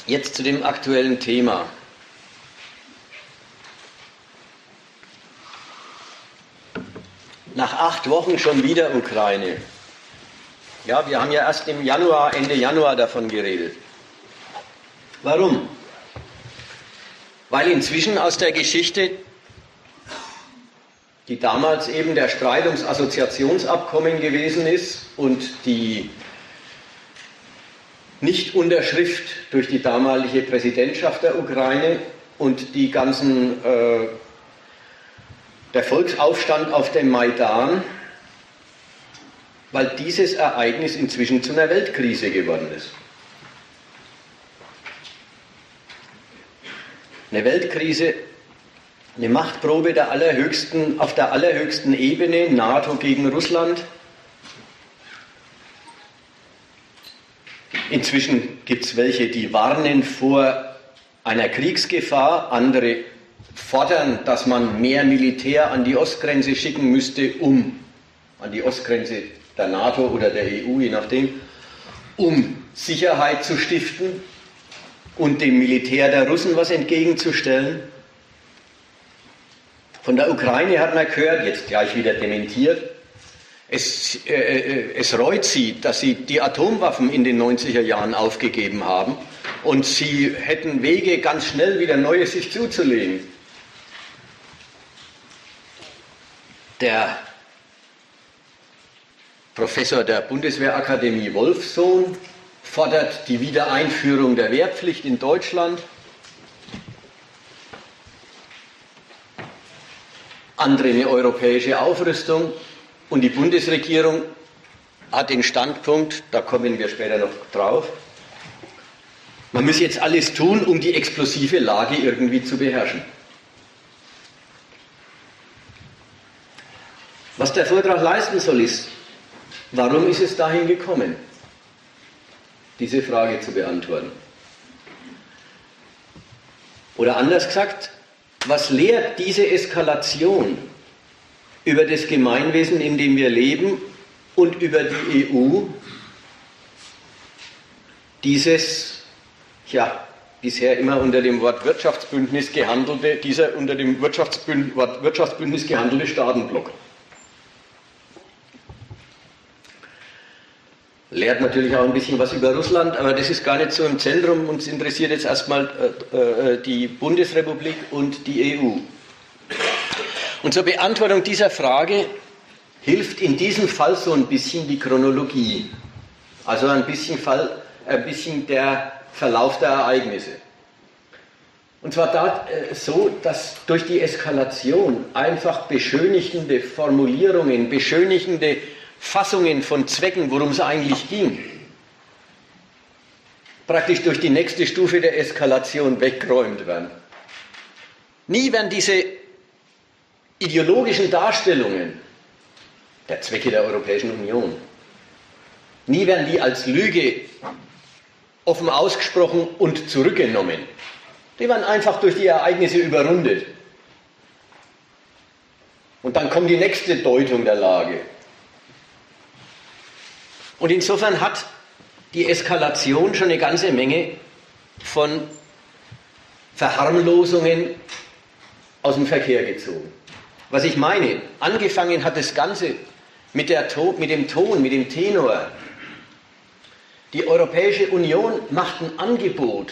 Jetzt zu dem aktuellen Thema. Nach 8 Wochen schon wieder Ukraine. Ja, wir haben ja erst im Januar, Ende Januar davon geredet. Warum? Weil inzwischen aus der Geschichte, die damals eben der Streit ums Assoziationsabkommen gewesen ist und die Nichtunterschrift durch die damalige Präsidentschaft der Ukraine und die ganzen, der Volksaufstand auf dem Maidan, weil dieses Ereignis inzwischen zu einer Weltkrise geworden ist. Eine Weltkrise, eine Machtprobe auf der allerhöchsten Ebene, NATO gegen Russland. Inzwischen gibt es welche, die warnen vor einer Kriegsgefahr, andere fordern, dass man mehr Militär an die Ostgrenze schicken müsste, an die Ostgrenze der NATO oder der EU, je nachdem, um Sicherheit zu stiften und dem Militär der Russen was entgegenzustellen. Von der Ukraine hat man gehört, jetzt gleich wieder dementiert, es reut sie, dass sie die Atomwaffen in den 90er Jahren aufgegeben haben und sie hätten Wege, ganz schnell wieder neue sich zuzulegen. Der Professor der Bundeswehrakademie Wolfsohn fordert die Wiedereinführung der Wehrpflicht in Deutschland. Andere eine europäische Aufrüstung. Und die Bundesregierung hat den Standpunkt, da kommen wir später noch drauf, man muss jetzt alles tun, um die explosive Lage irgendwie zu beherrschen. Was der Vortrag leisten soll, ist, warum ist es dahin gekommen, diese Frage zu beantworten? Oder anders gesagt, was lehrt diese Eskalation über das Gemeinwesen, in dem wir leben, und über die EU, dieses, bisher immer unter dem Wort Wirtschaftsbündnis gehandelte, dieser unter dem Wort Wirtschaftsbündnis gehandelte Staatenblock? Lehrt natürlich auch ein bisschen was über Russland, aber das ist gar nicht so im Zentrum. Uns interessiert jetzt erstmal die Bundesrepublik und die EU. Und zur Beantwortung dieser Frage hilft in diesem Fall so ein bisschen die Chronologie, also ein bisschen der Verlauf der Ereignisse. Und zwar so, dass durch die Eskalation einfach beschönigende Formulierungen, beschönigende Fassungen von Zwecken, worum es eigentlich ging, praktisch durch die nächste Stufe der Eskalation weggeräumt werden. Nie werden diese ideologischen Darstellungen der Zwecke der Europäischen Union, nie werden die als Lüge offen ausgesprochen und zurückgenommen. Die werden einfach durch die Ereignisse überrundet. Und dann kommt die nächste Deutung der Lage. Und insofern hat die Eskalation schon eine ganze Menge von Verharmlosungen aus dem Verkehr gezogen. Was ich meine, angefangen hat das Ganze mit dem Ton, mit dem Tenor. Die Europäische Union macht ein Angebot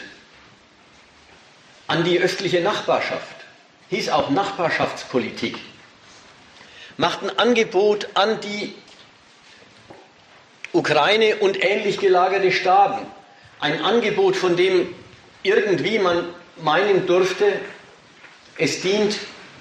an die östliche Nachbarschaft, hieß auch Nachbarschaftspolitik, macht ein Angebot an die Ukraine und ähnlich gelagerte Staaten. Ein Angebot, von dem irgendwie man meinen durfte, es dient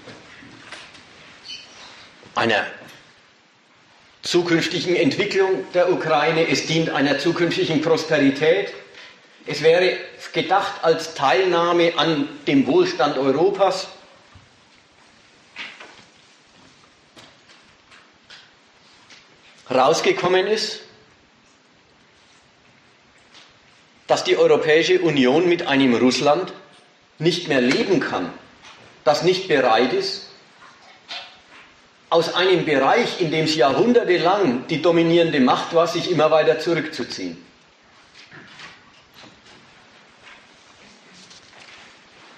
einer zukünftigen Entwicklung der Ukraine, es dient einer zukünftigen Prosperität. Es wäre gedacht als Teilnahme an dem Wohlstand Europas. Rausgekommen ist, dass die Europäische Union mit einem Russland nicht mehr leben kann, das nicht bereit ist, aus einem Bereich, in dem es jahrhundertelang die dominierende Macht war, sich immer weiter zurückzuziehen.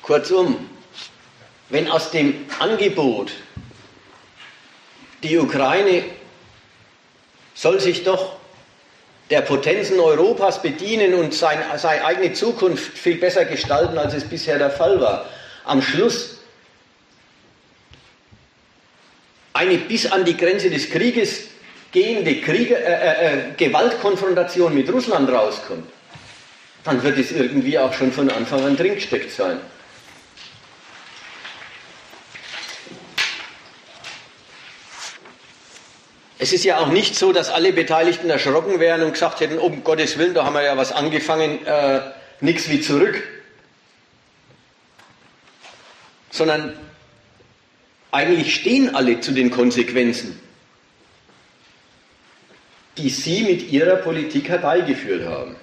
Kurzum, wenn aus dem Angebot, die Ukraine soll sich doch der Potenzen Europas bedienen und seine eigene Zukunft viel besser gestalten, als es bisher der Fall war, am Schluss eine bis an die Grenze des Krieges gehende Gewaltkonfrontation mit Russland rauskommt, dann wird es irgendwie auch schon von Anfang an dringsteckt sein. Es ist ja auch nicht so, dass alle Beteiligten erschrocken wären und gesagt hätten, um Gottes Willen, da haben wir ja was angefangen, nichts wie zurück. Sondern eigentlich stehen alle zu den Konsequenzen, die sie mit ihrer Politik herbeigeführt haben.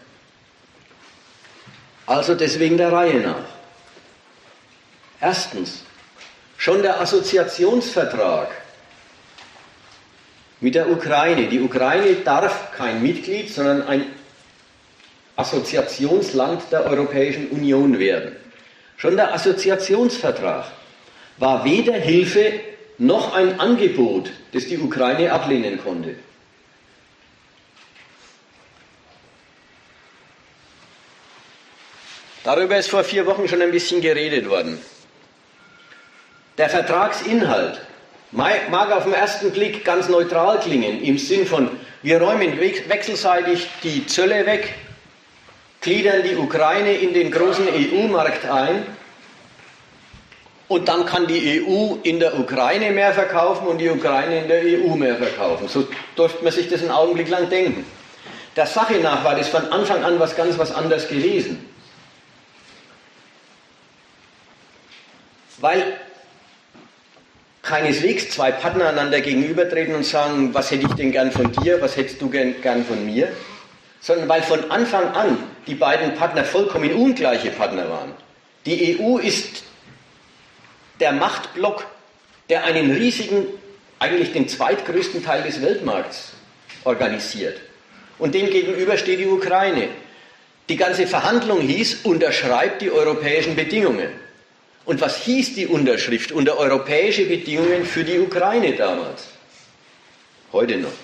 Also deswegen der Reihe nach. Erstens, schon der Assoziationsvertrag mit der Ukraine. Die Ukraine darf kein Mitglied, sondern ein Assoziationsland der Europäischen Union werden. Schon der Assoziationsvertrag war weder Hilfe noch ein Angebot, das die Ukraine ablehnen konnte. Darüber ist vor 4 Wochen schon ein bisschen geredet worden. Der Vertragsinhalt mag auf den ersten Blick ganz neutral klingen, im Sinn von, wir räumen wechselseitig die Zölle weg, gliedern die Ukraine in den großen EU-Markt ein und dann kann die EU in der Ukraine mehr verkaufen und die Ukraine in der EU mehr verkaufen. So durfte man sich das einen Augenblick lang denken. Der Sache nach war das von Anfang an was anderes gewesen. Weil keineswegs 2 Partner einander gegenübertreten und sagen, was hätte ich denn gern von dir, was hättest du gern von mir, sondern weil von Anfang an die beiden Partner vollkommen ungleiche Partner waren. Die EU ist der Machtblock, der einen riesigen, eigentlich den zweitgrößten Teil des Weltmarkts organisiert. Und dem gegenüber steht die Ukraine. Die ganze Verhandlung hieß, unterschreibt die europäischen Bedingungen. Und was hieß die Unterschrift unter europäische Bedingungen für die Ukraine damals? Heute noch.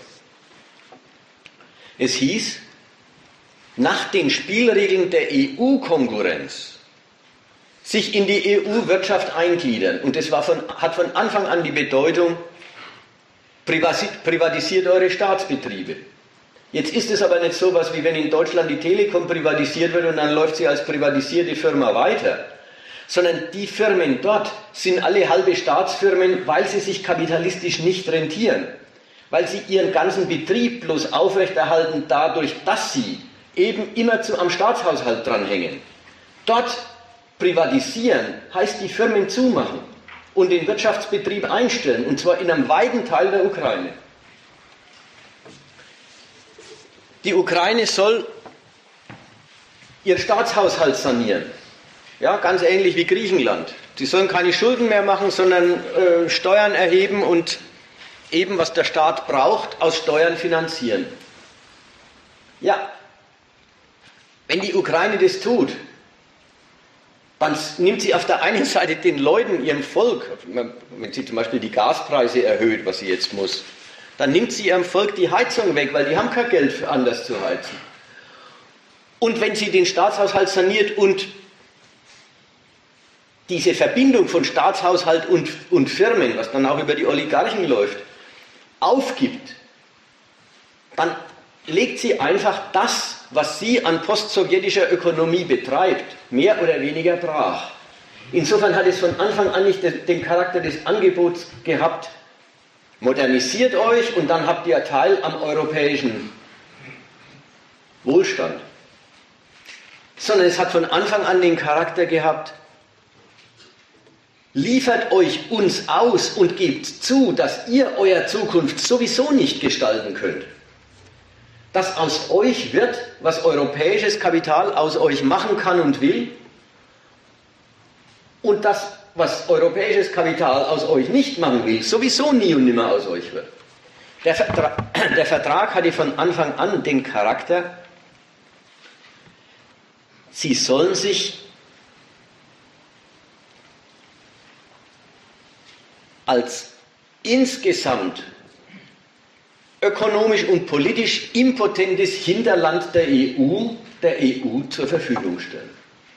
Es hieß, nach den Spielregeln der EU-Konkurrenz sich in die EU-Wirtschaft eingliedern. Und das hat von Anfang an die Bedeutung, privatisiert eure Staatsbetriebe. Jetzt ist es aber nicht so was, wie wenn in Deutschland die Telekom privatisiert wird und dann läuft sie als privatisierte Firma weiter. Sondern die Firmen dort sind alle halbe Staatsfirmen, weil sie sich kapitalistisch nicht rentieren. Weil sie ihren ganzen Betrieb bloß aufrechterhalten dadurch, dass sie eben immer am Staatshaushalt dranhängen. Dort privatisieren heißt die Firmen zumachen und den Wirtschaftsbetrieb einstellen, und zwar in einem weiten Teil der Ukraine. Die Ukraine soll ihren Staatshaushalt sanieren. Ja, ganz ähnlich wie Griechenland. Sie sollen keine Schulden mehr machen, sondern Steuern erheben und eben, was der Staat braucht, aus Steuern finanzieren. Ja, wenn die Ukraine das tut, dann nimmt sie auf der einen Seite den Leuten, ihrem Volk, wenn sie zum Beispiel die Gaspreise erhöht, was sie jetzt muss, dann nimmt sie ihrem Volk die Heizung weg, weil die haben kein Geld für anders zu heizen. Und wenn sie den Staatshaushalt saniert und diese Verbindung von Staatshaushalt und Firmen, was dann auch über die Oligarchen läuft, aufgibt, dann legt sie einfach das, was sie an postsowjetischer Ökonomie betreibt, mehr oder weniger brach. Insofern hat es von Anfang an nicht den Charakter des Angebots gehabt, modernisiert euch und dann habt ihr Teil am europäischen Wohlstand. Sondern es hat von Anfang an den Charakter gehabt, liefert euch uns aus und gebt zu, dass ihr eure Zukunft sowieso nicht gestalten könnt. Dass aus euch wird, was europäisches Kapital aus euch machen kann und will, und das, was europäisches Kapital aus euch nicht machen will, sowieso nie und nimmer aus euch wird. Der Vertrag hatte von Anfang an den Charakter, sie sollen sich als insgesamt ökonomisch und politisch impotentes Hinterland der EU zur Verfügung stellen.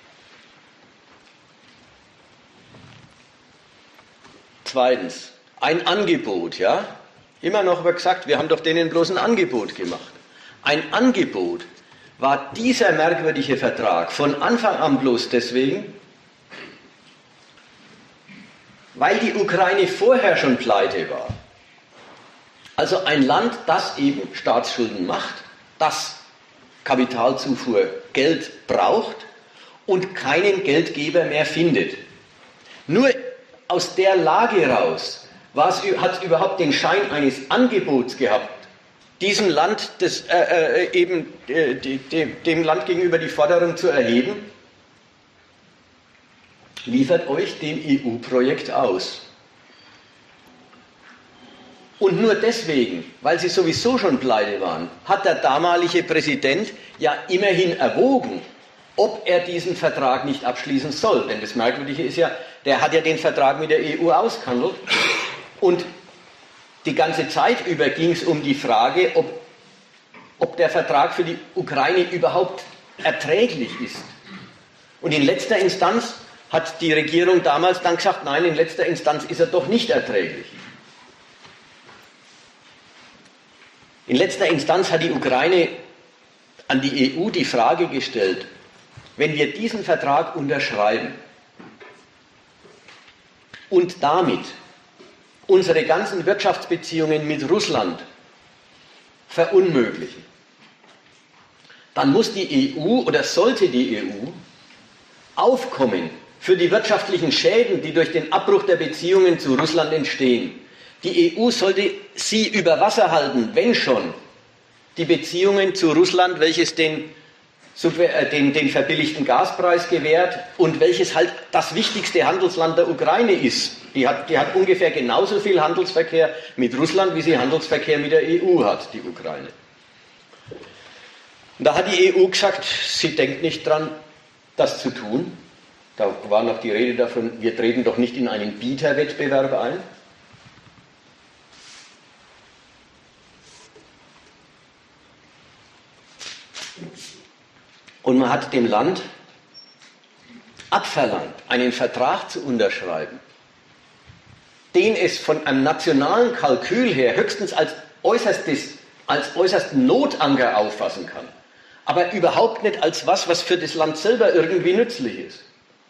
Zweitens, ein Angebot, ja? Immer noch wird gesagt, wir haben doch denen bloß ein Angebot gemacht. Ein Angebot war dieser merkwürdige Vertrag von Anfang an bloß deswegen, weil die Ukraine vorher schon pleite war. Also ein Land, das eben Staatsschulden macht, das Kapitalzufuhr, Geld braucht und keinen Geldgeber mehr findet. Nur aus der Lage raus hat es überhaupt den Schein eines Angebots gehabt, diesem Land, dem Land gegenüber die Forderung zu erheben, liefert euch dem EU-Projekt aus. Und nur deswegen, weil sie sowieso schon pleite waren, hat der damalige Präsident ja immerhin erwogen, ob er diesen Vertrag nicht abschließen soll. Denn das Merkwürdige ist ja, der hat ja den Vertrag mit der EU ausgehandelt. Und die ganze Zeit über ging es um die Frage, ob der Vertrag für die Ukraine überhaupt erträglich ist. Und in letzter Instanz hat die Regierung damals dann gesagt, nein, in letzter Instanz ist er doch nicht erträglich. In letzter Instanz hat die Ukraine an die EU die Frage gestellt, wenn wir diesen Vertrag unterschreiben und damit unsere ganzen Wirtschaftsbeziehungen mit Russland verunmöglichen, dann muss die EU oder sollte die EU aufkommen für die wirtschaftlichen Schäden, die durch den Abbruch der Beziehungen zu Russland entstehen. Die EU sollte sie über Wasser halten, wenn schon die Beziehungen zu Russland, welches den verbilligten Gaspreis gewährt und welches halt das wichtigste Handelsland der Ukraine ist. Die hat ungefähr genauso viel Handelsverkehr mit Russland, wie sie Handelsverkehr mit der EU hat, die Ukraine. Und da hat die EU gesagt, sie denkt nicht dran, das zu tun. Da war noch die Rede davon, wir treten doch nicht in einen Bieterwettbewerb ein. Und man hat dem Land abverlangt, einen Vertrag zu unterschreiben, den es von einem nationalen Kalkül her höchstens als äußersten Notanker auffassen kann, aber überhaupt nicht als was für das Land selber irgendwie nützlich ist.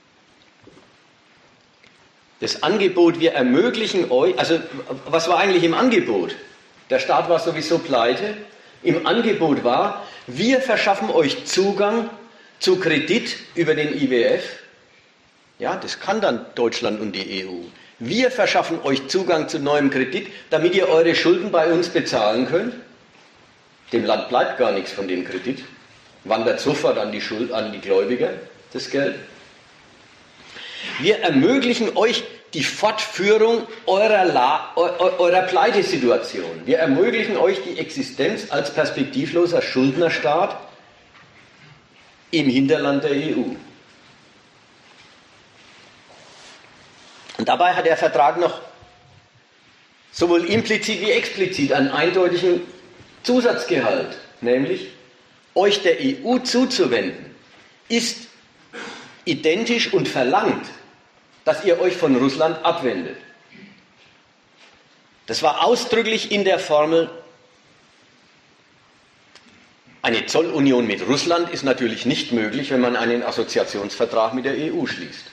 Das Angebot, wir ermöglichen euch, also was war eigentlich im Angebot? Der Staat war sowieso pleite. Im Angebot war, wir verschaffen euch Zugang zu Kredit über den IWF. Ja, das kann dann Deutschland und die EU. Wir verschaffen euch Zugang zu neuem Kredit, damit ihr eure Schulden bei uns bezahlen könnt. Dem Land bleibt gar nichts von dem Kredit. Wandert sofort an die Gläubiger, das Geld. Wir ermöglichen euch die Fortführung eurer Pleitesituation. Wir ermöglichen euch die Existenz als perspektivloser Schuldnerstaat im Hinterland der EU. Und dabei hat der Vertrag noch sowohl implizit wie explizit einen eindeutigen Zusatzgehalt, nämlich euch der EU zuzuwenden, ist identisch und verlangt, dass ihr euch von Russland abwendet. Das war ausdrücklich in der Formel, eine Zollunion mit Russland ist natürlich nicht möglich, wenn man einen Assoziationsvertrag mit der EU schließt.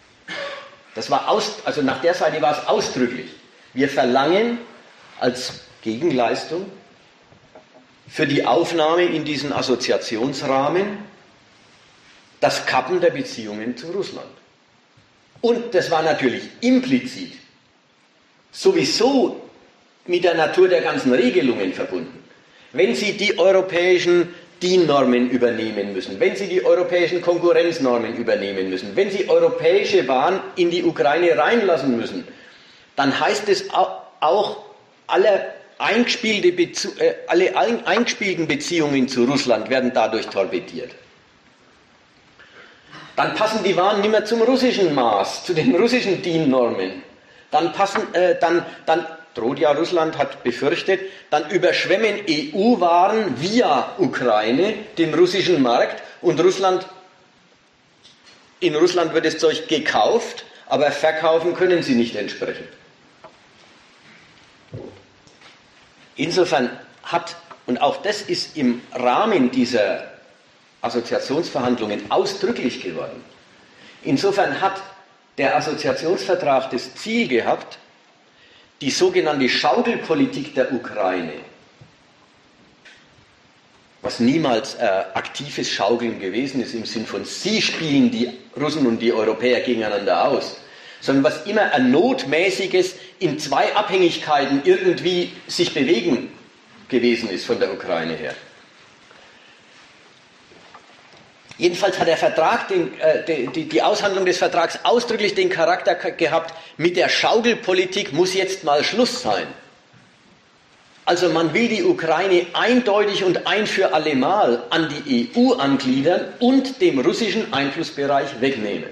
Also nach der Seite war es ausdrücklich. Wir verlangen als Gegenleistung für die Aufnahme in diesen Assoziationsrahmen das Kappen der Beziehungen zu Russland. Und das war natürlich implizit sowieso mit der Natur der ganzen Regelungen verbunden. Wenn Sie die europäischen DIN-Normen übernehmen müssen, wenn Sie die europäischen Konkurrenznormen übernehmen müssen, wenn Sie europäische Waren in die Ukraine reinlassen müssen, dann heißt es auch, alle eingespielten Beziehungen zu Russland werden dadurch torpediert. Dann passen die Waren nicht mehr zum russischen Maß, zu den russischen DIN-Normen. dann droht ja Russland, hat befürchtet, dann überschwemmen EU-Waren via Ukraine den russischen Markt und in Russland wird das Zeug gekauft, aber verkaufen können sie nicht entsprechend. Insofern und auch das ist im Rahmen dieser Assoziationsverhandlungen ausdrücklich geworden, insofern hat der Assoziationsvertrag das Ziel gehabt, die sogenannte Schaukelpolitik der Ukraine, was niemals aktives Schaukeln gewesen ist, im Sinn von sie spielen die Russen und die Europäer gegeneinander aus, sondern was immer ein notmäßiges in zwei Abhängigkeiten irgendwie sich bewegen gewesen ist von der Ukraine her. Jedenfalls hat der Vertrag, die Aushandlung des Vertrags ausdrücklich den Charakter gehabt, mit der Schaukelpolitik muss jetzt mal Schluss sein. Also man will die Ukraine eindeutig und ein für allemal an die EU angliedern und dem russischen Einflussbereich wegnehmen.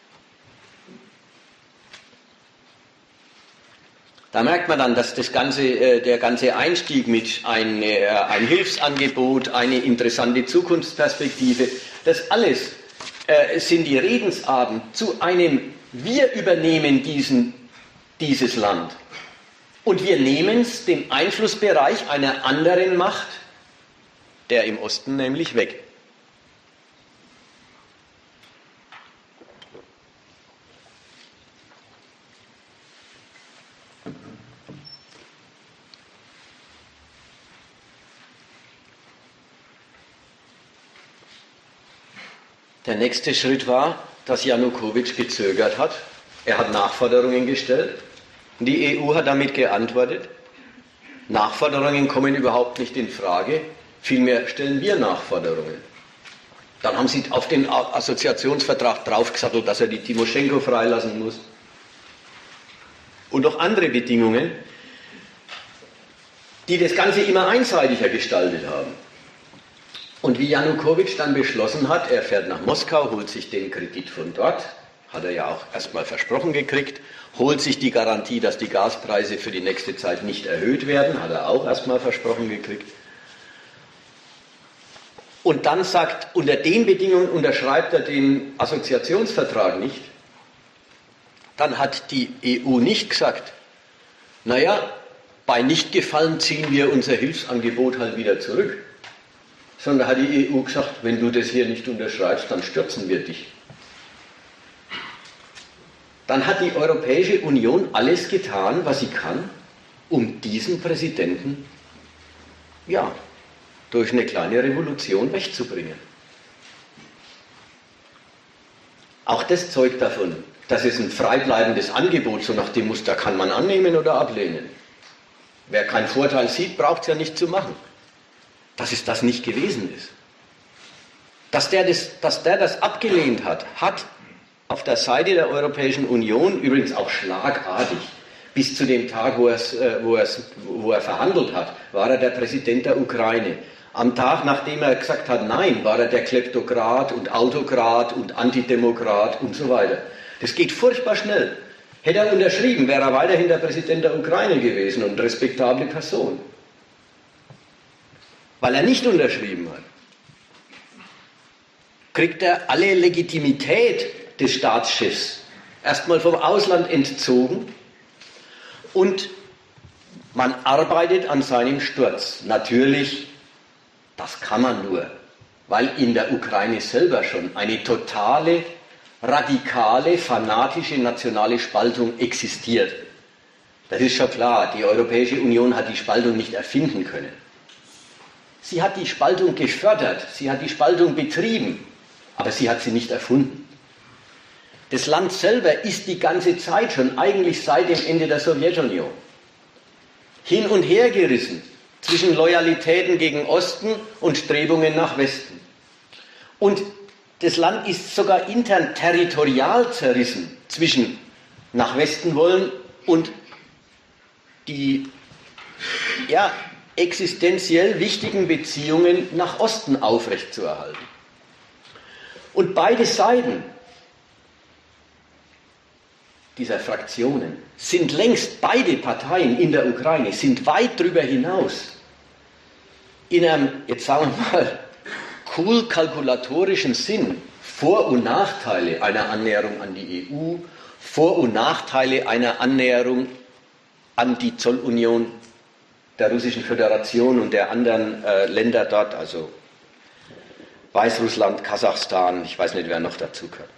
Da merkt man dann, dass der ganze Einstieg mit ein Hilfsangebot, eine interessante Zukunftsperspektive, das alles sind die Redensarten zu einem wir übernehmen dieses Land und wir nehmen es dem Einflussbereich einer anderen Macht, der im Osten nämlich, weg. Der nächste Schritt war, dass Janukowitsch gezögert hat. Er hat Nachforderungen gestellt. Die EU hat damit geantwortet. Nachforderungen kommen überhaupt nicht in Frage. Vielmehr stellen wir Nachforderungen. Dann haben sie auf den Assoziationsvertrag draufgesattelt, dass er die Timoschenko freilassen muss. Und noch andere Bedingungen, die das Ganze immer einseitiger gestaltet haben. Und wie Janukowitsch dann beschlossen hat, er fährt nach Moskau, holt sich den Kredit von dort, hat er ja auch erstmal versprochen gekriegt, holt sich die Garantie, dass die Gaspreise für die nächste Zeit nicht erhöht werden, hat er auch erstmal versprochen gekriegt. Und dann sagt, unter den Bedingungen unterschreibt er den Assoziationsvertrag nicht. Dann hat die EU nicht gesagt, naja, bei Nichtgefallen ziehen wir unser Hilfsangebot halt wieder zurück. Sondern hat die EU gesagt, wenn du das hier nicht unterschreibst, dann stürzen wir dich. Dann hat die Europäische Union alles getan, was sie kann, um diesen Präsidenten, ja, durch eine kleine Revolution wegzubringen. Auch das zeugt davon, dass es ein freibleibendes Angebot, so nach dem Muster, kann man annehmen oder ablehnen. Wer keinen Vorteil sieht, braucht es ja nicht zu machen. Dass es das nicht gewesen ist. Dass der das abgelehnt hat, hat auf der Seite der Europäischen Union, übrigens auch schlagartig, bis zu dem Tag, wo er verhandelt hat, war er der Präsident der Ukraine. Am Tag, nachdem er gesagt hat, nein, war er der Kleptokrat und Autokrat und Antidemokrat und so weiter. Das geht furchtbar schnell. Hätte er unterschrieben, wäre er weiterhin der Präsident der Ukraine gewesen und respektable Person. Weil er nicht unterschrieben hat, kriegt er alle Legitimität des Staatschefs erstmal vom Ausland entzogen und man arbeitet an seinem Sturz. Natürlich, das kann man nur, weil in der Ukraine selber schon eine totale, radikale, fanatische nationale Spaltung existiert. Das ist schon klar, die Europäische Union hat die Spaltung nicht erfinden können. Sie hat die Spaltung gefördert, sie hat die Spaltung betrieben, aber sie hat sie nicht erfunden. Das Land selber ist die ganze Zeit schon, eigentlich seit dem Ende der Sowjetunion, hin und her gerissen zwischen Loyalitäten gegen Osten und Strebungen nach Westen. Und das Land ist sogar intern territorial zerrissen zwischen nach Westen wollen und die, ja, existenziell wichtigen Beziehungen nach Osten aufrechtzuerhalten. Und beide Seiten dieser Fraktionen sind längst beide Parteien in der Ukraine, sind weit darüber hinaus in einem, jetzt sagen wir mal, cool kalkulatorischen Sinn Vor- und Nachteile einer Annäherung an die EU, Vor- und Nachteile einer Annäherung an die Zollunion der Russischen Föderation und der anderen Länder dort, also Weißrussland, Kasachstan, ich weiß nicht, wer noch dazu gehört,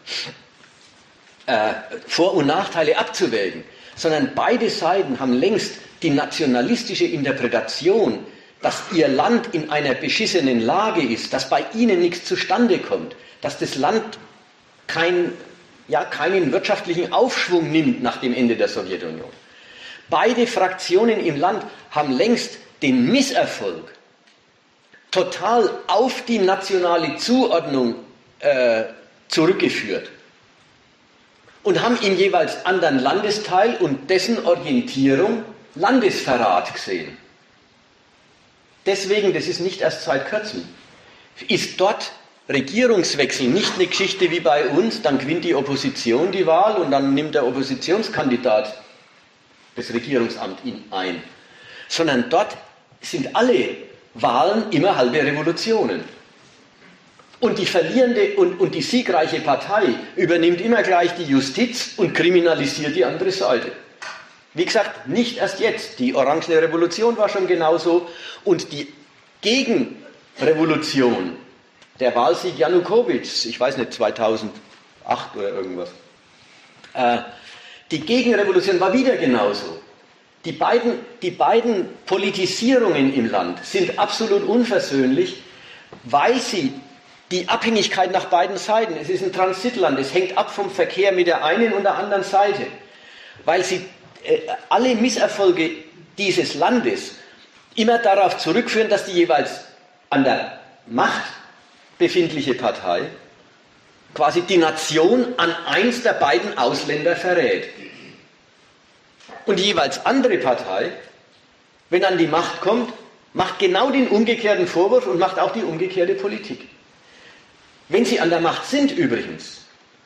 Vor- und Nachteile abzuwägen, sondern beide Seiten haben längst die nationalistische Interpretation, dass ihr Land in einer beschissenen Lage ist, dass bei ihnen nichts zustande kommt, dass das Land keinen wirtschaftlichen Aufschwung nimmt nach dem Ende der Sowjetunion. Beide Fraktionen im Land haben längst den Misserfolg total auf die nationale Zuordnung zurückgeführt und haben im jeweils anderen Landesteil und dessen Orientierung Landesverrat gesehen. Deswegen, das ist nicht erst seit kurzem, ist dort Regierungswechsel nicht eine Geschichte wie bei uns, dann gewinnt die Opposition die Wahl und dann nimmt der Oppositionskandidat das Regierungsamt ein, sondern dort sind alle Wahlen immer halbe Revolutionen. Und die verlierende und die siegreiche Partei übernimmt immer gleich die Justiz und kriminalisiert die andere Seite. Wie gesagt, nicht erst jetzt. Die Orangene Revolution war schon genauso und die Gegenrevolution, der Wahlsieg Janukowitschs, ich weiß nicht, 2008 oder irgendwas, die Gegenrevolution war wieder genauso. Die beiden Politisierungen im Land sind absolut unversöhnlich, weil sie die Abhängigkeit nach beiden Seiten, es ist ein Transitland, es hängt ab vom Verkehr mit der einen und der anderen Seite, weil sie alle Misserfolge dieses Landes immer darauf zurückführen, dass die jeweils an der Macht befindliche Partei quasi die Nation an eins der beiden Ausländer verrät. Und die jeweils andere Partei, wenn an die Macht kommt, macht genau den umgekehrten Vorwurf und macht auch die umgekehrte Politik. Wenn sie an der Macht sind übrigens,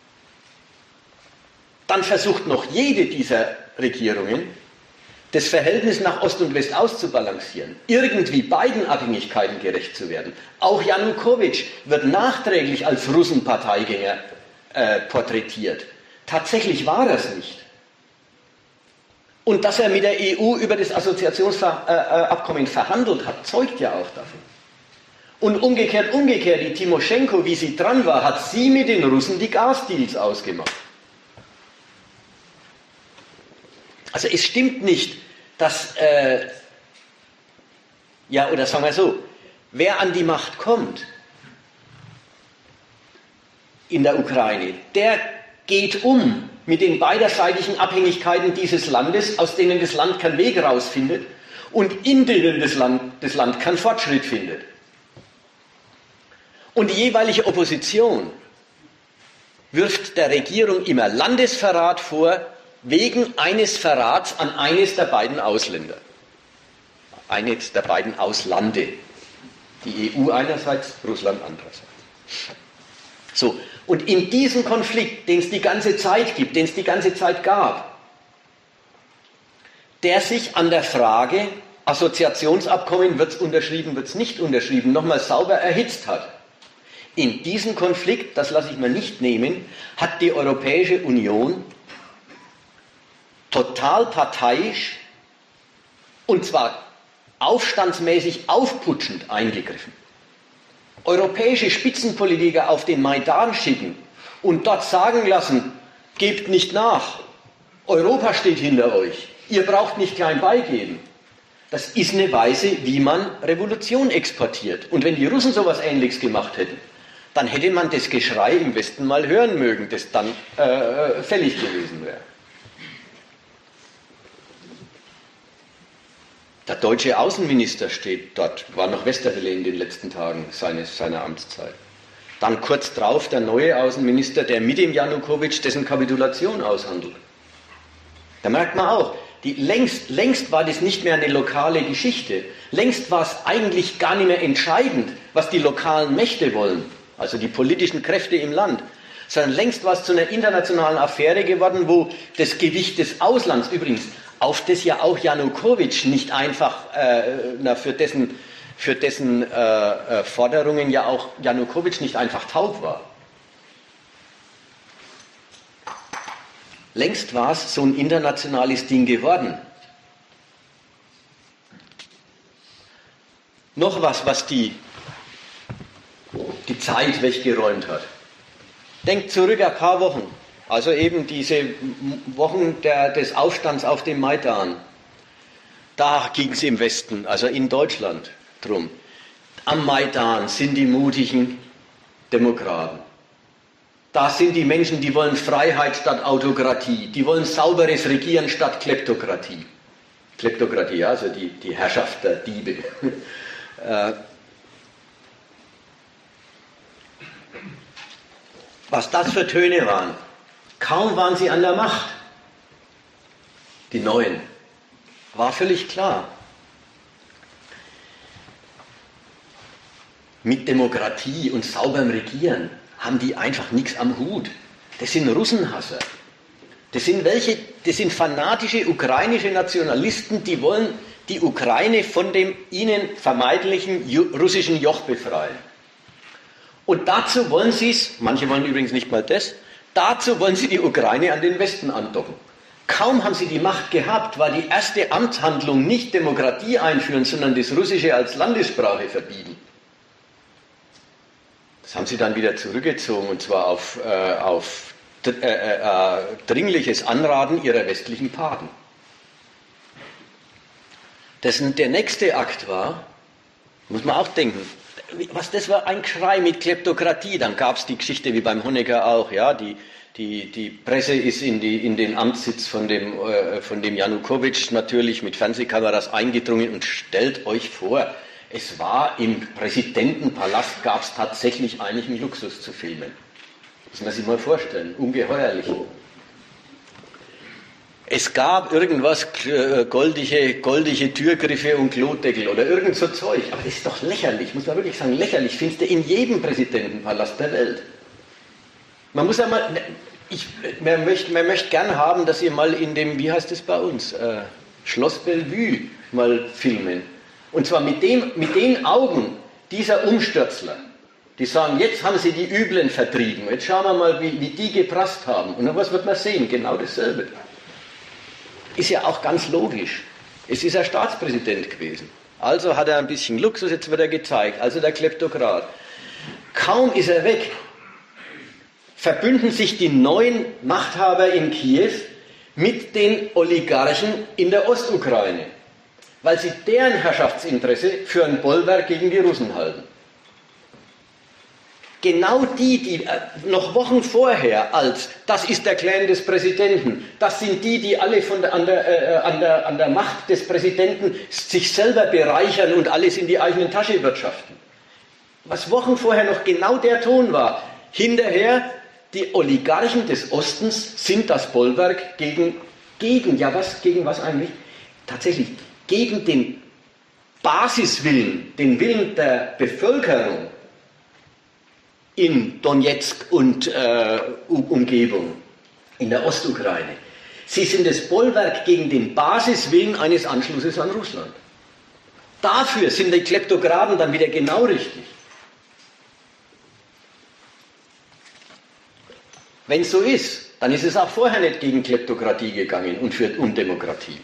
dann versucht noch jede dieser Regierungen, das Verhältnis nach Ost und West auszubalancieren, irgendwie beiden Abhängigkeiten gerecht zu werden. Auch Janukowitsch wird nachträglich als Russenparteigänger porträtiert. Tatsächlich war er es nicht. Und dass er mit der EU über das Assoziationsabkommen verhandelt hat, zeugt ja auch davon. Und umgekehrt, die Timoschenko, wie sie dran war, hat sie mit den Russen die Gasdeals ausgemacht. Also es stimmt nicht, dass, oder sagen wir so, wer an die Macht kommt in der Ukraine, der geht um mit den beiderseitigen Abhängigkeiten dieses Landes, aus denen das Land keinen Weg rausfindet und in denen das Land keinen Fortschritt findet. Und die jeweilige Opposition wirft der Regierung immer Landesverrat vor, wegen eines Verrats an eines der beiden Ausländer. Eines der beiden Auslande. Die EU einerseits, Russland andererseits. So, und in diesem Konflikt, den es die ganze Zeit gibt, den es die ganze Zeit gab, der sich an der Frage, Assoziationsabkommen, wird es unterschrieben, wird es nicht unterschrieben, nochmal sauber erhitzt hat. In diesem Konflikt, das lasse ich mir nicht nehmen, hat die Europäische Union total parteiisch und zwar aufstandsmäßig aufputschend eingegriffen. Europäische Spitzenpolitiker auf den Maidan schicken und dort sagen lassen, gebt nicht nach, Europa steht hinter euch, ihr braucht nicht klein beigeben. Das ist eine Weise, wie man Revolution exportiert. Und wenn die Russen sowas Ähnliches gemacht hätten, dann hätte man das Geschrei im Westen mal hören mögen, das dann fällig gewesen wäre. Der deutsche Außenminister steht dort, war noch Westerwelle in den letzten Tagen seiner Amtszeit. Dann kurz drauf der neue Außenminister, der mit dem Janukowitsch dessen Kapitulation aushandelt. Da merkt man auch, längst war das nicht mehr eine lokale Geschichte. Längst war es eigentlich gar nicht mehr entscheidend, was die lokalen Mächte wollen, also die politischen Kräfte im Land, sondern längst war es zu einer internationalen Affäre geworden, wo das Gewicht des Auslands übrigens, auf das ja auch Janukowitsch nicht einfach, für dessen Forderungen ja auch Janukowitsch nicht einfach taub war. Längst war es so ein internationales Ding geworden. Noch was die Zeit weggeräumt hat. Denkt zurück ein paar Wochen, also eben diese Wochen des Aufstands auf dem Maidan. Da ging es im Westen, also in Deutschland, drum. Am Maidan sind die mutigen Demokraten. Da sind die Menschen, die wollen Freiheit statt Autokratie, die wollen sauberes Regieren statt Kleptokratie. Kleptokratie, also die Herrschaft der Diebe. Was das für Töne waren. Kaum waren sie an der Macht, die Neuen, war völlig klar. Mit Demokratie und sauberem Regieren haben die einfach nichts am Hut. Das sind Russenhasser. Das sind fanatische ukrainische Nationalisten, die wollen die Ukraine von dem ihnen vermeintlichen russischen Joch befreien. Und dazu wollen sie es, manche wollen übrigens nicht mal das, dazu wollen sie die Ukraine an den Westen andocken. Kaum haben sie die Macht gehabt, war die erste Amtshandlung nicht Demokratie einführen, sondern das Russische als Landessprache verbieten. Das haben sie dann wieder zurückgezogen, und zwar auf dringliches Anraten ihrer westlichen Paten. Der nächste Akt war, muss man auch denken, was das war, ein Geschrei mit Kleptokratie. Dann gab es die Geschichte wie beim Honecker auch, ja, die Presse ist in den Amtssitz von dem Janukowitsch natürlich mit Fernsehkameras eingedrungen, und stellt euch vor, es war im Präsidentenpalast, gab es tatsächlich einigen Luxus zu filmen. Das muss man sich mal vorstellen, ungeheuerlich. Es gab irgendwas, goldige Türgriffe und Klodeckel oder irgend so Zeug. Aber das ist doch lächerlich, muss man wirklich sagen, lächerlich. Findest du in jedem Präsidentenpalast der Welt. Man muss einmal, man möchte gern haben, dass ihr mal in dem, wie heißt es bei uns, Schloss Bellevue mal filmen. Und zwar mit den Augen dieser Umstürzler, die sagen, jetzt haben sie die Üblen vertrieben, jetzt schauen wir mal, wie die geprasst haben. Und dann was wird man sehen? Genau dasselbe. Ist ja auch ganz logisch. Es ist ein Staatspräsident gewesen. Also hat er ein bisschen Luxus, jetzt wird er gezeigt. Also der Kleptokrat. Kaum ist er weg, verbünden sich die neuen Machthaber in Kiew mit den Oligarchen in der Ostukraine, weil sie deren Herrschaftsinteresse für ein Bollwerk gegen die Russen halten. Genau die noch Wochen vorher das ist der Clan des Präsidenten, das sind die alle an der Macht des Präsidenten sich selber bereichern und alles in die eigene Tasche wirtschaften. Was Wochen vorher noch genau der Ton war, hinterher, die Oligarchen des Ostens sind das Bollwerk gegen was eigentlich? Tatsächlich, gegen den Basiswillen, den Willen der Bevölkerung in Donetsk und Umgebung, in der Ostukraine. Sie sind das Bollwerk gegen den Basiswillen eines Anschlusses an Russland. Dafür sind die Kleptokraten dann wieder genau richtig. Wenn es so ist, dann ist es auch vorher nicht gegen Kleptokratie gegangen und Demokratie.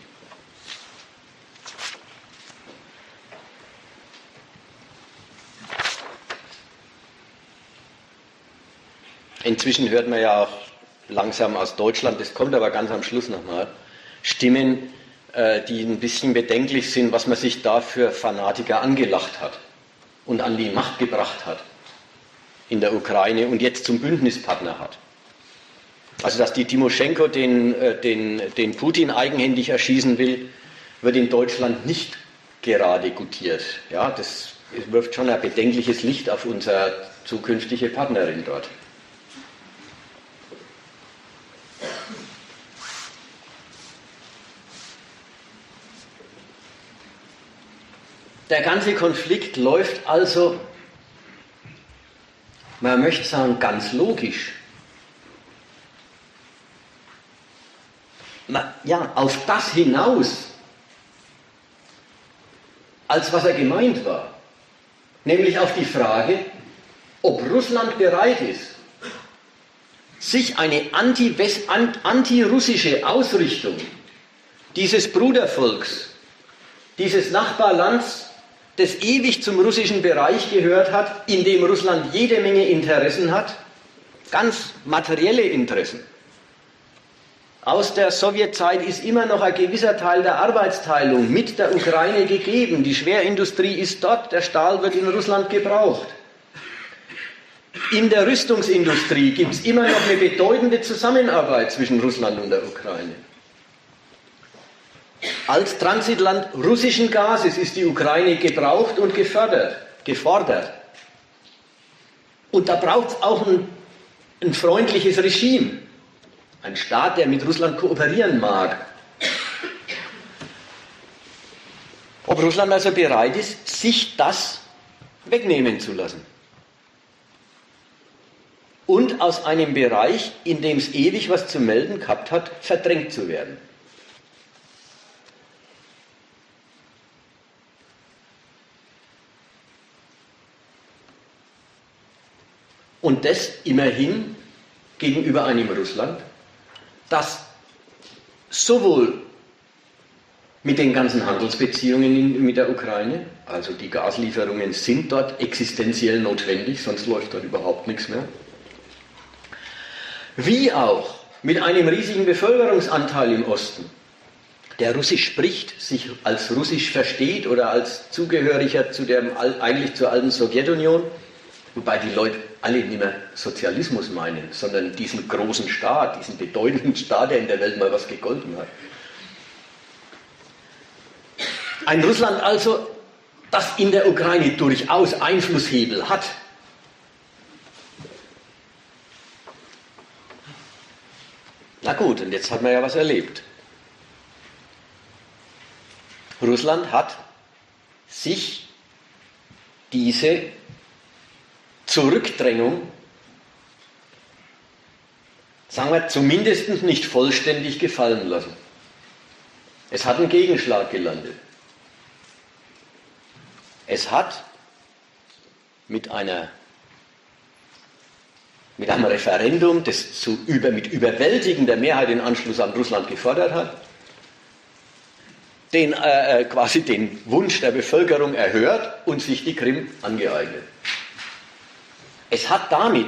Inzwischen hört man ja auch langsam aus Deutschland, das kommt aber ganz am Schluss nochmal, Stimmen, die ein bisschen bedenklich sind, was man sich da für Fanatiker angelacht hat und an die Macht gebracht hat in der Ukraine und jetzt zum Bündnispartner hat. Also dass die Timoschenko den Putin eigenhändig erschießen will, wird in Deutschland nicht gerade gutiert. Ja, das wirft schon ein bedenkliches Licht auf unsere zukünftige Partnerin dort. Der ganze Konflikt läuft also, man möchte sagen, ganz logisch ja, auf das hinaus, als was er gemeint war. Nämlich auf die Frage, ob Russland bereit ist, sich eine antirussische Ausrichtung dieses Brudervolks, dieses Nachbarlands, das ewig zum russischen Bereich gehört hat, in dem Russland jede Menge Interessen hat, ganz materielle Interessen. Aus der Sowjetzeit ist immer noch ein gewisser Teil der Arbeitsteilung mit der Ukraine gegeben. Die Schwerindustrie ist dort, der Stahl wird in Russland gebraucht. In der Rüstungsindustrie gibt es immer noch eine bedeutende Zusammenarbeit zwischen Russland und der Ukraine. Als Transitland russischen Gases ist die Ukraine gebraucht und gefordert. Und da braucht es auch ein freundliches Regime. Ein Staat, der mit Russland kooperieren mag. Ob Russland also bereit ist, sich das wegnehmen zu lassen. Und aus einem Bereich, in dem es ewig was zu melden gehabt hat, verdrängt zu werden. Und das immerhin gegenüber einem Russland, das sowohl mit den ganzen Handelsbeziehungen mit der Ukraine, also die Gaslieferungen sind dort existenziell notwendig, sonst läuft dort überhaupt nichts mehr, wie auch mit einem riesigen Bevölkerungsanteil im Osten, der Russisch spricht, sich als Russisch versteht oder als Zugehöriger zu eigentlich zur alten Sowjetunion, wobei die Leute alle nicht mehr Sozialismus meinen, sondern diesen großen Staat, diesen bedeutenden Staat, der in der Welt mal was gegolten hat. Ein Russland also, das in der Ukraine durchaus Einflusshebel hat. Na gut, und jetzt hat man ja was erlebt. Russland hat sich diese Zurückdrängung, sagen wir, zumindest nicht vollständig gefallen lassen. Es hat einen Gegenschlag gelandet. Es hat mit einem Referendum, das mit überwältigender Mehrheit den Anschluss an Russland gefordert hat, quasi den Wunsch der Bevölkerung erhört und sich die Krim angeeignet. Es hat damit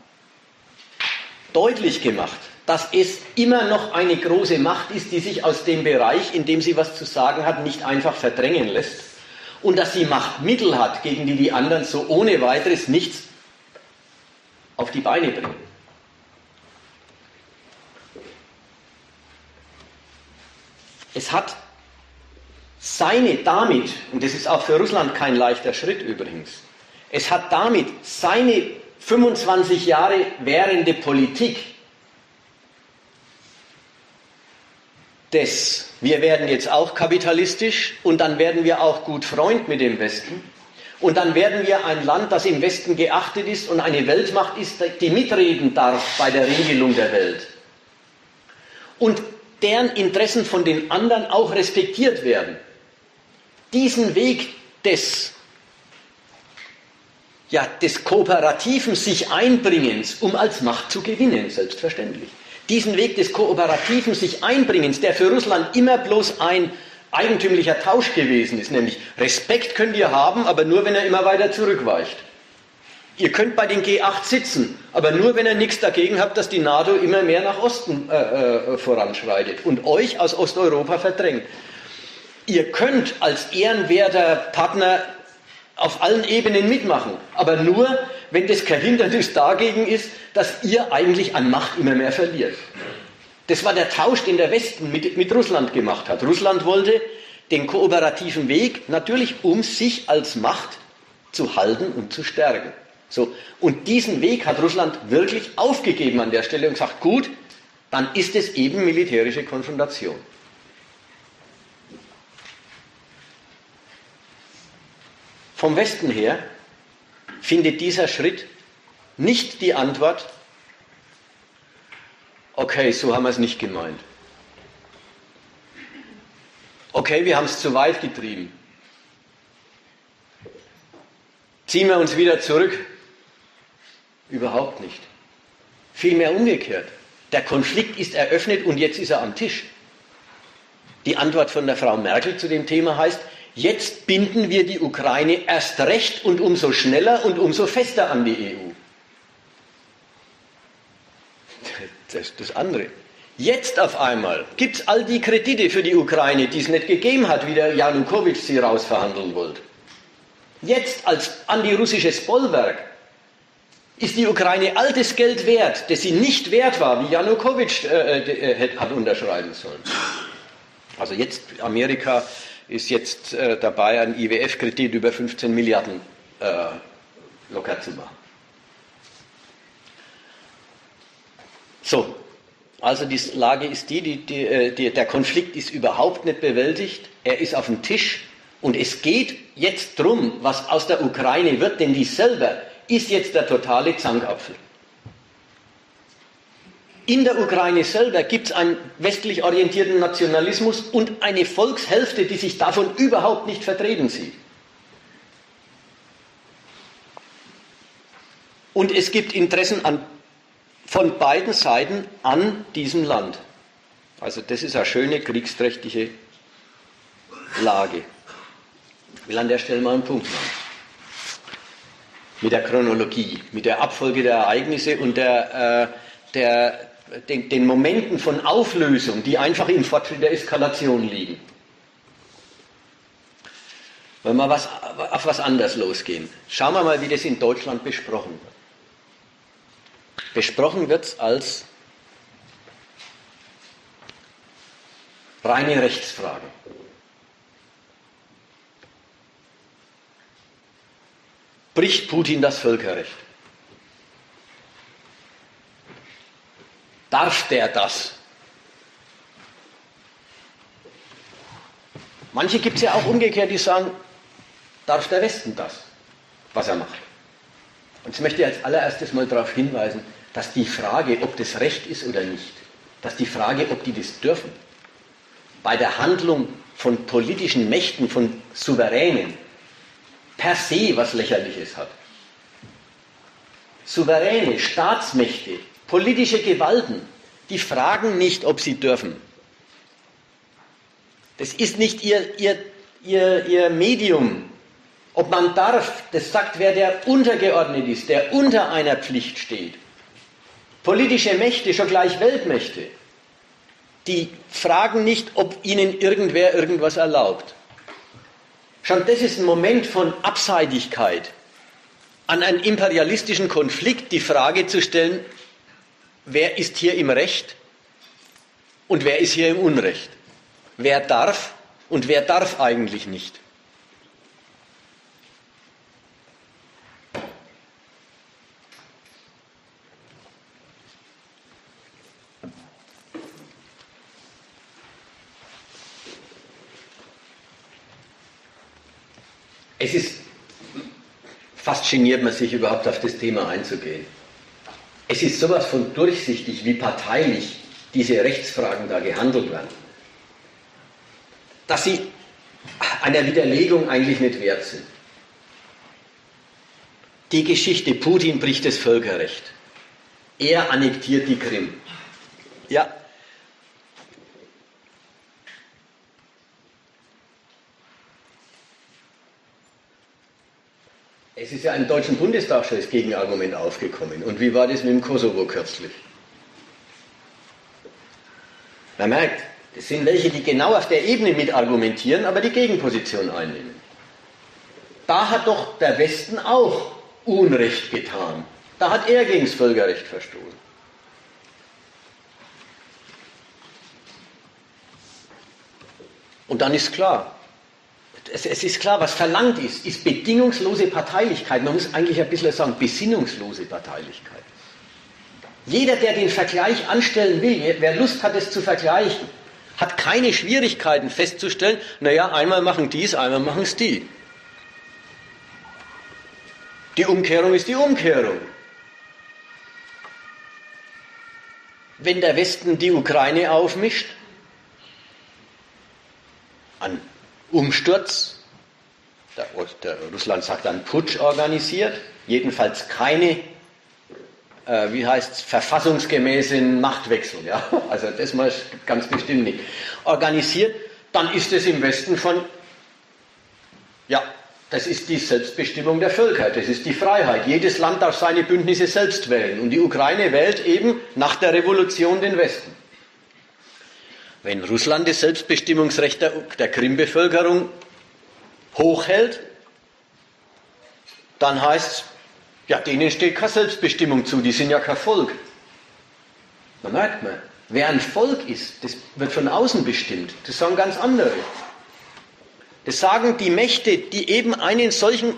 deutlich gemacht, dass es immer noch eine große Macht ist, die sich aus dem Bereich, in dem sie was zu sagen hat, nicht einfach verdrängen lässt und dass sie Machtmittel hat, gegen die die anderen so ohne weiteres nichts auf die Beine bringen. Es hat damit, und das ist auch für Russland kein leichter Schritt übrigens, es hat damit seine 25 Jahre währende Politik wir werden jetzt auch kapitalistisch und dann werden wir auch gut Freund mit dem Westen und dann werden wir ein Land, das im Westen geachtet ist und eine Weltmacht ist, die mitreden darf bei der Regelung der Welt und deren Interessen von den anderen auch respektiert werden. Diesen Weg des kooperativen sich Einbringens, um als Macht zu gewinnen, selbstverständlich. Diesen Weg des kooperativen sich Einbringens, der für Russland immer bloß ein eigentümlicher Tausch gewesen ist, nämlich Respekt könnt ihr haben, aber nur, wenn er immer weiter zurückweicht. Ihr könnt bei den G8 sitzen, aber nur, wenn ihr nichts dagegen habt, dass die NATO immer mehr nach Osten voranschreitet und euch aus Osteuropa verdrängt. Ihr könnt als ehrenwerter Partner auf allen Ebenen mitmachen, aber nur, wenn das kein Hindernis dagegen ist, dass ihr eigentlich an Macht immer mehr verliert. Das war der Tausch, den der Westen mit Russland gemacht hat. Russland wollte den kooperativen Weg natürlich, um sich als Macht zu halten und zu stärken. So, und diesen Weg hat Russland wirklich aufgegeben an der Stelle und gesagt, gut, dann ist es eben militärische Konfrontation. Vom Westen her findet dieser Schritt nicht die Antwort, okay, so haben wir es nicht gemeint. Okay, wir haben es zu weit getrieben. Ziehen wir uns wieder zurück? Überhaupt nicht. Vielmehr umgekehrt. Der Konflikt ist eröffnet und jetzt ist er am Tisch. Die Antwort von der Frau Merkel zu dem Thema heißt, jetzt binden wir die Ukraine erst recht und umso schneller und umso fester an die EU. Das ist das andere. Jetzt auf einmal gibt es all die Kredite für die Ukraine, die es nicht gegeben hat, wie der Janukowitsch sie rausverhandeln wollte. Jetzt als antirussisches Bollwerk ist die Ukraine altes Geld wert, das sie nicht wert war, wie Janukowitsch hat unterschreiben sollen. Also jetzt, Amerika ist jetzt dabei, einen IWF-Kredit über 15 Milliarden locker zu machen. So, also die Lage ist der Konflikt ist überhaupt nicht bewältigt, er ist auf dem Tisch und es geht jetzt darum, was aus der Ukraine wird, denn die selber ist jetzt der totale Zankapfel. In der Ukraine selber gibt es einen westlich orientierten Nationalismus und eine Volkshälfte, die sich davon überhaupt nicht vertreten sieht. Und es gibt Interessen von beiden Seiten an diesem Land. Also das ist eine schöne kriegsträchtige Lage. Ich will an der Stelle mal einen Punkt machen. Mit der Chronologie, mit der Abfolge der Ereignisse und den Momenten von Auflösung, die einfach im Fortschritt der Eskalation liegen. Wollen wir auf was anderes losgehen. Schauen wir mal, wie das in Deutschland besprochen wird. Besprochen wird es als reine Rechtsfrage. Bricht Putin das Völkerrecht? Darf der das? Manche gibt es ja auch umgekehrt, die sagen, darf der Westen das, was er macht? Und ich möchte als allererstes mal darauf hinweisen, dass die Frage, ob das Recht ist oder nicht, dass die Frage, ob die das dürfen, bei der Handlung von politischen Mächten, von Souveränen, per se was Lächerliches hat. Souveräne, Staatsmächte, politische Gewalten, die fragen nicht, ob sie dürfen. Das ist nicht ihr Medium. Ob man darf, das sagt wer, der untergeordnet ist, der unter einer Pflicht steht. Politische Mächte, schon gleich Weltmächte, die fragen nicht, ob ihnen irgendwer irgendwas erlaubt. Schon das ist ein Moment von Abseitigkeit, an einen imperialistischen Konflikt die Frage zu stellen, wer ist hier im Recht und wer ist hier im Unrecht? Wer darf und wer darf eigentlich nicht? Es ist fast geniert man sich überhaupt auf das Thema einzugehen. Es ist sowas von durchsichtig, wie parteilich diese Rechtsfragen da gehandelt werden, dass sie einer Widerlegung eigentlich nicht wert sind. Die Geschichte, Putin bricht das Völkerrecht. Er annektiert die Krim. Ja. Es ist ja im Deutschen Bundestag schon das Gegenargument aufgekommen. Und wie war das mit dem Kosovo kürzlich? Man merkt, das sind welche, die genau auf der Ebene mit argumentieren, aber die Gegenposition einnehmen. Da hat doch der Westen auch Unrecht getan. Da hat er gegen das Völkerrecht verstoßen. Und dann ist klar, es ist klar, was verlangt ist bedingungslose Parteilichkeit. Man muss eigentlich ein bisschen sagen, besinnungslose Parteilichkeit. Jeder, der den Vergleich anstellen will, wer Lust hat, es zu vergleichen, hat keine Schwierigkeiten festzustellen, naja, einmal machen dies, einmal machen es die. Die Umkehrung ist die Umkehrung. Wenn der Westen die Ukraine aufmischt, an Umsturz, der Russland sagt dann Putsch organisiert, jedenfalls keine, verfassungsgemäßen Machtwechsel, ja? Also das mal ganz bestimmt nicht, organisiert, dann ist es im Westen das ist die Selbstbestimmung der Völker, das ist die Freiheit. Jedes Land darf seine Bündnisse selbst wählen und die Ukraine wählt eben nach der Revolution den Westen. Wenn Russland das Selbstbestimmungsrecht der Krimbevölkerung hochhält, dann heißt es, ja, denen steht keine Selbstbestimmung zu, die sind ja kein Volk. Da merkt man, wer ein Volk ist, das wird von außen bestimmt. Das sagen ganz andere. Das sagen die Mächte, die eben ein solches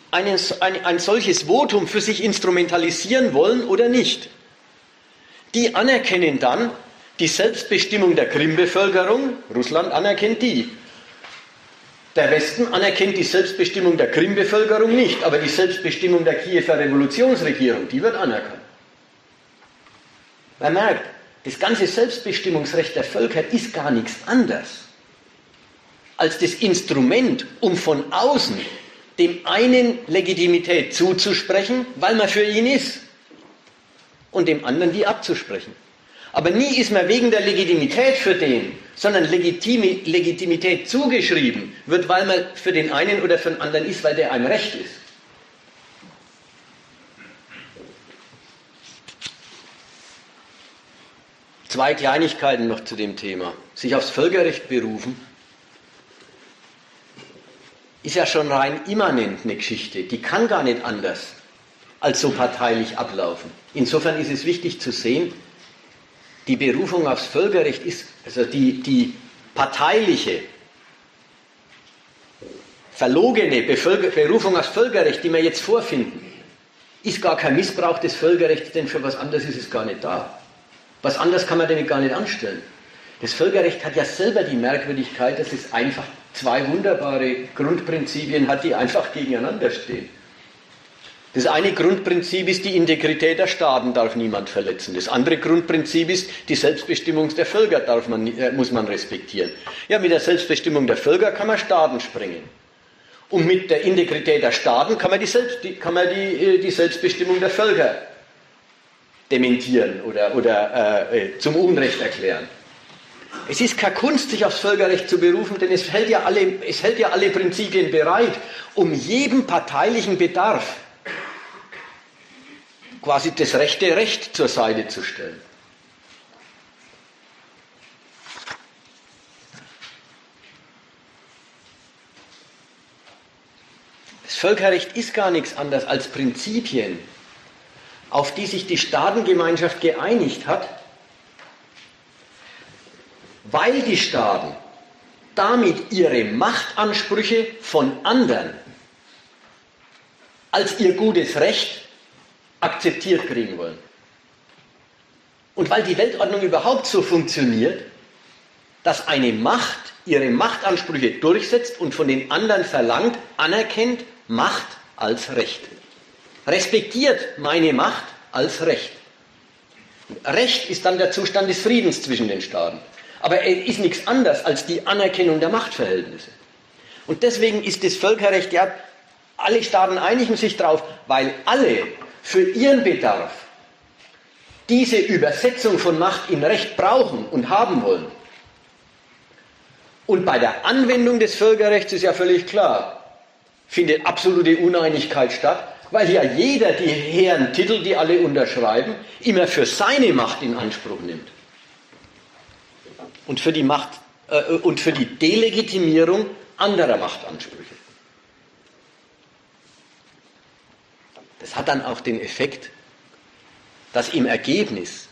Votum für sich instrumentalisieren wollen oder nicht. Die anerkennen dann die Selbstbestimmung der Krimbevölkerung, Russland anerkennt die. Der Westen anerkennt die Selbstbestimmung der Krimbevölkerung nicht, aber die Selbstbestimmung der Kiewer Revolutionsregierung, die wird anerkannt. Man merkt, das ganze Selbstbestimmungsrecht der Völker ist gar nichts anderes als das Instrument, um von außen dem einen Legitimität zuzusprechen, weil man für ihn ist, und dem anderen die abzusprechen. Aber nie ist man wegen der Legitimität für den, sondern Legitimität zugeschrieben wird, weil man für den einen oder für den anderen ist, weil der einem recht ist. Zwei Kleinigkeiten noch zu dem Thema. Sich aufs Völkerrecht berufen ist ja schon rein immanent eine Geschichte. Die kann gar nicht anders als so parteilich ablaufen. Insofern ist es wichtig zu sehen, die Berufung aufs Völkerrecht ist, also die parteiliche, verlogene Berufung aufs Völkerrecht, die wir jetzt vorfinden, ist gar kein Missbrauch des Völkerrechts, denn für was anderes ist es gar nicht da. Was anderes kann man damit gar nicht anstellen. Das Völkerrecht hat ja selber die Merkwürdigkeit, dass es einfach zwei wunderbare Grundprinzipien hat, die einfach gegeneinander stehen. Das eine Grundprinzip ist, die Integrität der Staaten darf niemand verletzen. Das andere Grundprinzip ist, die Selbstbestimmung der Völker muss man respektieren. Ja, mit der Selbstbestimmung der Völker kann man Staaten sprengen. Und mit der Integrität der Staaten kann man die Selbstbestimmung der Völker dementieren oder zum Unrecht erklären. Es ist keine Kunst, sich aufs Völkerrecht zu berufen, denn es hält ja alle Prinzipien bereit, um jedem parteilichen Bedarf quasi das rechte Recht zur Seite zu stellen. Das Völkerrecht ist gar nichts anderes als Prinzipien, auf die sich die Staatengemeinschaft geeinigt hat, weil die Staaten damit ihre Machtansprüche von anderen als ihr gutes Recht akzeptiert kriegen wollen. Und weil die Weltordnung überhaupt so funktioniert, dass eine Macht ihre Machtansprüche durchsetzt und von den anderen verlangt, anerkennt Macht als Recht. Respektiert meine Macht als Recht. Recht ist dann der Zustand des Friedens zwischen den Staaten. Aber er ist nichts anderes als die Anerkennung der Machtverhältnisse. Und deswegen ist das Völkerrecht, ja, alle Staaten einigen sich drauf, weil alle für ihren Bedarf diese Übersetzung von Macht in Recht brauchen und haben wollen. Und bei der Anwendung des Völkerrechts ist ja völlig klar, findet absolute Uneinigkeit statt, weil ja jeder die hehren Titel, die alle unterschreiben, immer für seine Macht in Anspruch nimmt. Und für die Delegitimierung anderer Machtansprüche. Das hat dann auch den Effekt, dass im Ergebnis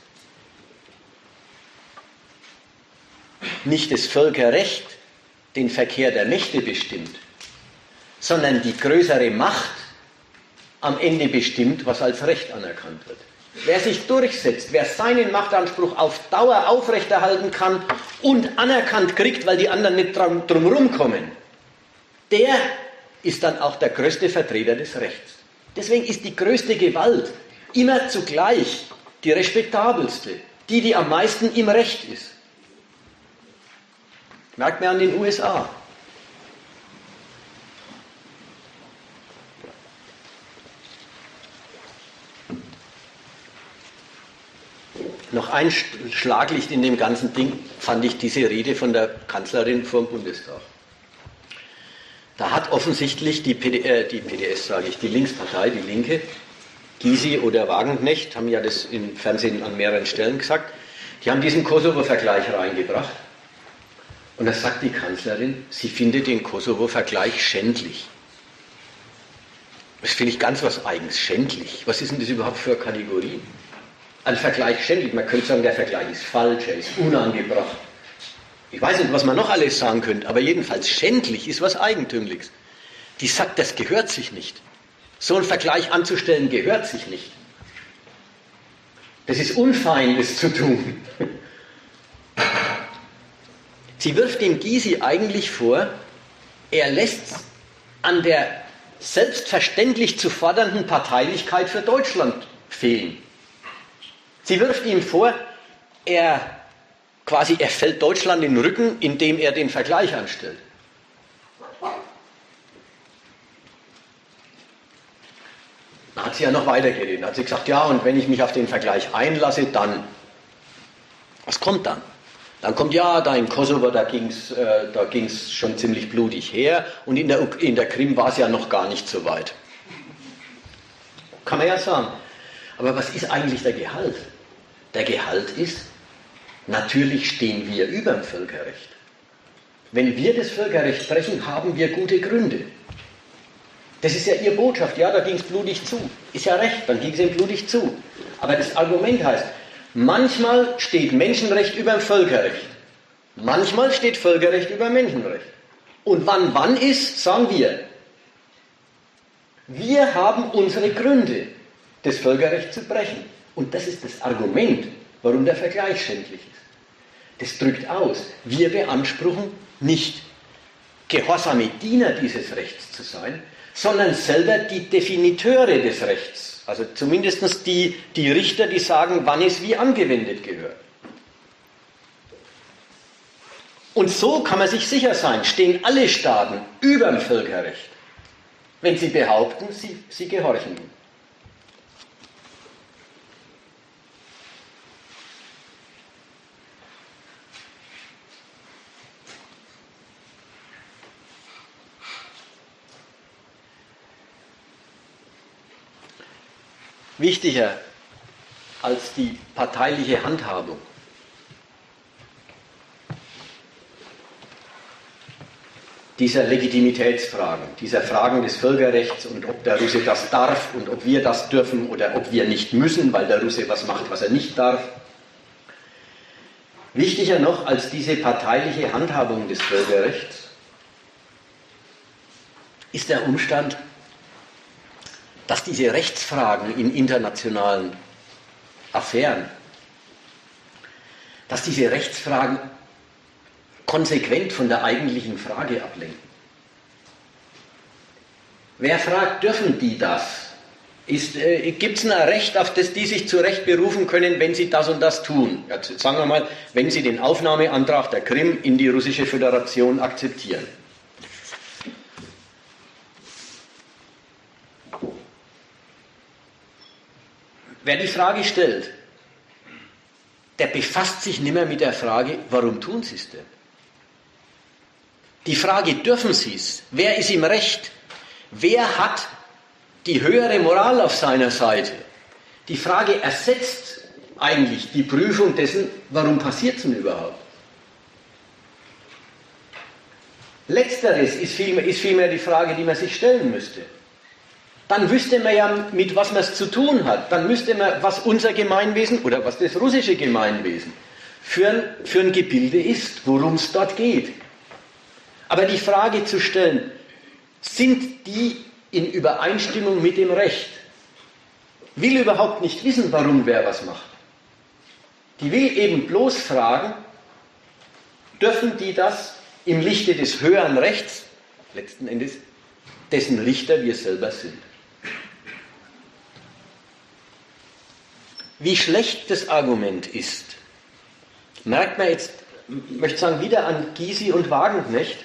nicht das Völkerrecht den Verkehr der Mächte bestimmt, sondern die größere Macht am Ende bestimmt, was als Recht anerkannt wird. Wer sich durchsetzt, wer seinen Machtanspruch auf Dauer aufrechterhalten kann und anerkannt kriegt, weil die anderen nicht drumherum kommen, der ist dann auch der größte Vertreter des Rechts. Deswegen ist die größte Gewalt immer zugleich die respektabelste, die am meisten im Recht ist. Merkt man an den USA. noch ein Schlaglicht in dem ganzen Ding fand ich diese Rede von der Kanzlerin vor dem Bundestag. Da hat offensichtlich die PDS, sage ich, die Linkspartei, die Linke, Gysi oder Wagenknecht, haben ja das im Fernsehen an mehreren Stellen gesagt, die haben diesen Kosovo-Vergleich reingebracht. Und da sagt die Kanzlerin, sie findet den Kosovo-Vergleich schändlich. Das finde ich ganz was Eigens, schändlich. Was ist denn das überhaupt für eine Kategorie? Ein Vergleich schändlich, man könnte sagen, der Vergleich ist falsch, er ist unangebracht. Ich weiß nicht, was man noch alles sagen könnte, aber jedenfalls schändlich ist was Eigentümliches. Die sagt, das gehört sich nicht. So einen Vergleich anzustellen, gehört sich nicht. Das ist unfein, das zu tun. Sie wirft dem Gysi eigentlich vor, er lässt an der selbstverständlich zu fordernden Parteilichkeit für Deutschland fehlen. Sie wirft ihm vor, er fällt Deutschland in den Rücken, indem er den Vergleich anstellt. Dann hat sie ja noch weitergeredet. Dann hat sie gesagt, ja, und wenn ich mich auf den Vergleich einlasse, dann. Was kommt dann? Dann kommt, ja, da in Kosovo, da ging's schon ziemlich blutig her und in der Krim war es ja noch gar nicht so weit. Kann man ja sagen. Aber was ist eigentlich der Gehalt? Der Gehalt ist, natürlich stehen wir über dem Völkerrecht. Wenn wir das Völkerrecht brechen, haben wir gute Gründe. Das ist ja Ihre Botschaft. Ja, da ging es blutig zu. Ist ja recht, dann ging es ihm blutig zu. Aber das Argument heißt, manchmal steht Menschenrecht über dem Völkerrecht. Manchmal steht Völkerrecht über Menschenrecht. Und wann ist, sagen wir. Wir haben unsere Gründe, das Völkerrecht zu brechen. Und das ist das Argument, warum der Vergleich schändlich ist. Das drückt aus, wir beanspruchen nicht gehorsame Diener dieses Rechts zu sein, sondern selber die Definiteure des Rechts. Also zumindest die Richter, die sagen, wann es wie angewendet gehört. Und so kann man sich sicher sein, stehen alle Staaten über dem Völkerrecht, wenn sie behaupten, sie gehorchen ihm. Wichtiger als die parteiliche Handhabung dieser Legitimitätsfragen, dieser Fragen des Völkerrechts und ob der Russe das darf und ob wir das dürfen oder ob wir nicht müssen, weil der Russe was macht, was er nicht darf. Wichtiger noch als diese parteiliche Handhabung des Völkerrechts ist der Umstand, dass diese Rechtsfragen in internationalen Affären, dass diese Rechtsfragen konsequent von der eigentlichen Frage ablenken. Wer fragt, dürfen die das? Gibt es ein Recht, auf das die sich zu Recht berufen können, wenn sie das und das tun? Ja, sagen wir mal, wenn sie den Aufnahmeantrag der Krim in die Russische Föderation akzeptieren. Wer die Frage stellt, der befasst sich nicht mehr mit der Frage, warum tun Sie es denn? Die Frage, dürfen Sie es? Wer ist im Recht? Wer hat die höhere Moral auf seiner Seite? Die Frage ersetzt eigentlich die Prüfung dessen, warum passiert es denn überhaupt? Letzteres ist vielmehr die Frage, die man sich stellen müsste. Dann wüsste man ja, mit was man es zu tun hat. Dann wüsste man, was unser Gemeinwesen oder was das russische Gemeinwesen für ein Gebilde ist, worum es dort geht. Aber die Frage zu stellen, sind die in Übereinstimmung mit dem Recht? Will überhaupt nicht wissen, warum wer was macht. Die will eben bloß fragen, dürfen die das im Lichte des höheren Rechts, letzten Endes, dessen Richter wir selber sind. Wie schlecht das Argument ist, merkt man jetzt, ich möchte sagen, wieder an Gysi und Wagenknecht,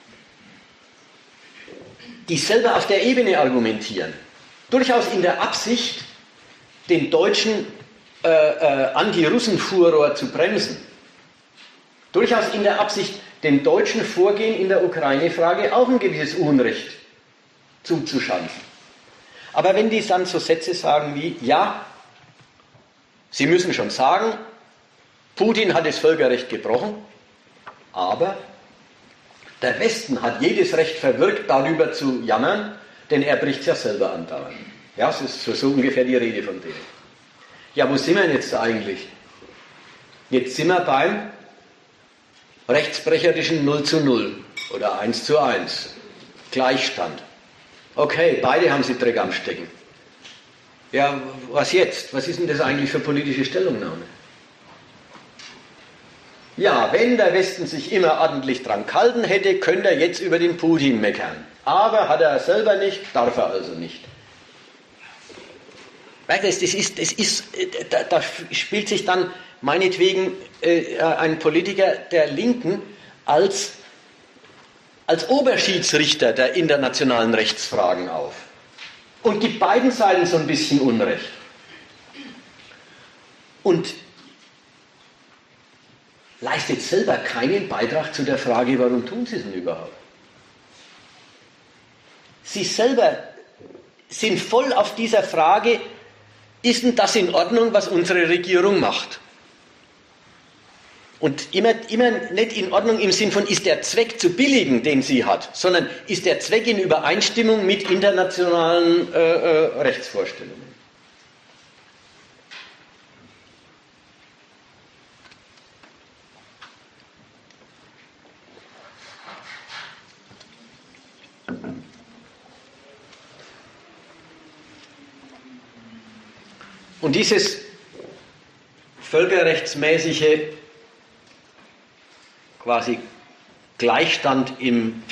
die selber auf der Ebene argumentieren. Durchaus in der Absicht, den Deutschen Anti-Russen-Furor zu bremsen. Durchaus in der Absicht, dem deutschen Vorgehen in der Ukraine-Frage auch ein gewisses Unrecht zuzuschanzen. Aber wenn die dann so Sätze sagen wie, ja, Sie müssen schon sagen, Putin hat das Völkerrecht gebrochen, aber der Westen hat jedes Recht verwirkt, darüber zu jammern, denn er bricht es ja selber andauernd. Ja, das ist so ungefähr die Rede von denen. Ja, wo sind wir denn jetzt eigentlich? Jetzt sind wir beim rechtsbrecherischen 0:0 oder 1:1. Gleichstand. Okay, beide haben sie Dreck am Stecken. Ja, was jetzt? Was ist denn das eigentlich für politische Stellungnahme? Ja, wenn der Westen sich immer ordentlich dran gehalten hätte, könnte er jetzt über den Putin meckern. Aber hat er selber nicht, darf er also nicht. Da spielt sich dann meinetwegen ein Politiker der Linken als Oberschiedsrichter der internationalen Rechtsfragen auf und gibt beiden Seiten so ein bisschen Unrecht. Und leistet selber keinen Beitrag zu der Frage, warum tun sie es denn überhaupt? Sie selber sind voll auf dieser Frage, ist denn das in Ordnung, was unsere Regierung macht? Und immer nicht in Ordnung im Sinn von, ist der Zweck zu billigen, den sie hat, sondern ist der Zweck in Übereinstimmung mit internationalen Rechtsvorstellungen. Und dieses völkerrechtsmäßige quasi Gleichstand im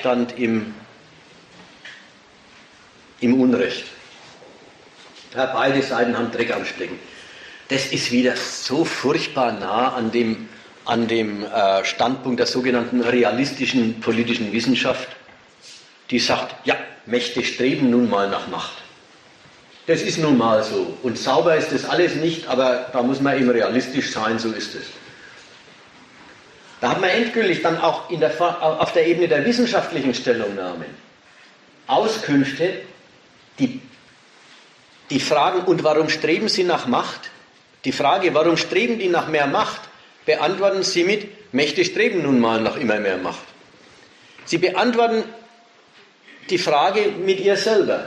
Unrecht. Ja, beide Seiten haben Dreck am Stecken. Das ist wieder so furchtbar nah an dem Standpunkt der sogenannten realistischen politischen Wissenschaft, die sagt, ja, Mächte streben nun mal nach Macht. Das ist nun mal so. Und sauber ist das alles nicht, aber da muss man eben realistisch sein, so ist es. Da hat man endgültig dann auch auf der Ebene der wissenschaftlichen Stellungnahmen Auskünfte, die fragen, und warum streben sie nach Macht? Die Frage, warum streben die nach mehr Macht, beantworten sie mit, Mächte streben nun mal nach immer mehr Macht. Sie beantworten die Frage mit ihr selber.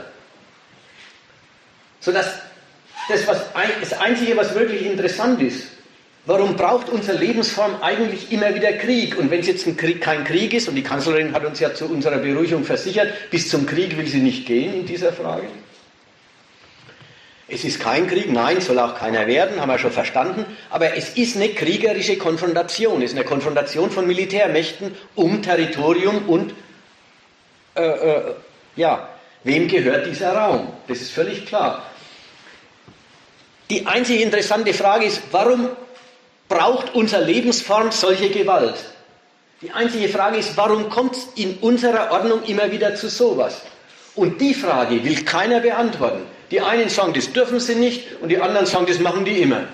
Sodass das Einzige, was wirklich interessant ist, warum braucht unsere Lebensform eigentlich immer wieder Krieg? Und wenn es jetzt kein Krieg ist, und die Kanzlerin hat uns ja zu unserer Beruhigung versichert, bis zum Krieg will sie nicht gehen in dieser Frage. Es ist kein Krieg, nein, soll auch keiner werden, haben wir schon verstanden, aber es ist eine kriegerische Konfrontation, es ist eine Konfrontation von Militärmächten um Territorium und wem gehört dieser Raum? Das ist völlig klar. Die einzige interessante Frage ist, warum braucht unsere Lebensform solche Gewalt? Die einzige Frage ist, warum kommt es in unserer Ordnung immer wieder zu sowas? Und die Frage will keiner beantworten. Die einen sagen, das dürfen sie nicht, und die anderen sagen, das machen die immer.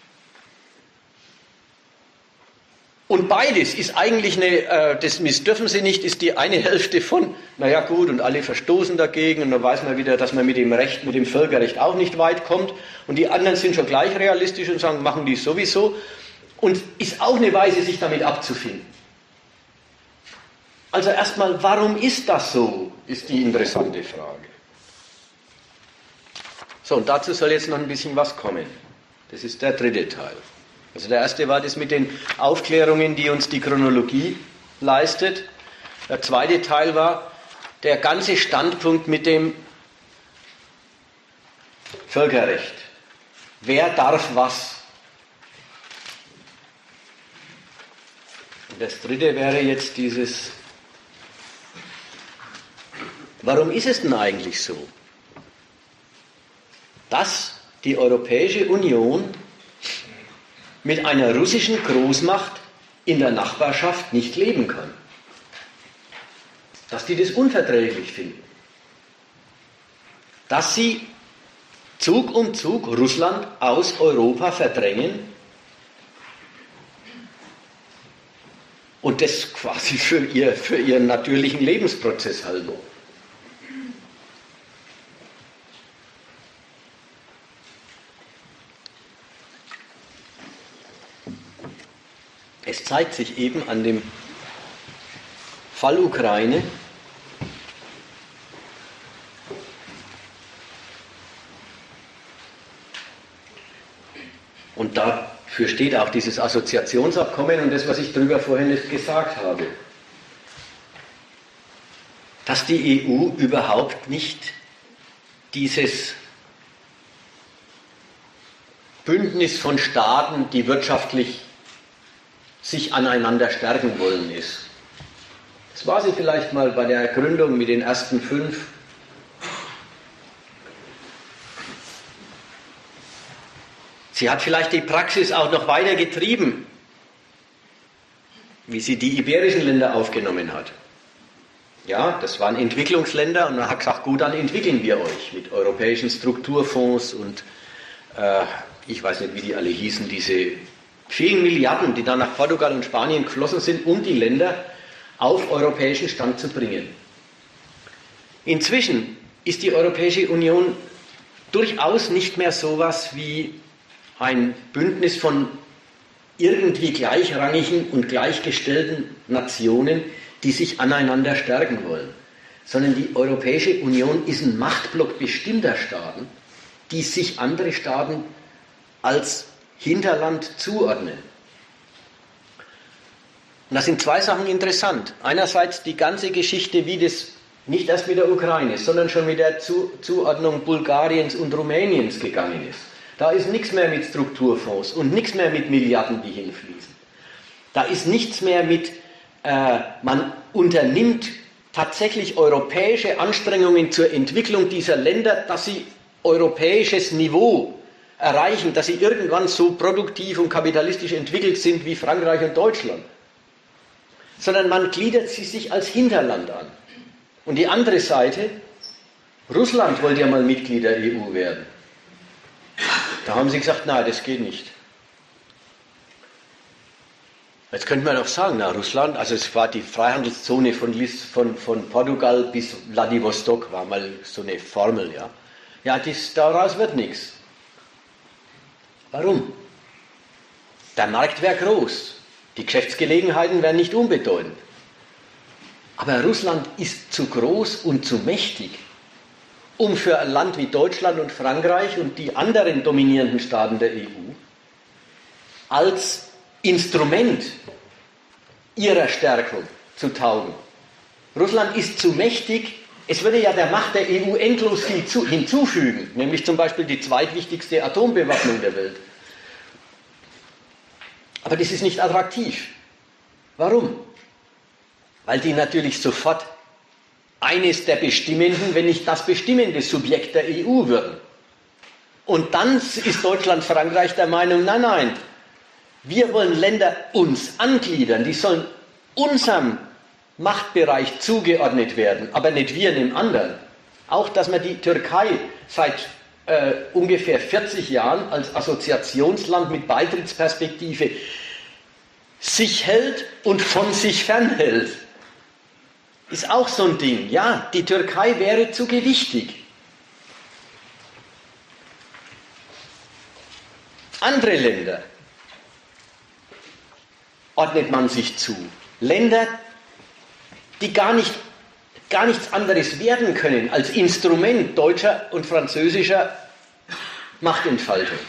Und beides ist eigentlich das dürfen sie nicht, ist die eine Hälfte von, naja gut, und alle verstoßen dagegen, und dann weiß man wieder, dass man mit dem Recht, mit dem Völkerrecht auch nicht weit kommt. Und die anderen sind schon gleich realistisch und sagen, machen die sowieso. Und ist auch eine Weise, sich damit abzufinden. Also erstmal, warum ist das so, ist die interessante Frage. So, und dazu soll jetzt noch ein bisschen was kommen. Das ist der dritte Teil. Also der erste war das mit den Aufklärungen, die uns die Chronologie leistet. Der zweite Teil war der ganze Standpunkt mit dem Völkerrecht. Wer darf was? Und das dritte wäre jetzt dieses, warum ist es denn eigentlich so, dass die Europäische Union mit einer russischen Großmacht in der Nachbarschaft nicht leben kann? Dass die das unverträglich finden. Dass sie Zug um Zug Russland aus Europa verdrängen und das quasi für ihren natürlichen Lebensprozess halten. Es zeigt sich eben an dem Fall Ukraine, und dafür steht auch dieses Assoziationsabkommen und das, was ich darüber vorhin gesagt habe, dass die EU überhaupt nicht dieses Bündnis von Staaten, die wirtschaftlich sich aneinander stärken wollen, ist. Das war sie vielleicht mal bei der Gründung mit den ersten 5. Sie hat vielleicht die Praxis auch noch weiter getrieben, wie sie die iberischen Länder aufgenommen hat. Ja, das waren Entwicklungsländer und man hat gesagt, gut, dann entwickeln wir euch mit europäischen Strukturfonds und ich weiß nicht, wie die alle hießen, diese vielen Milliarden, die dann nach Portugal und Spanien geflossen sind, um die Länder auf europäischen Stand zu bringen. Inzwischen ist die Europäische Union durchaus nicht mehr sowas wie ein Bündnis von irgendwie gleichrangigen und gleichgestellten Nationen, die sich aneinander stärken wollen, sondern die Europäische Union ist ein Machtblock bestimmter Staaten, die sich andere Staaten als Hinterland zuordnen. Und da sind 2 Sachen interessant. Einerseits die ganze Geschichte, wie das nicht erst mit der Ukraine, sondern schon mit der Zuordnung Bulgariens und Rumäniens gegangen ist. Da ist nichts mehr mit Strukturfonds und nichts mehr mit Milliarden, die hinfließen. Da ist nichts mehr mit, man unternimmt tatsächlich europäische Anstrengungen zur Entwicklung dieser Länder, dass sie europäisches Niveau erreichen, dass sie irgendwann so produktiv und kapitalistisch entwickelt sind wie Frankreich und Deutschland. Sondern man gliedert sie sich als Hinterland an. Und die andere Seite, Russland wollte ja mal Mitglied der EU werden. Da haben sie gesagt, nein, das geht nicht. Jetzt könnte man doch sagen, na, Russland, also es war die Freihandelszone von Portugal bis Vladivostok, war mal so eine Formel, ja. Ja, daraus wird nichts. Warum? Der Markt wäre groß, die Geschäftsgelegenheiten wären nicht unbedeutend. Aber Russland ist zu groß und zu mächtig, um für ein Land wie Deutschland und Frankreich und die anderen dominierenden Staaten der EU als Instrument ihrer Stärkung zu taugen. Russland ist zu mächtig, es würde ja der Macht der EU endlos viel hinzufügen, nämlich zum Beispiel die zweitwichtigste Atombewaffnung der Welt. Aber das ist nicht attraktiv. Warum? Weil die natürlich sofort eines der bestimmenden, wenn nicht das bestimmende Subjekt der EU würden. Und dann ist Deutschland, Frankreich der Meinung, nein, nein, wir wollen Länder uns angliedern, die sollen unserem Machtbereich zugeordnet werden, aber nicht wir dem anderen. Auch, dass man die Türkei seit ungefähr 40 Jahren als Assoziationsland mit Beitrittsperspektive sich hält und von sich fernhält, ist auch so ein Ding. Ja, die Türkei wäre zu gewichtig. Andere Länder ordnet man sich zu. Länder, die gar nichts anderes werden können als Instrument deutscher und französischer Machtentfaltung.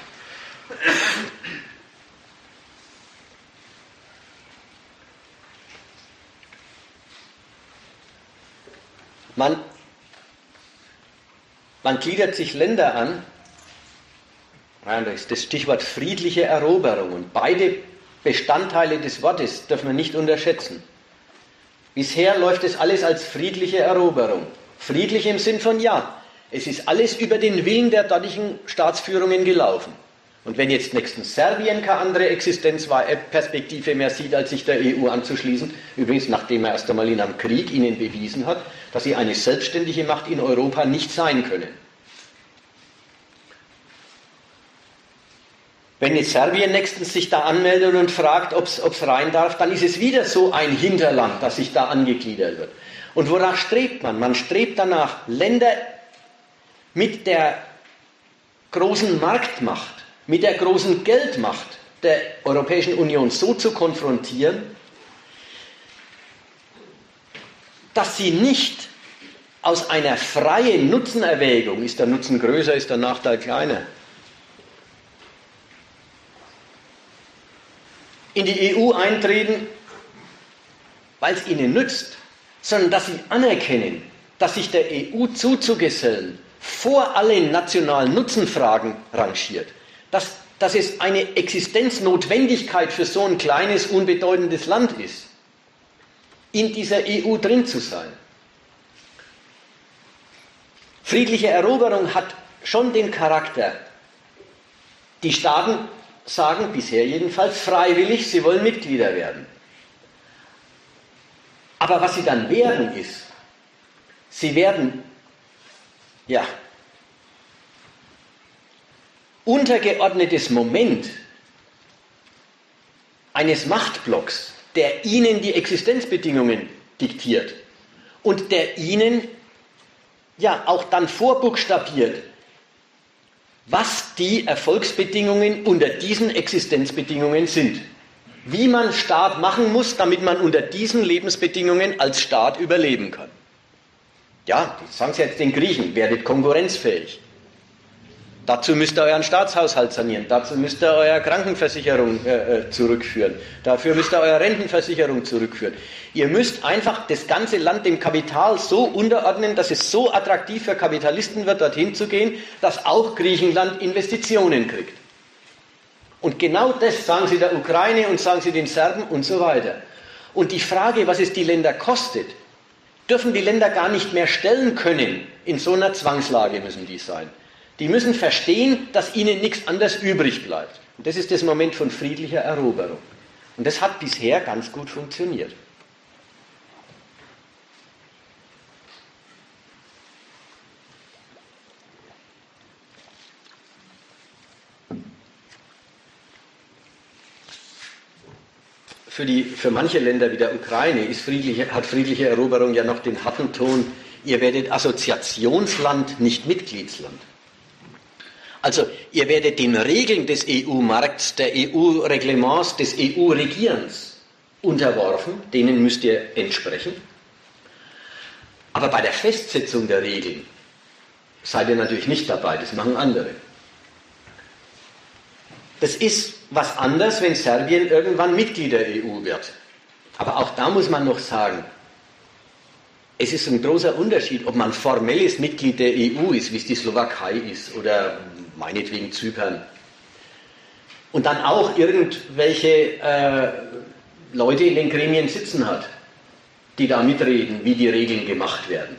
Man gliedert sich Länder an, das ist das Stichwort friedliche Eroberung, und beide Bestandteile des Wortes dürfen wir nicht unterschätzen. Bisher läuft es alles als friedliche Eroberung. Friedlich im Sinn von ja, es ist alles über den Willen der dortigen Staatsführungen gelaufen. Und wenn jetzt nächstens Serbien keine andere Existenzperspektive mehr sieht, als sich der EU anzuschließen, übrigens nachdem er erst einmal in einem Krieg ihnen bewiesen hat, dass sie eine selbstständige Macht in Europa nicht sein können. Wenn jetzt Serbien nächstens sich da anmeldet und fragt, ob es rein darf, dann ist es wieder so ein Hinterland, das sich da angegliedert wird. Und wonach strebt man? Man strebt danach, Länder mit der großen Marktmacht, mit der großen Geldmacht der Europäischen Union so zu konfrontieren, dass sie nicht aus einer freien Nutzenerwägung, ist der Nutzen größer, ist der Nachteil kleiner, in die EU eintreten, weil es ihnen nützt, sondern dass sie anerkennen, dass sich der EU zuzugesellen vor allen nationalen Nutzenfragen rangiert, dass es eine Existenznotwendigkeit für so ein kleines, unbedeutendes Land ist, in dieser EU drin zu sein. Friedliche Eroberung hat schon den Charakter, die Staaten sagen bisher jedenfalls freiwillig, sie wollen Mitglieder werden. Aber was sie dann werden ist, sie werden, ja, untergeordnetes Moment eines Machtblocks, der ihnen die Existenzbedingungen diktiert und der ihnen ja auch dann vorbuchstabiert, was die Erfolgsbedingungen unter diesen Existenzbedingungen sind. Wie man Staat machen muss, damit man unter diesen Lebensbedingungen als Staat überleben kann. Ja, das sagen Sie jetzt den Griechen, werdet konkurrenzfähig. Dazu müsst ihr euren Staatshaushalt sanieren, dazu müsst ihr eure Krankenversicherung zurückführen, dafür müsst ihr eure Rentenversicherung zurückführen. Ihr müsst einfach das ganze Land dem Kapital so unterordnen, dass es so attraktiv für Kapitalisten wird, dorthin zu gehen, dass auch Griechenland Investitionen kriegt. Und genau das sagen sie der Ukraine und sagen sie den Serben und so weiter. Und die Frage, was es die Länder kostet, dürfen die Länder gar nicht mehr stellen können. In so einer Zwangslage müssen die sein. Die müssen verstehen, dass ihnen nichts anderes übrig bleibt. Und das ist das Moment von friedlicher Eroberung. Und das hat bisher ganz gut funktioniert. Für manche Länder wie der Ukraine hat friedliche Eroberung ja noch den harten Ton, ihr werdet Assoziationsland, nicht Mitgliedsland. Also ihr werdet den Regeln des EU-Markts, der EU-Reglements, des EU-Regierens unterworfen, denen müsst ihr entsprechen. Aber bei der Festsetzung der Regeln seid ihr natürlich nicht dabei, das machen andere. Das ist was anderes, wenn Serbien irgendwann Mitglied der EU wird. Aber auch da muss man noch sagen, es ist ein großer Unterschied, ob man formelles Mitglied der EU ist, wie es die Slowakei ist oder meinetwegen Zypern. Und dann auch irgendwelche Leute in den Gremien sitzen hat, die da mitreden, wie die Regeln gemacht werden.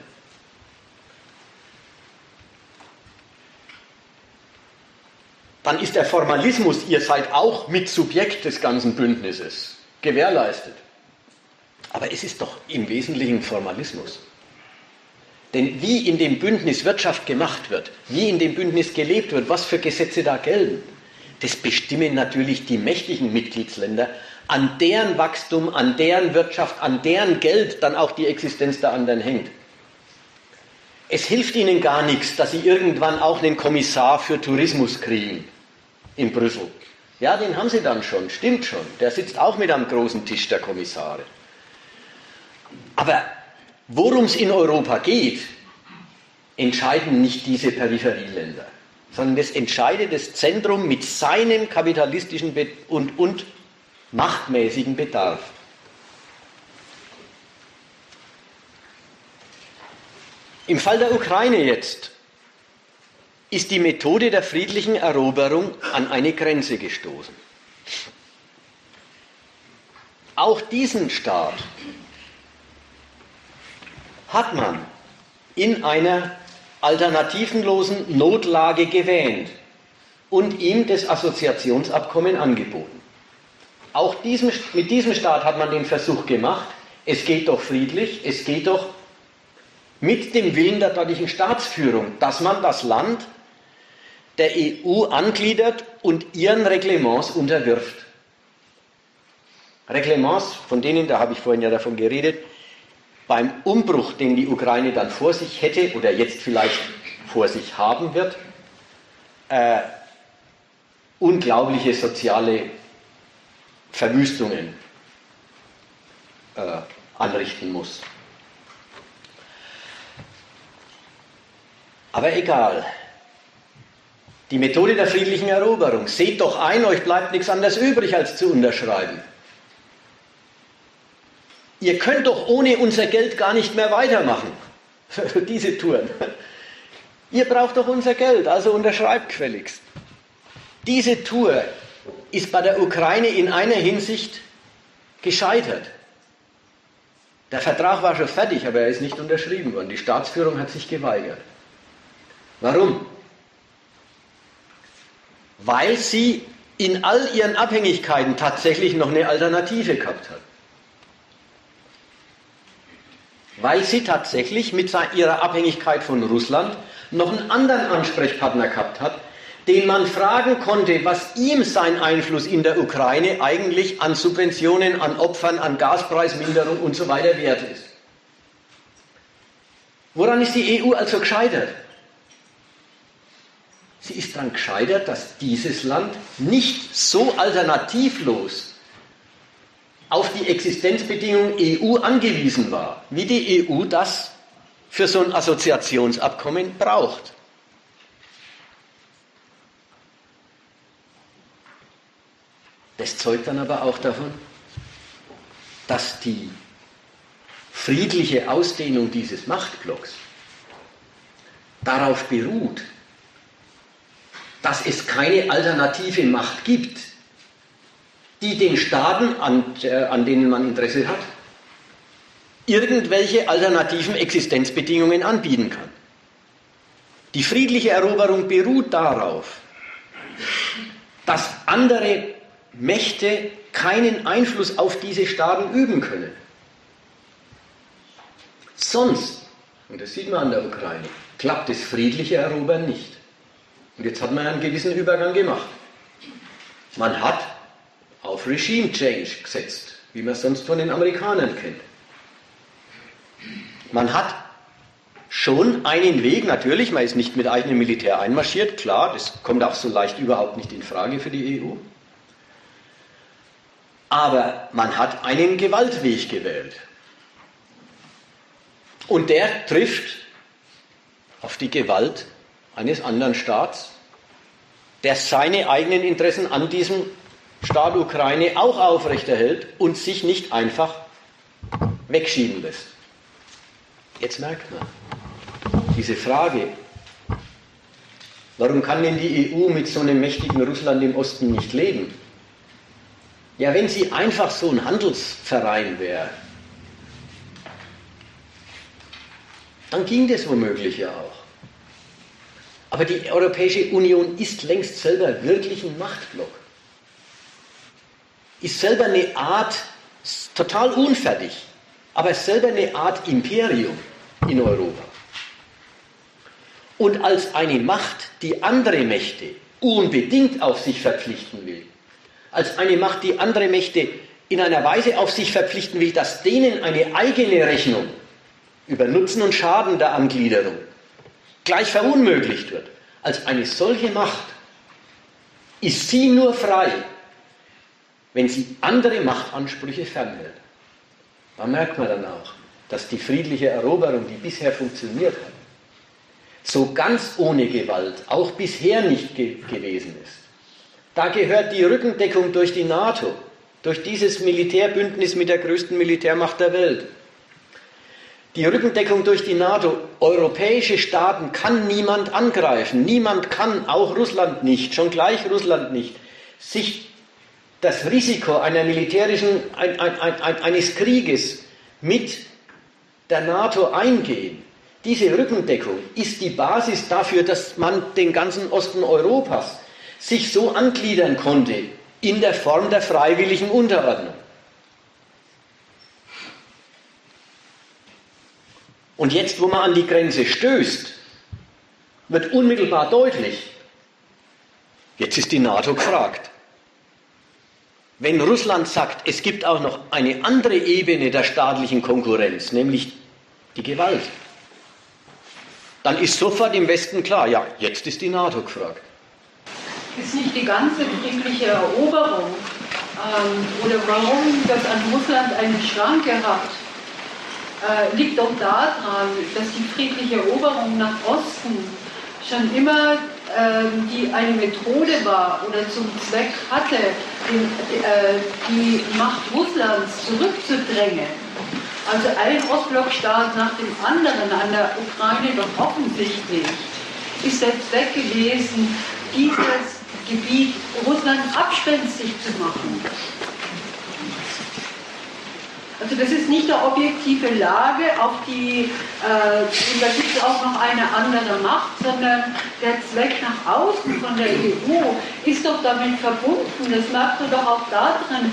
Dann ist der Formalismus, ihr seid auch Mitsubjekt des ganzen Bündnisses, gewährleistet. Aber es ist doch im Wesentlichen Formalismus. Denn wie in dem Bündnis Wirtschaft gemacht wird, wie in dem Bündnis gelebt wird, was für Gesetze da gelten, das bestimmen natürlich die mächtigen Mitgliedsländer, an deren Wachstum, an deren Wirtschaft, an deren Geld dann auch die Existenz der anderen hängt. Es hilft ihnen gar nichts, dass sie irgendwann auch einen Kommissar für Tourismus kriegen in Brüssel. Ja, den haben sie dann schon, stimmt schon. Der sitzt auch mit am großen Tisch der Kommissare. Aber worum es in Europa geht, entscheiden nicht diese Peripherieländer, sondern das entscheidet das Zentrum mit seinem kapitalistischen und machtmäßigen Bedarf. Im Fall der Ukraine jetzt ist die Methode der friedlichen Eroberung an eine Grenze gestoßen. Auch diesen Staat hat man in einer alternativenlosen Notlage gewähnt und ihm das Assoziationsabkommen angeboten. Auch mit diesem Staat hat man den Versuch gemacht, es geht doch friedlich, es geht doch mit dem Willen der dortigen Staatsführung, dass man das Land der EU angliedert und ihren Reglements unterwirft. Reglements, von denen, da habe ich vorhin ja davon geredet, beim Umbruch, den die Ukraine dann vor sich hätte oder jetzt vielleicht vor sich haben wird, unglaubliche soziale Verwüstungen anrichten muss. Aber egal. Die Methode der friedlichen Eroberung. Seht doch ein, euch bleibt nichts anderes übrig, als zu unterschreiben. Ihr könnt doch ohne unser Geld gar nicht mehr weitermachen. Diese Touren. Ihr braucht doch unser Geld, also unterschreibt gefälligst. Diese Tour ist bei der Ukraine in einer Hinsicht gescheitert. Der Vertrag war schon fertig, aber er ist nicht unterschrieben worden. Die Staatsführung hat sich geweigert. Warum? Weil sie in all ihren Abhängigkeiten tatsächlich noch eine Alternative gehabt hat. Weil sie tatsächlich mit ihrer Abhängigkeit von Russland noch einen anderen Ansprechpartner gehabt hat, den man fragen konnte, was ihm sein Einfluss in der Ukraine eigentlich an Subventionen, an Opfern, an Gaspreisminderung und so weiter wert ist. Woran ist die EU also gescheitert? Sie ist daran gescheitert, dass dieses Land nicht so alternativlos auf die Existenzbedingungen EU angewiesen war, wie die EU das für so ein Assoziationsabkommen braucht. Das zeugt dann aber auch davon, dass die friedliche Ausdehnung dieses Machtblocks darauf beruht, dass es keine alternative Macht gibt, die den Staaten, an denen man Interesse hat, irgendwelche alternativen Existenzbedingungen anbieten kann. Die friedliche Eroberung beruht darauf, dass andere Mächte keinen Einfluss auf diese Staaten üben können. Sonst, und das sieht man an der Ukraine, klappt das friedliche Erobern nicht. Und jetzt hat man einen gewissen Übergang gemacht. Man hat auf Regime Change gesetzt, wie man es sonst von den Amerikanern kennt. Man hat schon einen Weg, natürlich, man ist nicht mit eigenem Militär einmarschiert, klar, das kommt auch so leicht überhaupt nicht in Frage für die EU. Aber man hat einen Gewaltweg gewählt. Und der trifft auf die Gewalt eines anderen Staats, der seine eigenen Interessen an diesem Staat Ukraine auch aufrechterhält und sich nicht einfach wegschieben lässt. Jetzt merkt man, diese Frage, warum kann denn die EU mit so einem mächtigen Russland im Osten nicht leben? Ja, wenn sie einfach so ein Handelsverein wäre, dann ging das womöglich ja auch. Aber die Europäische Union ist längst selber wirklich ein Machtblock. Ist selber eine Art, total unfertig, aber selber eine Art Imperium in Europa. Und als eine Macht, die andere Mächte unbedingt auf sich verpflichten will, als eine Macht, die andere Mächte in einer Weise auf sich verpflichten will, dass denen eine eigene Rechnung über Nutzen und Schaden der Angliederung gleich verunmöglicht wird. Als eine solche Macht ist sie nur frei, wenn sie andere Machtansprüche fernhält. Da merkt man dann auch, dass die friedliche Eroberung, die bisher funktioniert hat, so ganz ohne Gewalt auch bisher nicht gewesen ist. Da gehört die Rückendeckung durch die NATO, durch dieses Militärbündnis mit der größten Militärmacht der Welt. Die Rückendeckung durch die NATO, europäische Staaten kann niemand angreifen, niemand kann, auch Russland nicht, schon gleich Russland nicht, sich das Risiko einer eines Krieges mit der NATO eingehen. Diese Rückendeckung ist die Basis dafür, dass man den ganzen Osten Europas sich so angliedern konnte in der Form der freiwilligen Unterordnung. Und jetzt, wo man an die Grenze stößt, wird unmittelbar deutlich, Jetzt ist die NATO gefragt. Wenn Russland sagt, es gibt auch noch eine andere Ebene der staatlichen Konkurrenz, nämlich die Gewalt, dann ist sofort im Westen klar, ja, jetzt ist die NATO gefragt. Ist nicht die ganze friedliche Eroberung oder warum das an Russland eine Schranke hat, liegt doch daran, dass die friedliche Eroberung nach Osten schon immer eine Methode war oder zum Zweck hatte, die Macht Russlands zurückzudrängen. Also ein Ostblockstaat nach dem anderen, an der Ukraine doch offensichtlich, ist der Zweck gewesen, dieses Gebiet Russland abspenstig zu machen. Also das ist nicht eine objektive Lage, auf die, und da gibt es auch noch eine andere Macht, sondern der Zweck nach außen von der EU ist doch damit verbunden. Das merkt man doch auch daran,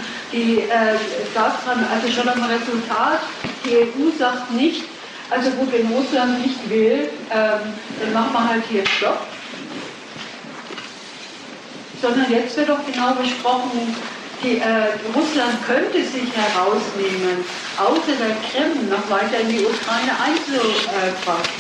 also schon am Resultat, die EU sagt nicht, also gut, wenn Russland nicht will, dann machen wir halt hier Stopp. Sondern jetzt wird doch genau besprochen, Russland könnte sich herausnehmen, außer der Krim noch weiter in die Ukraine einzufassen.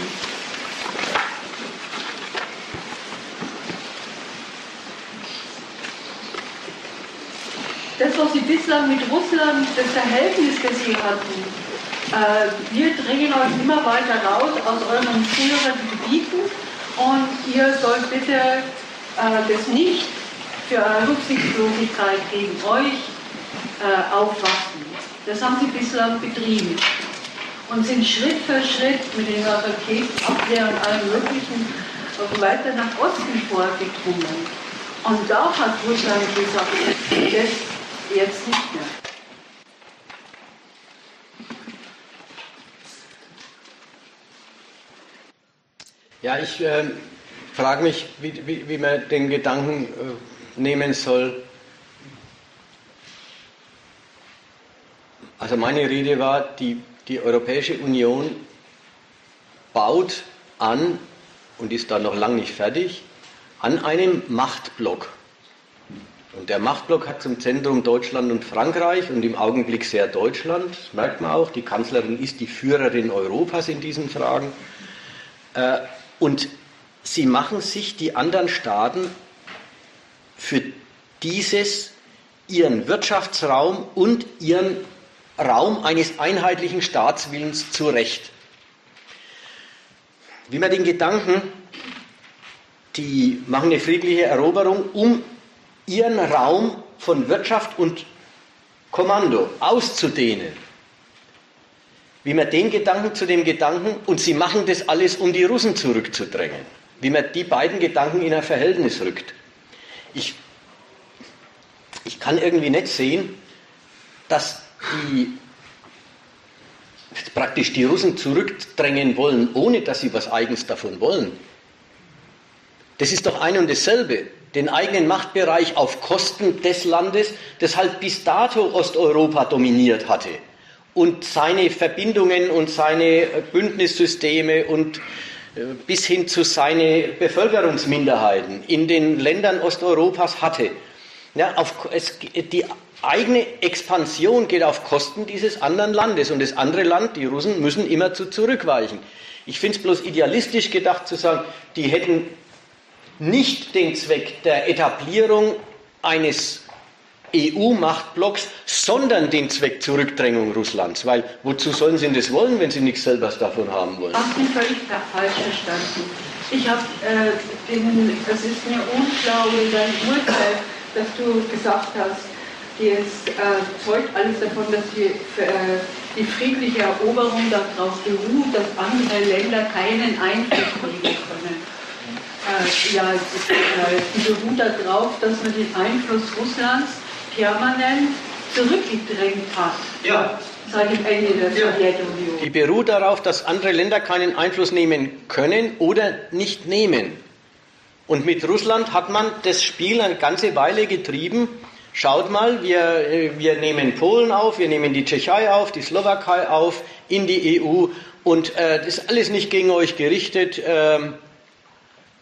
Das, was Sie bislang mit Russland, das Verhältnis, das Sie hatten, wir drängen euch immer weiter raus aus euren früheren Gebieten und ihr sollt bitte das nicht für eure Rücksichtslosigkeit gegen euch aufwachen. Das haben sie bislang betrieben und sind Schritt für Schritt mit den Raketenabwehr und allem Möglichen auch weiter nach Osten vorgedrungen. Und da hat Russland gesagt, jetzt nicht mehr. Ja, ich frage mich, wie man den Gedanken nehmen soll. Also meine Rede war, die Europäische Union baut an, und ist da noch lange nicht fertig, an einem Machtblock. Und der Machtblock hat zum Zentrum Deutschland und Frankreich und im Augenblick sehr Deutschland, das merkt man auch, die Kanzlerin ist die Führerin Europas in diesen Fragen. Und sie machen sich die anderen Staaten für dieses, ihren Wirtschaftsraum und ihren Raum eines einheitlichen Staatswillens zurecht. Wie man den Gedanken, die machen eine friedliche Eroberung, um ihren Raum von Wirtschaft und Kommando auszudehnen. Wie man den Gedanken zu dem Gedanken, und sie machen das alles, um die Russen zurückzudrängen. Wie man die beiden Gedanken in ein Verhältnis rückt. Ich kann irgendwie nicht sehen, dass praktisch die Russen zurückdrängen wollen, ohne dass sie was Eigens davon wollen. Das ist doch ein und dasselbe. Den eigenen Machtbereich auf Kosten des Landes, das halt bis dato Osteuropa dominiert hatte. Und seine Verbindungen und seine Bündnissysteme und bis hin zu seinen Bevölkerungsminderheiten in den Ländern Osteuropas hatte. Ja, die eigene Expansion geht auf Kosten dieses anderen Landes und das andere Land, die Russen, müssen immer zurückweichen. Ich finde es bloß idealistisch gedacht zu sagen, die hätten nicht den Zweck der Etablierung eines EU-Machtblocks, sondern den Zweck Zurückdrängung Russlands. Weil wozu sollen sie das wollen, wenn sie nichts selber davon haben wollen? Ich habe mich völlig falsch verstanden. Es ist mir unklar in deinem Urteil, dass du gesagt hast, es zeugt alles davon, dass die friedliche Eroberung darauf beruht, dass andere Länder keinen Einfluss nehmen können. Die beruht darauf, dass man den Einfluss Russlands permanent zurückgedrängt hat. Ja. Seit dem Ende der Sowjetunion. Die beruht darauf, dass andere Länder keinen Einfluss nehmen können oder nicht nehmen. Und mit Russland hat man das Spiel eine ganze Weile getrieben. Schaut mal, wir nehmen Polen auf, wir nehmen die Tschechei auf, die Slowakei auf, in die EU. Und das ist alles nicht gegen euch gerichtet.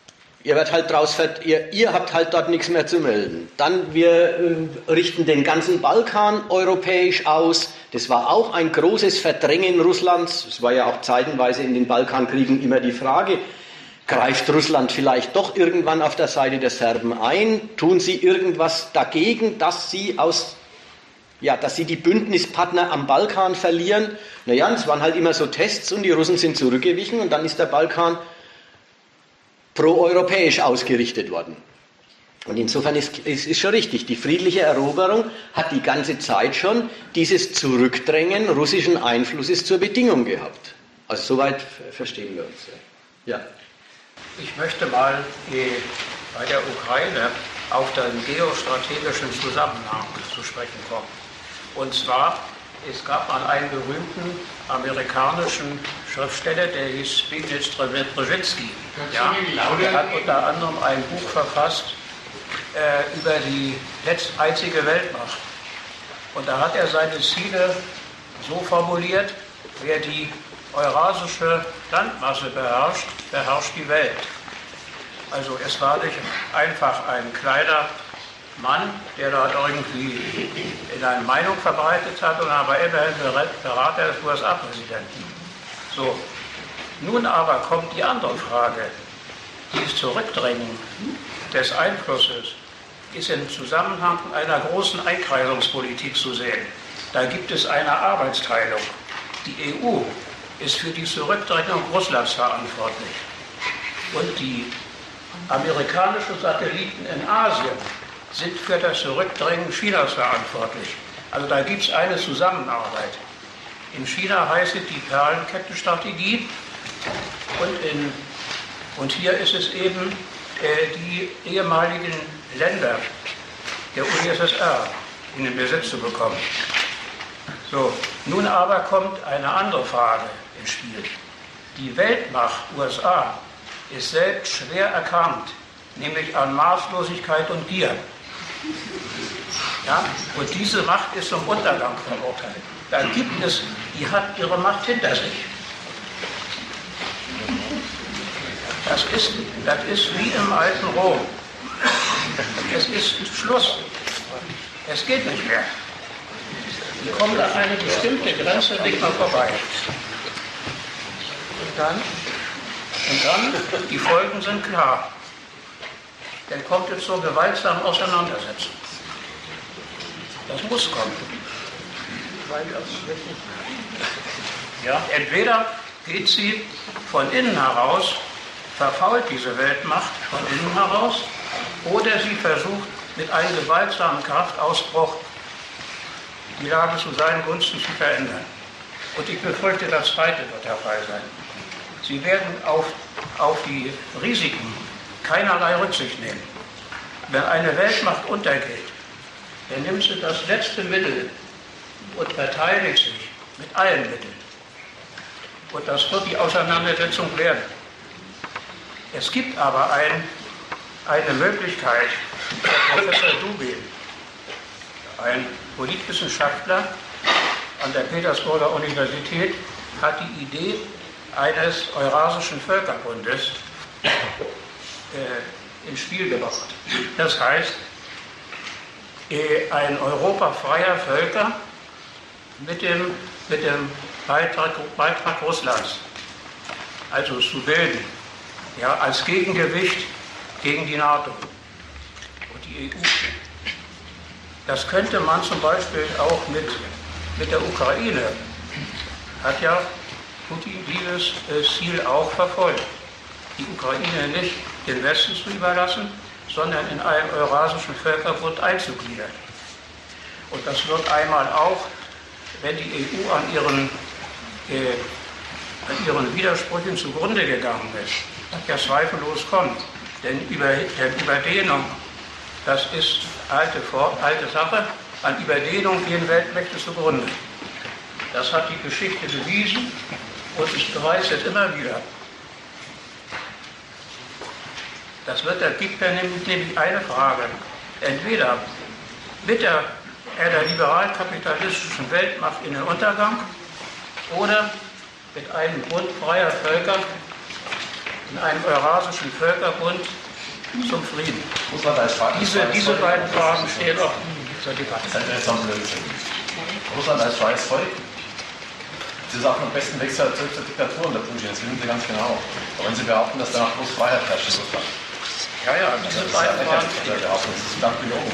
Ihr habt halt dort nichts mehr zu melden. Dann, wir richten den ganzen Balkan europäisch aus. Das war auch ein großes Verdrängen Russlands. Es war ja auch zeitenweise in den Balkankriegen immer die Frage, greift Russland vielleicht doch irgendwann auf der Seite der Serben ein? Tun sie irgendwas dagegen, dass sie die Bündnispartner am Balkan verlieren? Naja, es waren halt immer so Tests und die Russen sind zurückgewichen und dann ist der Balkan proeuropäisch ausgerichtet worden. Und insofern ist schon richtig, die friedliche Eroberung hat die ganze Zeit schon dieses Zurückdrängen russischen Einflusses zur Bedingung gehabt. Also soweit verstehen wir uns. Ja. Ich möchte mal bei der Ukraine auf den geostrategischen Zusammenhang zu sprechen kommen. Und zwar, es gab mal einen berühmten amerikanischen Schriftsteller, der hieß Zbigniew Brzezinski. Ja, der hat unter anderem ein Buch verfasst über die einzige Weltmacht. Und da hat er seine Ziele so formuliert: Wer die eurasische Landmasse beherrscht, beherrscht die Welt. Also es war nicht einfach ein kleiner Mann, der da irgendwie eine Meinung verbreitet hat, und aber immerhin Berater des USA-Präsidenten. So, nun aber kommt die andere Frage. Dieses Zurückdrängen des Einflusses ist im Zusammenhang einer großen Einkreisungspolitik zu sehen. Da gibt es eine Arbeitsteilung. Die EU ist für die Zurückdrängung Russlands verantwortlich. Und die amerikanischen Satelliten in Asien sind für das Zurückdrängen Chinas verantwortlich. Also da gibt es eine Zusammenarbeit. In China heißt es die Perlenkettenstrategie und hier ist es eben die ehemaligen Länder der UdSSR in den Besitz zu bekommen. So, nun aber kommt eine andere Frage ins Spiel. Die Weltmacht USA ist selbst schwer erkrankt, nämlich an Maßlosigkeit und Gier. Ja? Und diese Macht ist zum Untergang verurteilt. Da gibt es, die hat ihre Macht hinter sich. Das ist wie im alten Rom. Es ist Schluss. Es geht nicht mehr. Die kommen an eine bestimmte Grenze nicht mehr vorbei. Und dann, die Folgen sind klar. Dann kommt es zur gewaltsamen Auseinandersetzung. Das muss kommen. Ja, entweder geht sie von innen heraus, verfault diese Weltmacht von innen heraus, oder sie versucht mit einem gewaltsamen Kraftausbruch die Lage zu seinen Gunsten zu verändern. Und ich befürchte, das Zweite wird der Fall sein. Sie werden auf die Risiken keinerlei Rücksicht nehmen. Wenn eine Weltmacht untergeht, dann nimmt sie das letzte Mittel und verteidigt sich mit allen Mitteln. Und das wird die Auseinandersetzung werden. Es gibt aber eine Möglichkeit. Der Professor Dubin, ein Politwissenschaftler an der Petersburger Universität, hat die Idee eines Eurasischen Völkerbundes ins Spiel gebracht. Das heißt, ein Europa freier Völker mit dem Beitrag Russlands, also zu bilden, ja, als Gegengewicht gegen die NATO und die EU. Das könnte man zum Beispiel auch mit der Ukraine, hat ja Putin dieses Ziel auch verfolgt, die Ukraine nicht den Westen zu überlassen, sondern in einen Eurasischen Völkerbund einzugliedern. Und das wird einmal auch, wenn die EU an ihren Widersprüchen zugrunde gegangen ist, was ja zweifellos kommt. Denn Überdehnung, das ist alte Sache, an Überdehnung gehen Weltmächte zugrunde. Das hat die Geschichte bewiesen und es beweist es immer wieder. Gibt ja nämlich eine Frage. Entweder mit der liberal-kapitalistischen Weltmacht in den Untergang oder mit einem Bund freier Völker, in einem Eurasischen Völkerbund zum Frieden. Diese beiden Fragen stehen auch zur Debatte. Das ist ein Blödsinn. Russland als freies Volk, Sie sagen am besten weg zur Diktatur unter Putin, das wissen Sie ganz genau. Aber wenn Sie behaupten, dass danach bloß Freiheit herrscht in Russland. Ja, diese beiden Fragen. Das ist ganz gelogen.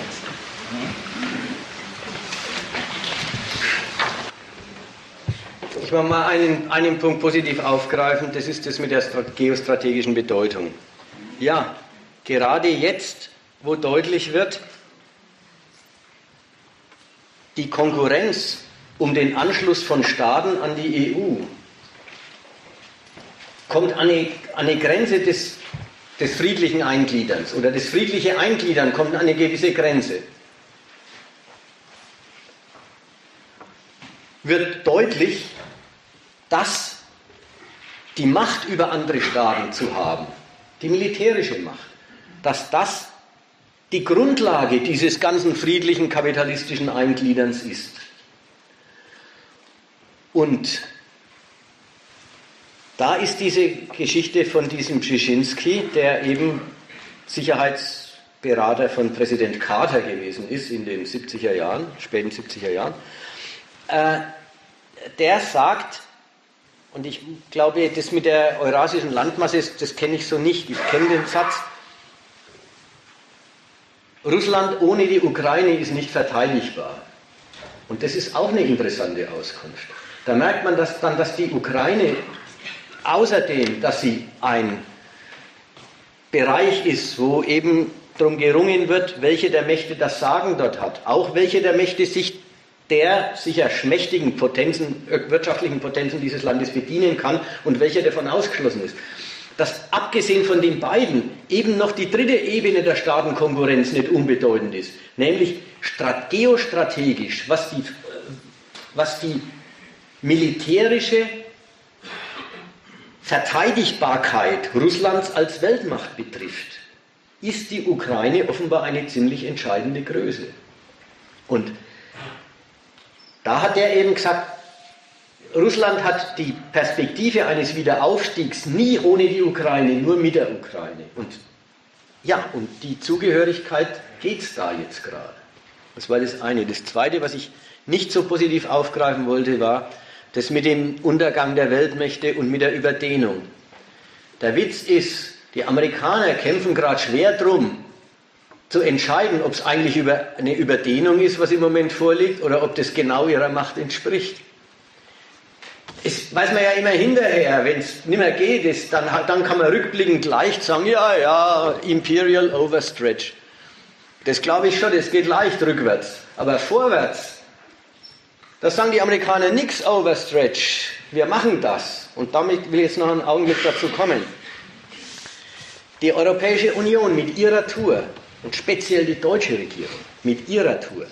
Ich will mal einen Punkt positiv aufgreifen, das ist das mit der geostrategischen Bedeutung. Ja, gerade jetzt, wo deutlich wird, die Konkurrenz um den Anschluss von Staaten an die EU kommt an eine Grenze des friedlichen Eingliederns, oder das friedliche Eingliedern kommt an eine gewisse Grenze. Wird deutlich, dass die Macht über andere Staaten zu haben, die militärische Macht, dass das die Grundlage dieses ganzen friedlichen kapitalistischen Eingliederns ist. Und da ist diese Geschichte von diesem Brzezinski, der eben Sicherheitsberater von Präsident Carter gewesen ist in den 70er Jahren, späten 70er Jahren, der sagt, und ich glaube, das mit der eurasischen Landmasse, das kenne ich so nicht, ich kenne den Satz, Russland ohne die Ukraine ist nicht verteidigbar. Und das ist auch eine interessante Auskunft. Da merkt man dass die Ukraine, außerdem, dass sie ein Bereich ist, wo eben darum gerungen wird, welche der Mächte das Sagen dort hat, auch welche der Mächte sich der sicher schmächtigen Potenzen, wirtschaftlichen Potenzen dieses Landes bedienen kann und welcher davon ausgeschlossen ist. Dass abgesehen von den beiden eben noch die dritte Ebene der Staatenkonkurrenz nicht unbedeutend ist, nämlich geostrategisch, was die militärische Verteidigbarkeit Russlands als Weltmacht betrifft, ist die Ukraine offenbar eine ziemlich entscheidende Größe. Und da hat er eben gesagt, Russland hat die Perspektive eines Wiederaufstiegs nie ohne die Ukraine, nur mit der Ukraine. Und ja, um die Zugehörigkeit geht es da jetzt gerade. Das war das eine. Das zweite, was ich nicht so positiv aufgreifen wollte, war das mit dem Untergang der Weltmächte und mit der Überdehnung. Der Witz ist, die Amerikaner kämpfen gerade schwer drum, zu entscheiden, ob es eigentlich eine Überdehnung ist, was im Moment vorliegt, oder ob das genau ihrer Macht entspricht. Das weiß man ja immer hinterher, wenn es nicht mehr geht, dann kann man rückblickend leicht sagen, ja, Imperial Overstretch. Das glaube ich schon, das geht leicht rückwärts. Aber vorwärts, da sagen die Amerikaner nichts Overstretch, wir machen das. Und damit will ich jetzt noch einen Augenblick dazu kommen. Die Europäische Union mit ihrer Tour, und speziell die deutsche Regierung mit ihrer Tour,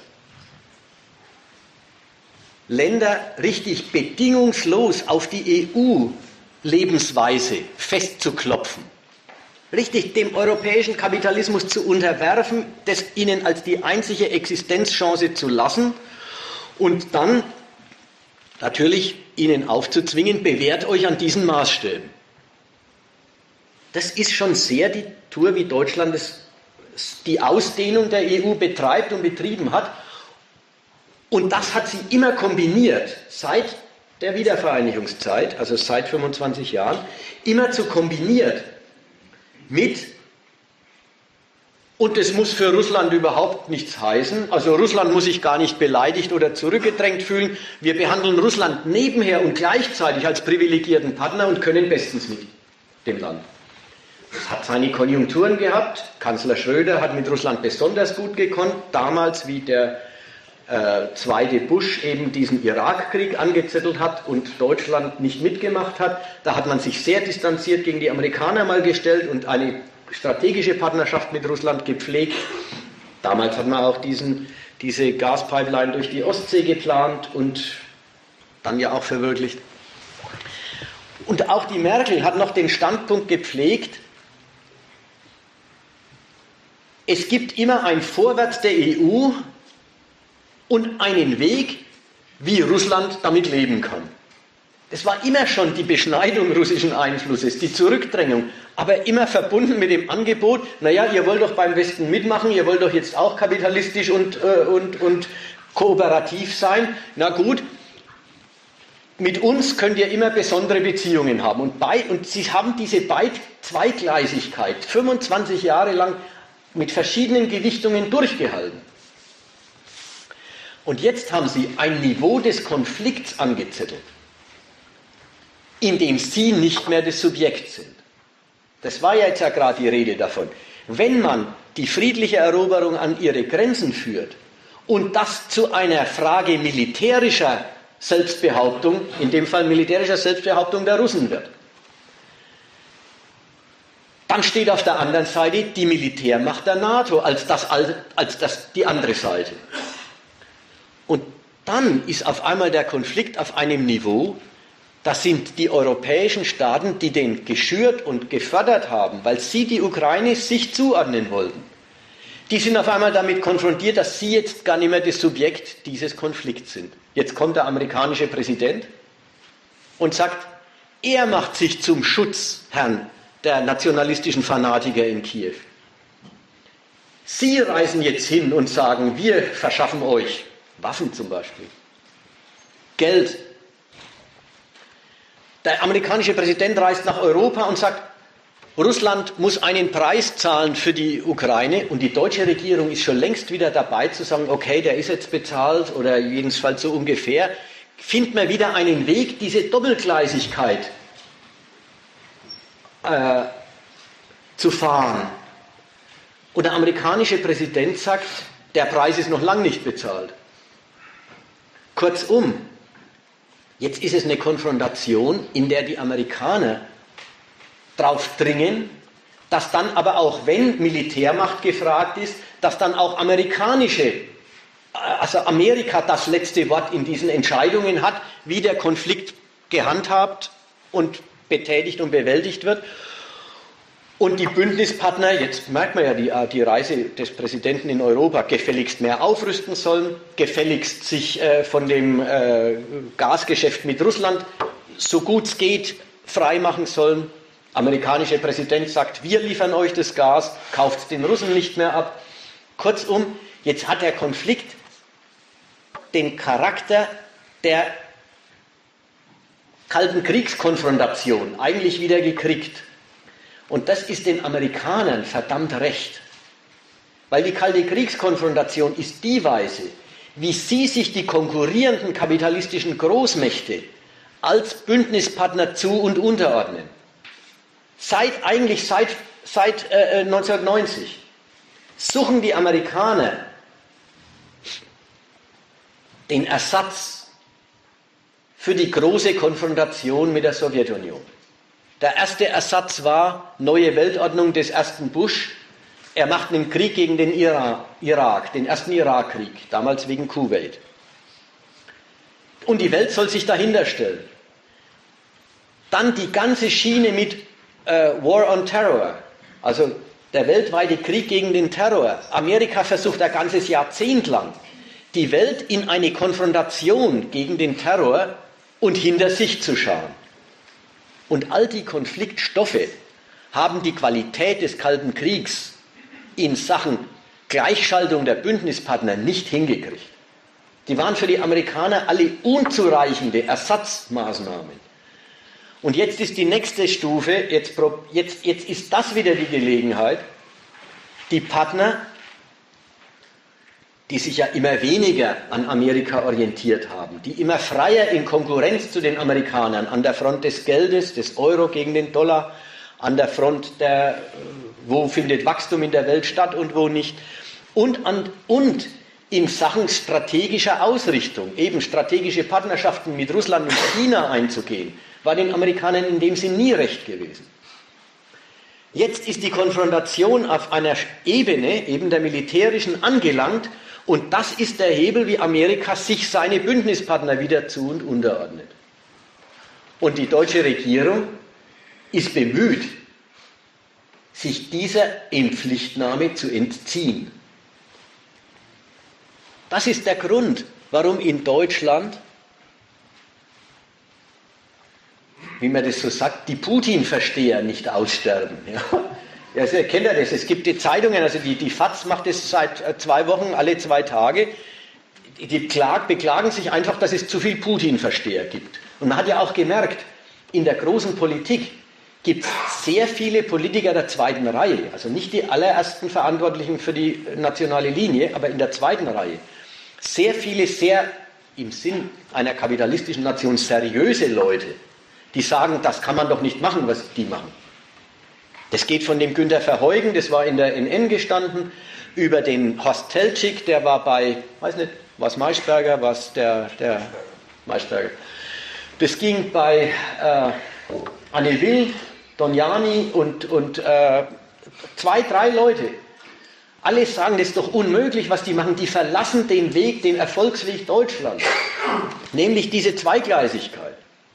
Länder richtig bedingungslos auf die EU-Lebensweise festzuklopfen, richtig dem europäischen Kapitalismus zu unterwerfen, das ihnen als die einzige Existenzchance zu lassen und dann natürlich ihnen aufzuzwingen, bewährt euch an diesen Maßstäben. Das ist schon sehr die Tour, wie Deutschland die Ausdehnung der EU betreibt und betrieben hat. Und das hat sie immer kombiniert, seit der Wiedervereinigungszeit, also seit 25 Jahren, immer kombiniert mit, und das muss für Russland überhaupt nichts heißen, also Russland muss sich gar nicht beleidigt oder zurückgedrängt fühlen, wir behandeln Russland nebenher und gleichzeitig als privilegierten Partner und können bestens mit dem Land. Es hat seine Konjunkturen gehabt, Kanzler Schröder hat mit Russland besonders gut gekonnt, damals wie der zweite Bush eben diesen Irakkrieg angezettelt hat und Deutschland nicht mitgemacht hat. Da hat man sich sehr distanziert gegen die Amerikaner mal gestellt und eine strategische Partnerschaft mit Russland gepflegt. Damals hat man auch diese Gaspipeline durch die Ostsee geplant und dann ja auch verwirklicht. Und auch die Merkel hat noch den Standpunkt gepflegt, es gibt immer ein Vorwärts der EU und einen Weg, wie Russland damit leben kann. Das war immer schon die Beschneidung russischen Einflusses, die Zurückdrängung, aber immer verbunden mit dem Angebot, naja, ihr wollt doch beim Westen mitmachen, ihr wollt doch jetzt auch kapitalistisch und kooperativ sein. Na gut, mit uns könnt ihr immer besondere Beziehungen haben. Und sie haben diese Zweigleisigkeit 25 Jahre lang mit verschiedenen Gewichtungen durchgehalten. Und jetzt haben sie ein Niveau des Konflikts angezettelt, in dem sie nicht mehr das Subjekt sind. Das war ja jetzt ja gerade die Rede davon. Wenn man die friedliche Eroberung an ihre Grenzen führt und das zu einer Frage militärischer Selbstbehauptung, in dem Fall militärischer Selbstbehauptung der Russen wird, dann steht auf der anderen Seite die Militärmacht der NATO als die andere Seite. Und dann ist auf einmal der Konflikt auf einem Niveau, das sind die europäischen Staaten, die den geschürt und gefördert haben, weil sie die Ukraine sich zuordnen wollten. Die sind auf einmal damit konfrontiert, dass sie jetzt gar nicht mehr das Subjekt dieses Konflikts sind. Jetzt kommt der amerikanische Präsident und sagt, er macht sich zum Schutzherrn der nationalistischen Fanatiker in Kiew. Sie reisen jetzt hin und sagen, wir verschaffen euch Waffen zum Beispiel, Geld. Der amerikanische Präsident reist nach Europa und sagt, Russland muss einen Preis zahlen für die Ukraine, und die deutsche Regierung ist schon längst wieder dabei zu sagen, okay, der ist jetzt bezahlt oder jedenfalls so ungefähr. Findet man wieder einen Weg, diese Doppelgleisigkeit zu fahren. Und der amerikanische Präsident sagt, der Preis ist noch lange nicht bezahlt. Kurzum, jetzt ist es eine Konfrontation, in der die Amerikaner drauf dringen, dass dann aber auch, wenn Militärmacht gefragt ist, dass dann auch Amerika das letzte Wort in diesen Entscheidungen hat, wie der Konflikt gehandhabt und betätigt und bewältigt wird. Und die Bündnispartner, jetzt merkt man ja die Reise des Präsidenten in Europa, gefälligst mehr aufrüsten sollen, gefälligst sich von dem Gasgeschäft mit Russland so gut es geht freimachen sollen. Amerikanischer Präsident sagt, wir liefern euch das Gas, kauft es den Russen nicht mehr ab. Kurzum, jetzt hat der Konflikt den Charakter der Kalten Kriegskonfrontation eigentlich wieder gekriegt. Und das ist den Amerikanern verdammt recht. Weil die Kalte Kriegskonfrontation ist die Weise, wie sie sich die konkurrierenden kapitalistischen Großmächte als Bündnispartner zu- und unterordnen. Seit 1990 suchen die Amerikaner den Ersatz für die große Konfrontation mit der Sowjetunion. Der erste Ersatz war neue Weltordnung des ersten Bush. Er macht einen Krieg gegen den Irak, den ersten Irakkrieg, damals wegen Kuwait. Und die Welt soll sich dahinter stellen. Dann die ganze Schiene mit War on Terror, also der weltweite Krieg gegen den Terror. Amerika versucht ein ganzes Jahrzehnt lang, die Welt in eine Konfrontation gegen den Terror und hinter sich zu schauen. Und all die Konfliktstoffe haben die Qualität des Kalten Kriegs in Sachen Gleichschaltung der Bündnispartner nicht hingekriegt. Die waren für die Amerikaner alle unzureichende Ersatzmaßnahmen. Und jetzt ist die nächste Stufe, jetzt ist das wieder die Gelegenheit, die Partner, die sich ja immer weniger an Amerika orientiert haben, die immer freier in Konkurrenz zu den Amerikanern an der Front des Geldes, des Euro gegen den Dollar, an der Front wo findet Wachstum in der Welt statt und wo nicht, und in Sachen strategischer Ausrichtung, eben strategische Partnerschaften mit Russland und China einzugehen, war den Amerikanern in dem Sinn nie recht gewesen. Jetzt ist die Konfrontation auf einer Ebene, eben der militärischen, angelangt, und das ist der Hebel, wie Amerika sich seine Bündnispartner wieder zu- und unterordnet. Und die deutsche Regierung ist bemüht, sich dieser Inpflichtnahme zu entziehen. Das ist der Grund, warum in Deutschland wie man das so sagt, die Putin-Versteher nicht aussterben. Ja? Ja, ihr kennt ja das. Es gibt die Zeitungen, also die FAZ macht das seit 2 Wochen, alle 2 Tage. Die beklagen sich einfach, dass es zu viel Putin-Versteher gibt. Und man hat ja auch gemerkt, in der großen Politik gibt es sehr viele Politiker der zweiten Reihe, also nicht die allerersten Verantwortlichen für die nationale Linie, aber in der zweiten Reihe. Sehr viele, sehr im Sinn einer kapitalistischen Nation seriöse Leute, die sagen, das kann man doch nicht machen, was die machen. Das geht von dem Günter Verheugen, das war in der NN gestanden, über den Horst Teltschik, der war bei, weiß nicht, was Maischberger, was der Maischberger. Das ging bei Anne Will, Donjani und 2, 3 Leute. Alle sagen, das ist doch unmöglich, was die machen. Die verlassen den Weg, den Erfolgsweg Deutschlands. Nämlich diese Zweigleisigkeit.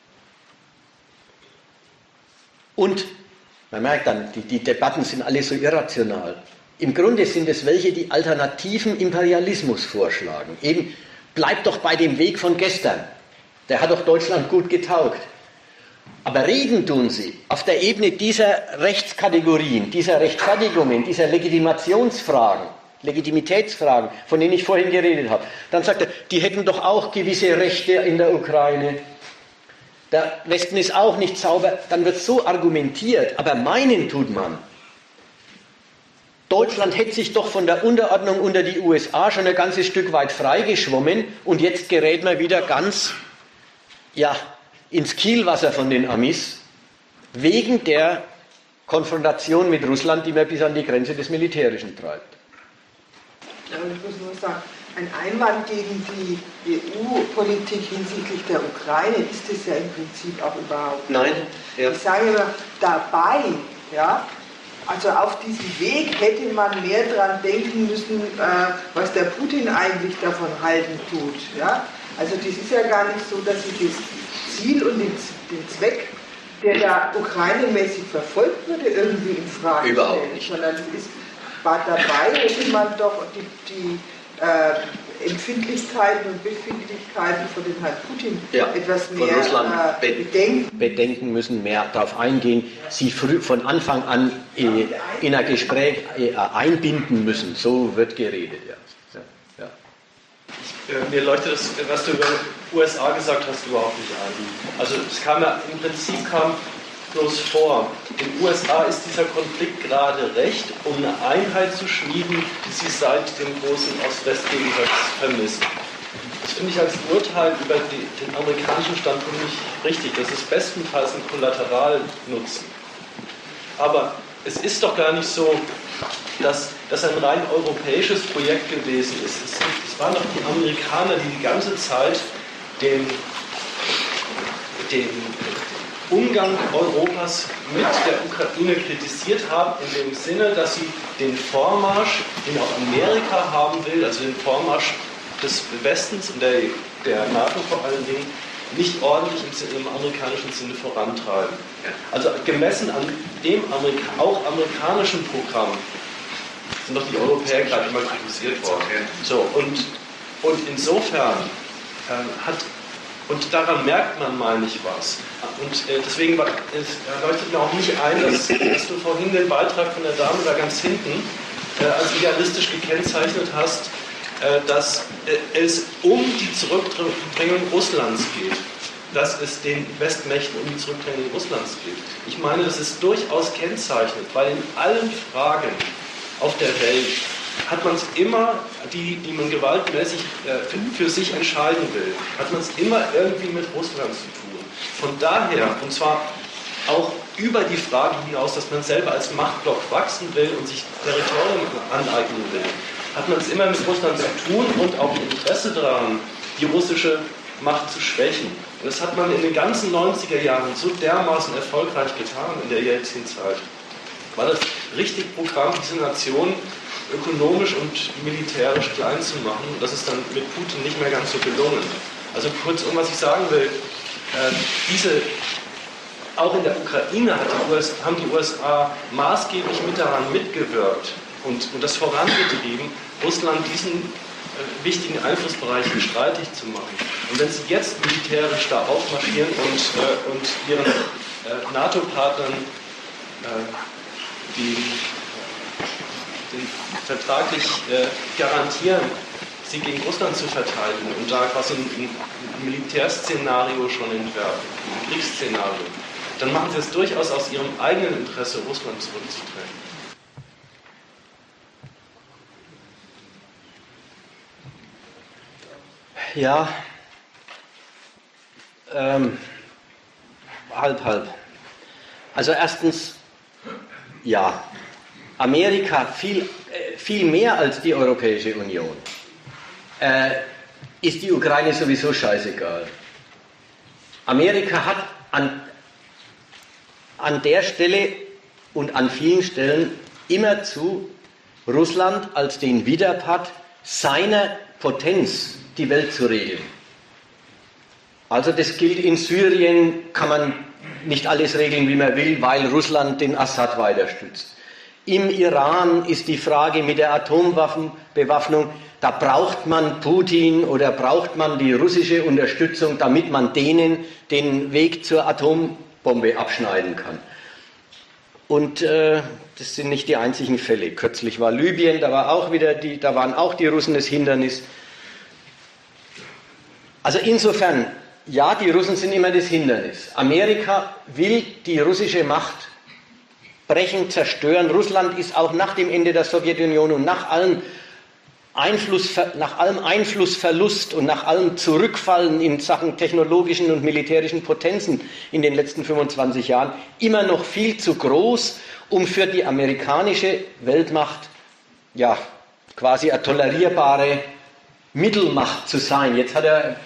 Und man merkt dann, die Debatten sind alle so irrational. Im Grunde sind es welche, die alternativen Imperialismus vorschlagen. Eben, bleibt doch bei dem Weg von gestern. Der hat doch Deutschland gut getaugt. Aber reden tun sie auf der Ebene dieser Rechtskategorien, dieser Rechtfertigungen, dieser Legitimationsfragen, Legitimitätsfragen, von denen ich vorhin geredet habe. Dann sagt er, die hätten doch auch gewisse Rechte in der Ukraine. Der Westen ist auch nicht sauber. Dann wird so argumentiert. Aber meinen tut man, Deutschland hätte sich doch von der Unterordnung unter die USA schon ein ganzes Stück weit freigeschwommen und jetzt gerät man wieder ganz, ja, ins Kielwasser von den Amis, wegen der Konfrontation mit Russland, die man bis an die Grenze des Militärischen treibt. Ja, und ich muss nur sagen, ein Einwand gegen die EU-Politik hinsichtlich der Ukraine ist es ja im Prinzip auch überhaupt nicht. Nein. Ja. Ich sage immer, dabei, ja, also auf diesem Weg hätte man mehr daran denken müssen, was der Putin eigentlich davon halten tut. Ja? Also das ist ja gar nicht so, dass sie das Ziel und den Zweck, der da ukrainemäßig verfolgt wurde, irgendwie in Frage stellen, sondern war dabei, hätte man doch die Empfindlichkeiten und Befindlichkeiten von dem Herrn Putin etwas mehr bedenken müssen, mehr darauf eingehen, sie von Anfang an in ein Gespräch einbinden müssen. So wird geredet. Ja. Mir leuchtet das, was du über die USA gesagt hast, überhaupt nicht ein. Also es kam ja im Prinzip bloß vor. In den USA ist dieser Konflikt gerade recht, um eine Einheit zu schmieden, die sie seit dem großen Ost-West-Gegensatz vermisst. Das finde ich als Urteil über den amerikanischen Standpunkt nicht richtig. Das ist bestenfalls ein Kollateralnutzen. Aber es ist doch gar nicht so, dass das ein rein europäisches Projekt gewesen ist. Es waren doch die Amerikaner, die ganze Zeit den Umgang Europas mit der Ukraine kritisiert haben, in dem Sinne, dass sie den Vormarsch, den auch Amerika haben will, also den Vormarsch des Westens und der NATO vor allen Dingen, nicht ordentlich im amerikanischen Sinne vorantreiben. Also gemessen an dem auch amerikanischen Programm sind doch die Europäer gerade immer kritisiert worden. So, und insofern und daran merkt man, meine ich, was. Und deswegen leuchtet mir auch nicht ein, dass du vorhin den Beitrag von der Dame da ganz hinten als idealistisch gekennzeichnet hast, dass es um die Zurückdrängung Russlands geht. Dass es den Westmächten um die Zurückdrängung Russlands geht. Ich meine, das ist durchaus kennzeichnet, weil in allen Fragen auf der Welt hat man es immer, die man gewaltmäßig für sich entscheiden will, hat man es immer irgendwie mit Russland zu tun. Von daher, und zwar auch über die Frage hinaus, dass man selber als Machtblock wachsen will und sich Territorium aneignen will, hat man es immer mit Russland zu tun und auch Interesse daran, die russische Macht zu schwächen. Und das hat man in den ganzen 90er Jahren so dermaßen erfolgreich getan in der Jelzin-Zeit. War das richtig Programm, diese Nation ökonomisch und militärisch klein zu machen. Und das ist dann mit Putin nicht mehr ganz so gelungen. Also kurzum, was ich sagen will, auch in der Ukraine haben die USA maßgeblich mit daran mitgewirkt und das vorangetrieben, Russland diesen wichtigen Einflussbereichen streitig zu machen. Und wenn sie jetzt militärisch da aufmarschieren und ihren NATO-Partnern den vertraglich garantieren, sie gegen Russland zu verteidigen und da quasi ein Militärszenario schon entwerfen, ein Kriegsszenario, dann machen sie es durchaus aus ihrem eigenen Interesse, Russland zurückzudrängen. Ja, halb. Also erstens, ja, Amerika viel mehr als die Europäische Union ist die Ukraine sowieso scheißegal. Amerika hat an der Stelle und an vielen Stellen immerzu Russland als den Widerpart seiner Potenz die Welt zu regeln. Also das gilt in Syrien, kann man nicht alles regeln, wie man will, weil Russland den Assad weiter stützt. Im Iran ist die Frage mit der Atomwaffenbewaffnung, da braucht man Putin oder braucht man die russische Unterstützung, damit man denen den Weg zur Atombombe abschneiden kann. Und das sind nicht die einzigen Fälle. Kürzlich war Libyen, da waren auch die Russen das Hindernis. Also insofern, ja, die Russen sind immer das Hindernis. Amerika will die russische Macht brechen, zerstören. Russland ist auch nach dem Ende der Sowjetunion und nach allem Einflussverlust und nach allem Zurückfallen in Sachen technologischen und militärischen Potenzen in den letzten 25 Jahren immer noch viel zu groß, um für die amerikanische Weltmacht ja quasi eine tolerierbare Mittelmacht zu sein. Jetzt hat der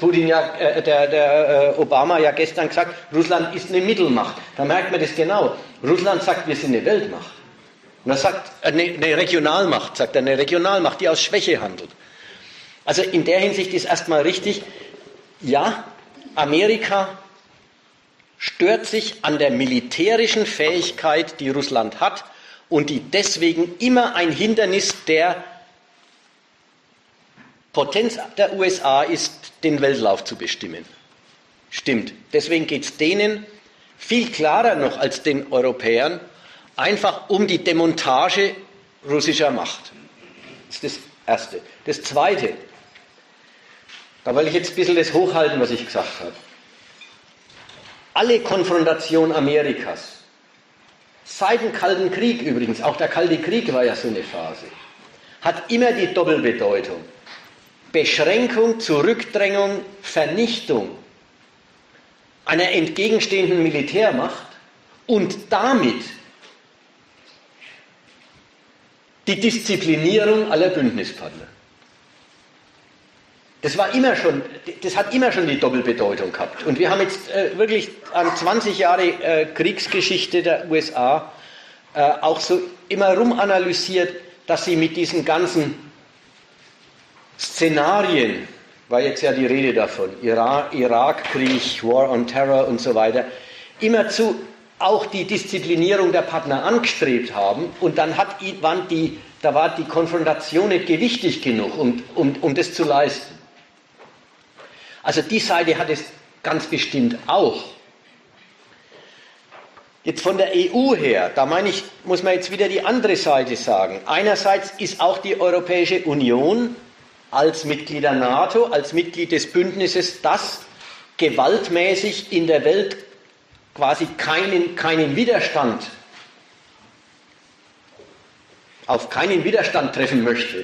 Obama ja gestern gesagt, Russland ist eine Mittelmacht. Da merkt man das genau. Russland sagt, wir sind eine Weltmacht. Und er sagt, eine Regionalmacht, sagt er, eine Regionalmacht, die aus Schwäche handelt. Also in der Hinsicht ist erstmal richtig, ja, Amerika stört sich an der militärischen Fähigkeit, die Russland hat und die deswegen immer ein Hindernis der Potenz der USA ist, den Weltlauf zu bestimmen. Stimmt. Deswegen geht es denen viel klarer noch als den Europäern einfach um die Demontage russischer Macht. Das ist das Erste. Das Zweite, da will ich jetzt ein bisschen das hochhalten, was ich gesagt habe. Alle Konfrontation Amerikas, seit dem Kalten Krieg übrigens, auch der Kalte Krieg war ja so eine Phase, hat immer die Doppelbedeutung. Beschränkung, Zurückdrängung, Vernichtung einer entgegenstehenden Militärmacht und damit die Disziplinierung aller Bündnispartner. Das hat immer schon die Doppelbedeutung gehabt. Und wir haben jetzt wirklich an 20 Jahre Kriegsgeschichte der USA auch so immer rumanalysiert, dass sie mit diesen ganzen Szenarien, war jetzt ja die Rede davon, Irakkrieg, War on Terror und so weiter, immerzu auch die Disziplinierung der Partner angestrebt haben und dann da war die Konfrontation nicht gewichtig genug, um das zu leisten. Also die Seite hat es ganz bestimmt auch. Jetzt von der EU her, da meine ich, muss man jetzt wieder die andere Seite sagen. Einerseits ist auch die Europäische Union als Mitglied der NATO, als Mitglied des Bündnisses, das gewaltmäßig in der Welt quasi keinen Widerstand, auf keinen Widerstand treffen möchte.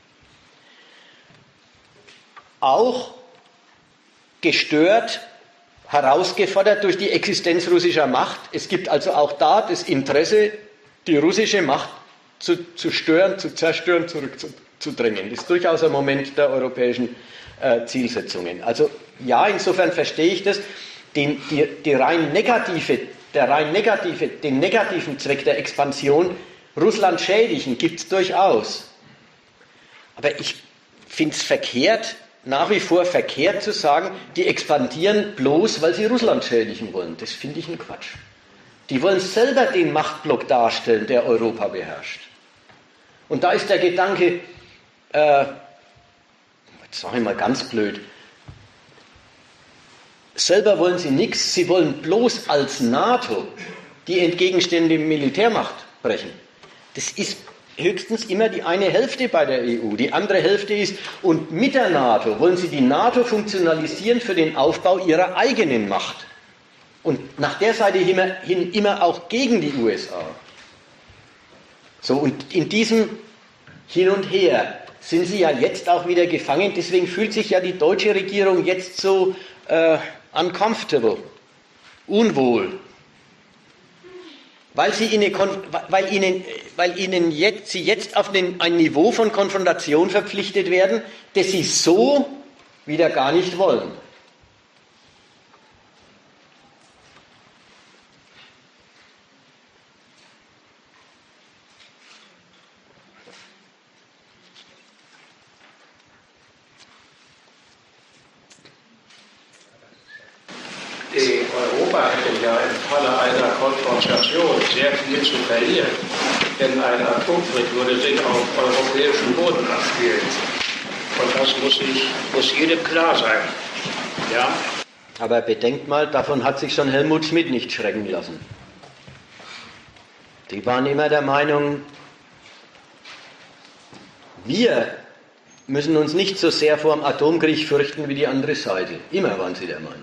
Auch gestört, herausgefordert durch die Existenz russischer Macht. Es gibt also auch da das Interesse, die russische Macht zu stören, zu zerstören, zurückzudrängen. Das ist durchaus ein Moment der europäischen Zielsetzungen. Also ja, insofern verstehe ich das. Den negativen Zweck der Expansion, Russland schädigen, gibt es durchaus. Aber ich finde es nach wie vor verkehrt zu sagen, die expandieren bloß, weil sie Russland schädigen wollen. Das finde ich ein Quatsch. Die wollen selber den Machtblock darstellen, der Europa beherrscht. Und da ist der Gedanke, Jetzt sage ich mal ganz blöd, selber wollen sie nichts, sie wollen bloß als NATO die entgegenstehende Militärmacht brechen. Das ist höchstens immer die eine Hälfte bei der EU. Die andere Hälfte ist, und mit der NATO wollen sie die NATO funktionalisieren für den Aufbau ihrer eigenen Macht. Und nach der Seite hin immer auch gegen die USA. So, und in diesem Hin und Her sind sie ja jetzt auch wieder gefangen. Deswegen fühlt sich ja die deutsche Regierung jetzt so uncomfortable, unwohl. Weil sie jetzt auf ein Niveau von Konfrontation verpflichtet werden, das sie so wieder gar nicht wollen. Europa hätte ja im Falle einer Konfrontation sehr viel zu verlieren, denn ein Atomkrieg würde sich auf europäischem Boden abspielen. Und das muss jedem klar sein. Ja? Aber bedenkt mal, davon hat sich schon Helmut Schmidt nicht schrecken lassen. Die waren immer der Meinung, wir müssen uns nicht so sehr vor dem Atomkrieg fürchten wie die andere Seite. Immer waren sie der Meinung.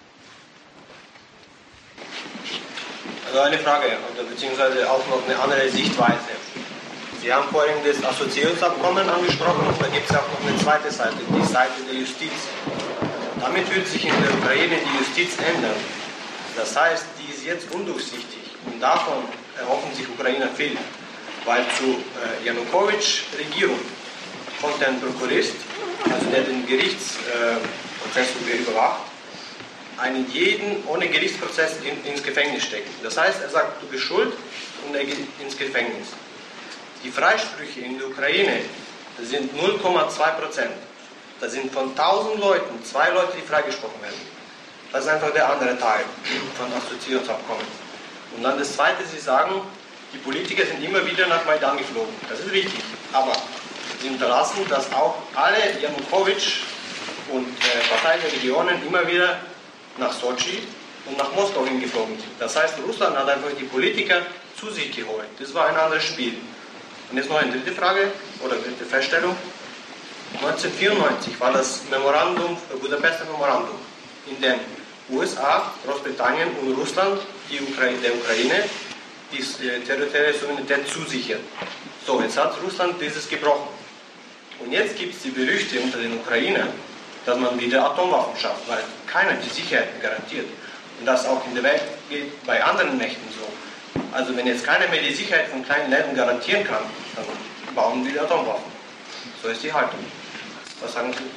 Also eine Frage, oder beziehungsweise auch noch eine andere Sichtweise. Sie haben vorhin das Assoziierungsabkommen angesprochen, und da gibt es auch noch eine zweite Seite, die Seite der Justiz. Damit wird sich in der Ukraine die Justiz ändern. Das heißt, die ist jetzt undurchsichtig, und davon erhoffen sich Ukrainer viel. Weil zu Janukowitsch-Regierung kommt ein Prokurist, also der den Gerichtsprozess überwacht, einen jeden ohne Gerichtsprozess ins Gefängnis stecken. Das heißt, er sagt, du bist schuld, und er geht ins Gefängnis. Die Freisprüche in der Ukraine, das sind 0,2%. Das sind von 1000 Leuten 2 Leute, die freigesprochen werden. Das ist einfach der andere Teil von Assoziierungsabkommen. Und dann das Zweite, Sie sagen, die Politiker sind immer wieder nach Maidan geflogen. Das ist richtig. Aber Sie unterlassen, dass auch alle Janukowitsch und Parteien der Regionen immer wieder nach Sochi und nach Moskau hingeflogen sind. Das heißt, Russland hat einfach die Politiker zu sich geholt. Das war ein anderes Spiel. Und jetzt noch eine dritte Frage oder dritte Feststellung. 1994 war das Budapester Memorandum, in dem USA, Großbritannien und Russland der Ukraine die territoriale Souveränität zusichern. So, jetzt hat Russland dieses gebrochen. Und jetzt gibt es die Gerüchte unter den Ukrainern, dass man wieder Atomwaffen schafft, weil keiner die Sicherheit garantiert. Und das auch in der Welt geht bei anderen Mächten so. Also wenn jetzt keiner mehr die Sicherheit von kleinen Ländern garantieren kann, dann bauen wir Atomwaffen. So ist die Haltung. Was sagen Sie?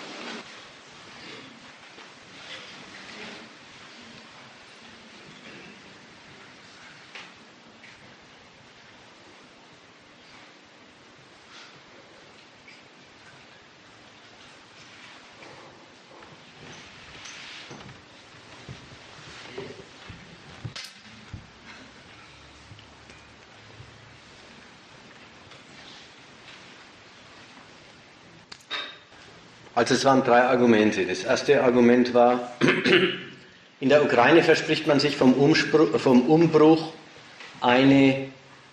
Also es waren 3 Argumente. Das erste Argument war, in der Ukraine verspricht man sich vom Umbruch eine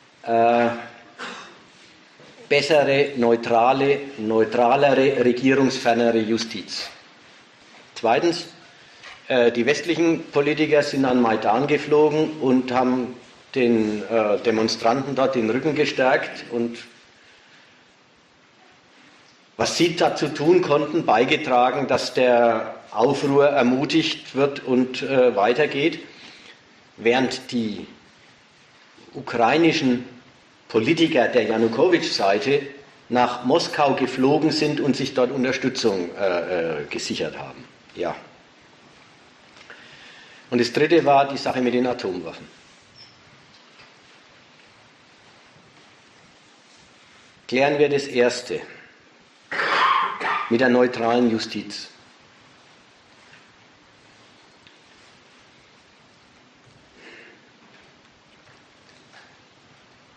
bessere, neutralere, regierungsfernere Justiz. Zweitens, die westlichen Politiker sind an Maidan geflogen und haben den Demonstranten dort den Rücken gestärkt und was sie dazu tun konnten, beigetragen, dass der Aufruhr ermutigt wird und weitergeht, während die ukrainischen Politiker der Janukowitsch-Seite nach Moskau geflogen sind und sich dort Unterstützung gesichert haben. Ja. Und das dritte war die Sache mit den Atomwaffen. Klären wir das erste. Mit der neutralen Justiz.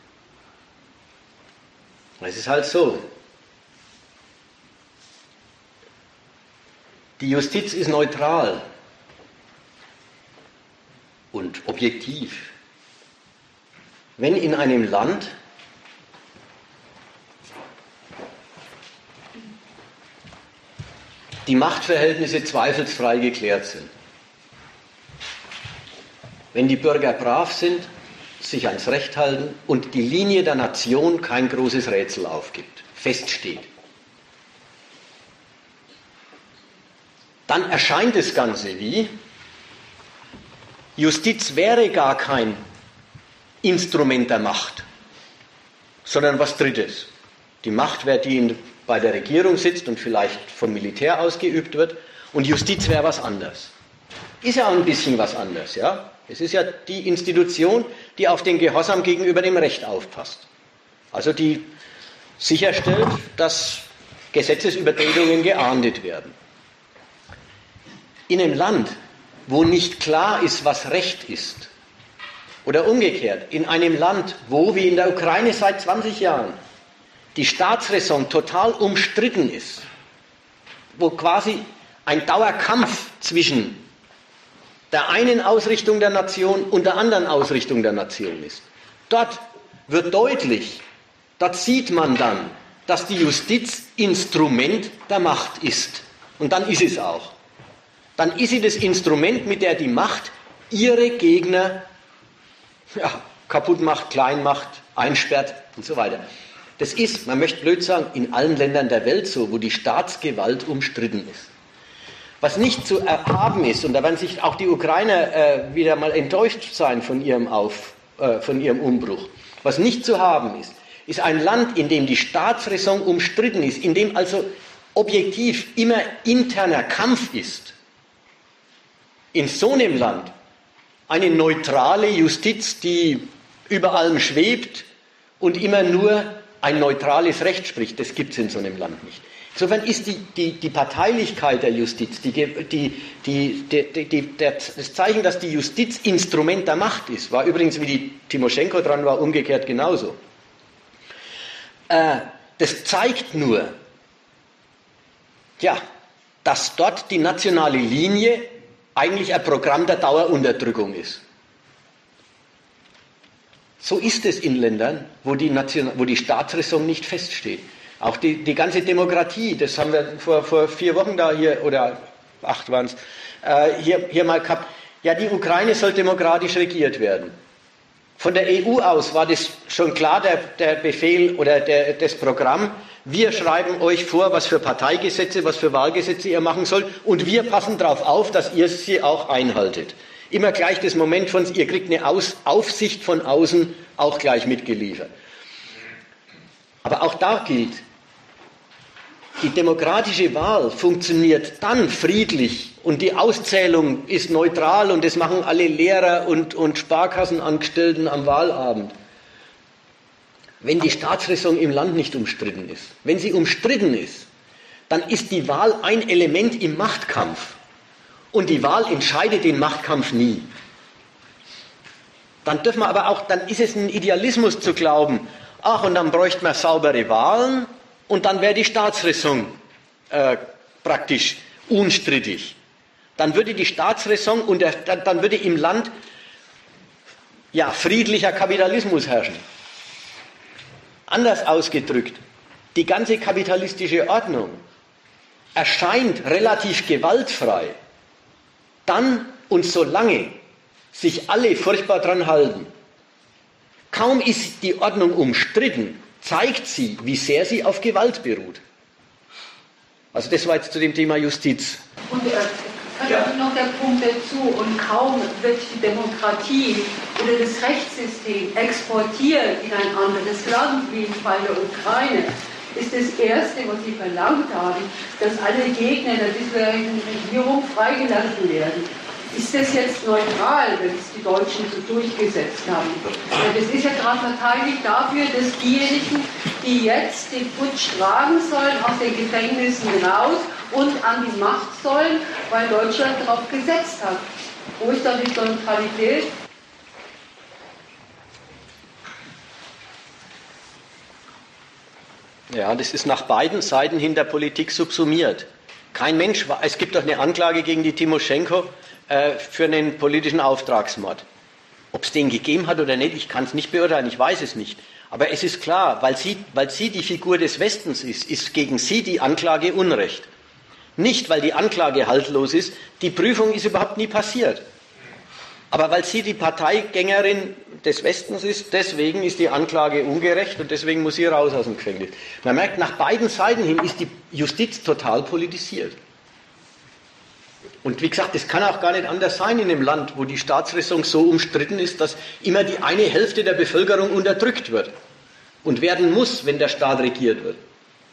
Es ist halt so. Die Justiz ist neutral und objektiv. Wenn in einem Land die Machtverhältnisse zweifelsfrei geklärt sind, wenn die Bürger brav sind, sich ans Recht halten und die Linie der Nation kein großes Rätsel aufgibt, feststeht, dann erscheint das Ganze wie: Justiz wäre gar kein Instrument der Macht, sondern was Drittes. Die Macht wäre die, die bei der Regierung sitzt und vielleicht vom Militär ausgeübt wird, und Justiz wäre was anderes. Ist ja auch ein bisschen was anderes, ja? Es ist ja die Institution, die auf den Gehorsam gegenüber dem Recht aufpasst. Also die sicherstellt, dass Gesetzesübertretungen geahndet werden. In einem Land, wo nicht klar ist, was Recht ist, oder umgekehrt, in einem Land, wo, wie in der Ukraine seit 20 Jahren, die Staatsräson total umstritten ist, wo quasi ein Dauerkampf zwischen der einen Ausrichtung der Nation und der anderen Ausrichtung der Nation ist. Dort wird deutlich, dort sieht man dann, dass die Justiz Instrument der Macht ist. Und dann ist es auch. Dann ist sie das Instrument, mit der die Macht ihre Gegner kaputt macht, klein macht, einsperrt und so weiter. Das ist, man möchte blöd sagen, in allen Ländern der Welt so, wo die Staatsgewalt umstritten ist. Was nicht zu erhaben ist, und da werden sich auch die Ukrainer wieder mal enttäuscht sein von ihrem Umbruch, was nicht zu haben ist, ist ein Land, in dem die Staatsräson umstritten ist, in dem also objektiv immer interner Kampf ist. In so einem Land eine neutrale Justiz, die über allem schwebt und immer nur ein neutrales Recht spricht, das gibt es in so einem Land nicht. Insofern ist die Parteilichkeit der Justiz, das Zeichen, dass die Justiz Instrument der Macht ist, war übrigens, wie die Timoschenko dran war, umgekehrt genauso. Das zeigt nur, dass dort die nationale Linie eigentlich ein Programm der Dauerunterdrückung ist. So ist es in Ländern, wo die Staatsräson nicht feststeht. Auch die ganze Demokratie, das haben wir vor 4 Wochen da hier, oder 8 waren es, hier mal gehabt. Ja, die Ukraine soll demokratisch regiert werden. Von der EU aus war das schon klar, der Befehl oder das Programm: Wir schreiben euch vor, was für Parteigesetze, was für Wahlgesetze ihr machen sollt, und wir passen darauf auf, dass ihr sie auch einhaltet. Immer gleich das Moment von, ihr kriegt eine Aufsicht von außen auch gleich mitgeliefert. Aber auch da gilt, die demokratische Wahl funktioniert dann friedlich und die Auszählung ist neutral und das machen alle Lehrer und Sparkassenangestellten am Wahlabend, wenn die Staatsräson im Land nicht umstritten ist. Wenn sie umstritten ist, dann ist die Wahl ein Element im Machtkampf. Und die Wahl entscheidet den Machtkampf nie. Dann ist es ein Idealismus zu glauben, und dann bräuchte man saubere Wahlen und dann wäre die Staatsräson praktisch unstrittig. Dann würde die Staatsräson und dann würde im Land friedlicher Kapitalismus herrschen. Anders ausgedrückt, die ganze kapitalistische Ordnung erscheint relativ gewaltfrei, dann und solange sich alle furchtbar dran halten. Kaum ist die Ordnung umstritten, zeigt sie, wie sehr sie auf Gewalt beruht. Also das war jetzt zu dem Thema Justiz. Und noch der Punkt dazu, und kaum wird die Demokratie oder das Rechtssystem exportiert in ein anderes Land, wie im Fall der Ukraine, ist das Erste, was sie verlangt haben, dass alle Gegner der bisherigen Regierung freigelassen werden. Ist das jetzt neutral, wenn es die Deutschen so durchgesetzt haben? Das ist ja gerade verteidigt dafür, dass diejenigen, die jetzt den Putsch tragen sollen, aus den Gefängnissen raus und an die Macht sollen, weil Deutschland darauf gesetzt hat. Wo ist da die Neutralität? Ja, das ist nach beiden Seiten hin der Politik subsumiert. Kein Mensch, es gibt doch eine Anklage gegen die Timoschenko für einen politischen Auftragsmord. Ob es den gegeben hat oder nicht, ich kann es nicht beurteilen, ich weiß es nicht. Aber es ist klar, weil sie die Figur des Westens ist gegen sie die Anklage Unrecht. Nicht, weil die Anklage haltlos ist, die Prüfung ist überhaupt nie passiert. Aber weil sie die Parteigängerin des Westens ist, deswegen ist die Anklage ungerecht und deswegen muss sie raus aus dem Gefängnis. Man merkt, nach beiden Seiten hin ist die Justiz total politisiert. Und wie gesagt, es kann auch gar nicht anders sein in einem Land, wo die Staatsräson so umstritten ist, dass immer die eine Hälfte der Bevölkerung unterdrückt wird und werden muss, wenn der Staat regiert wird.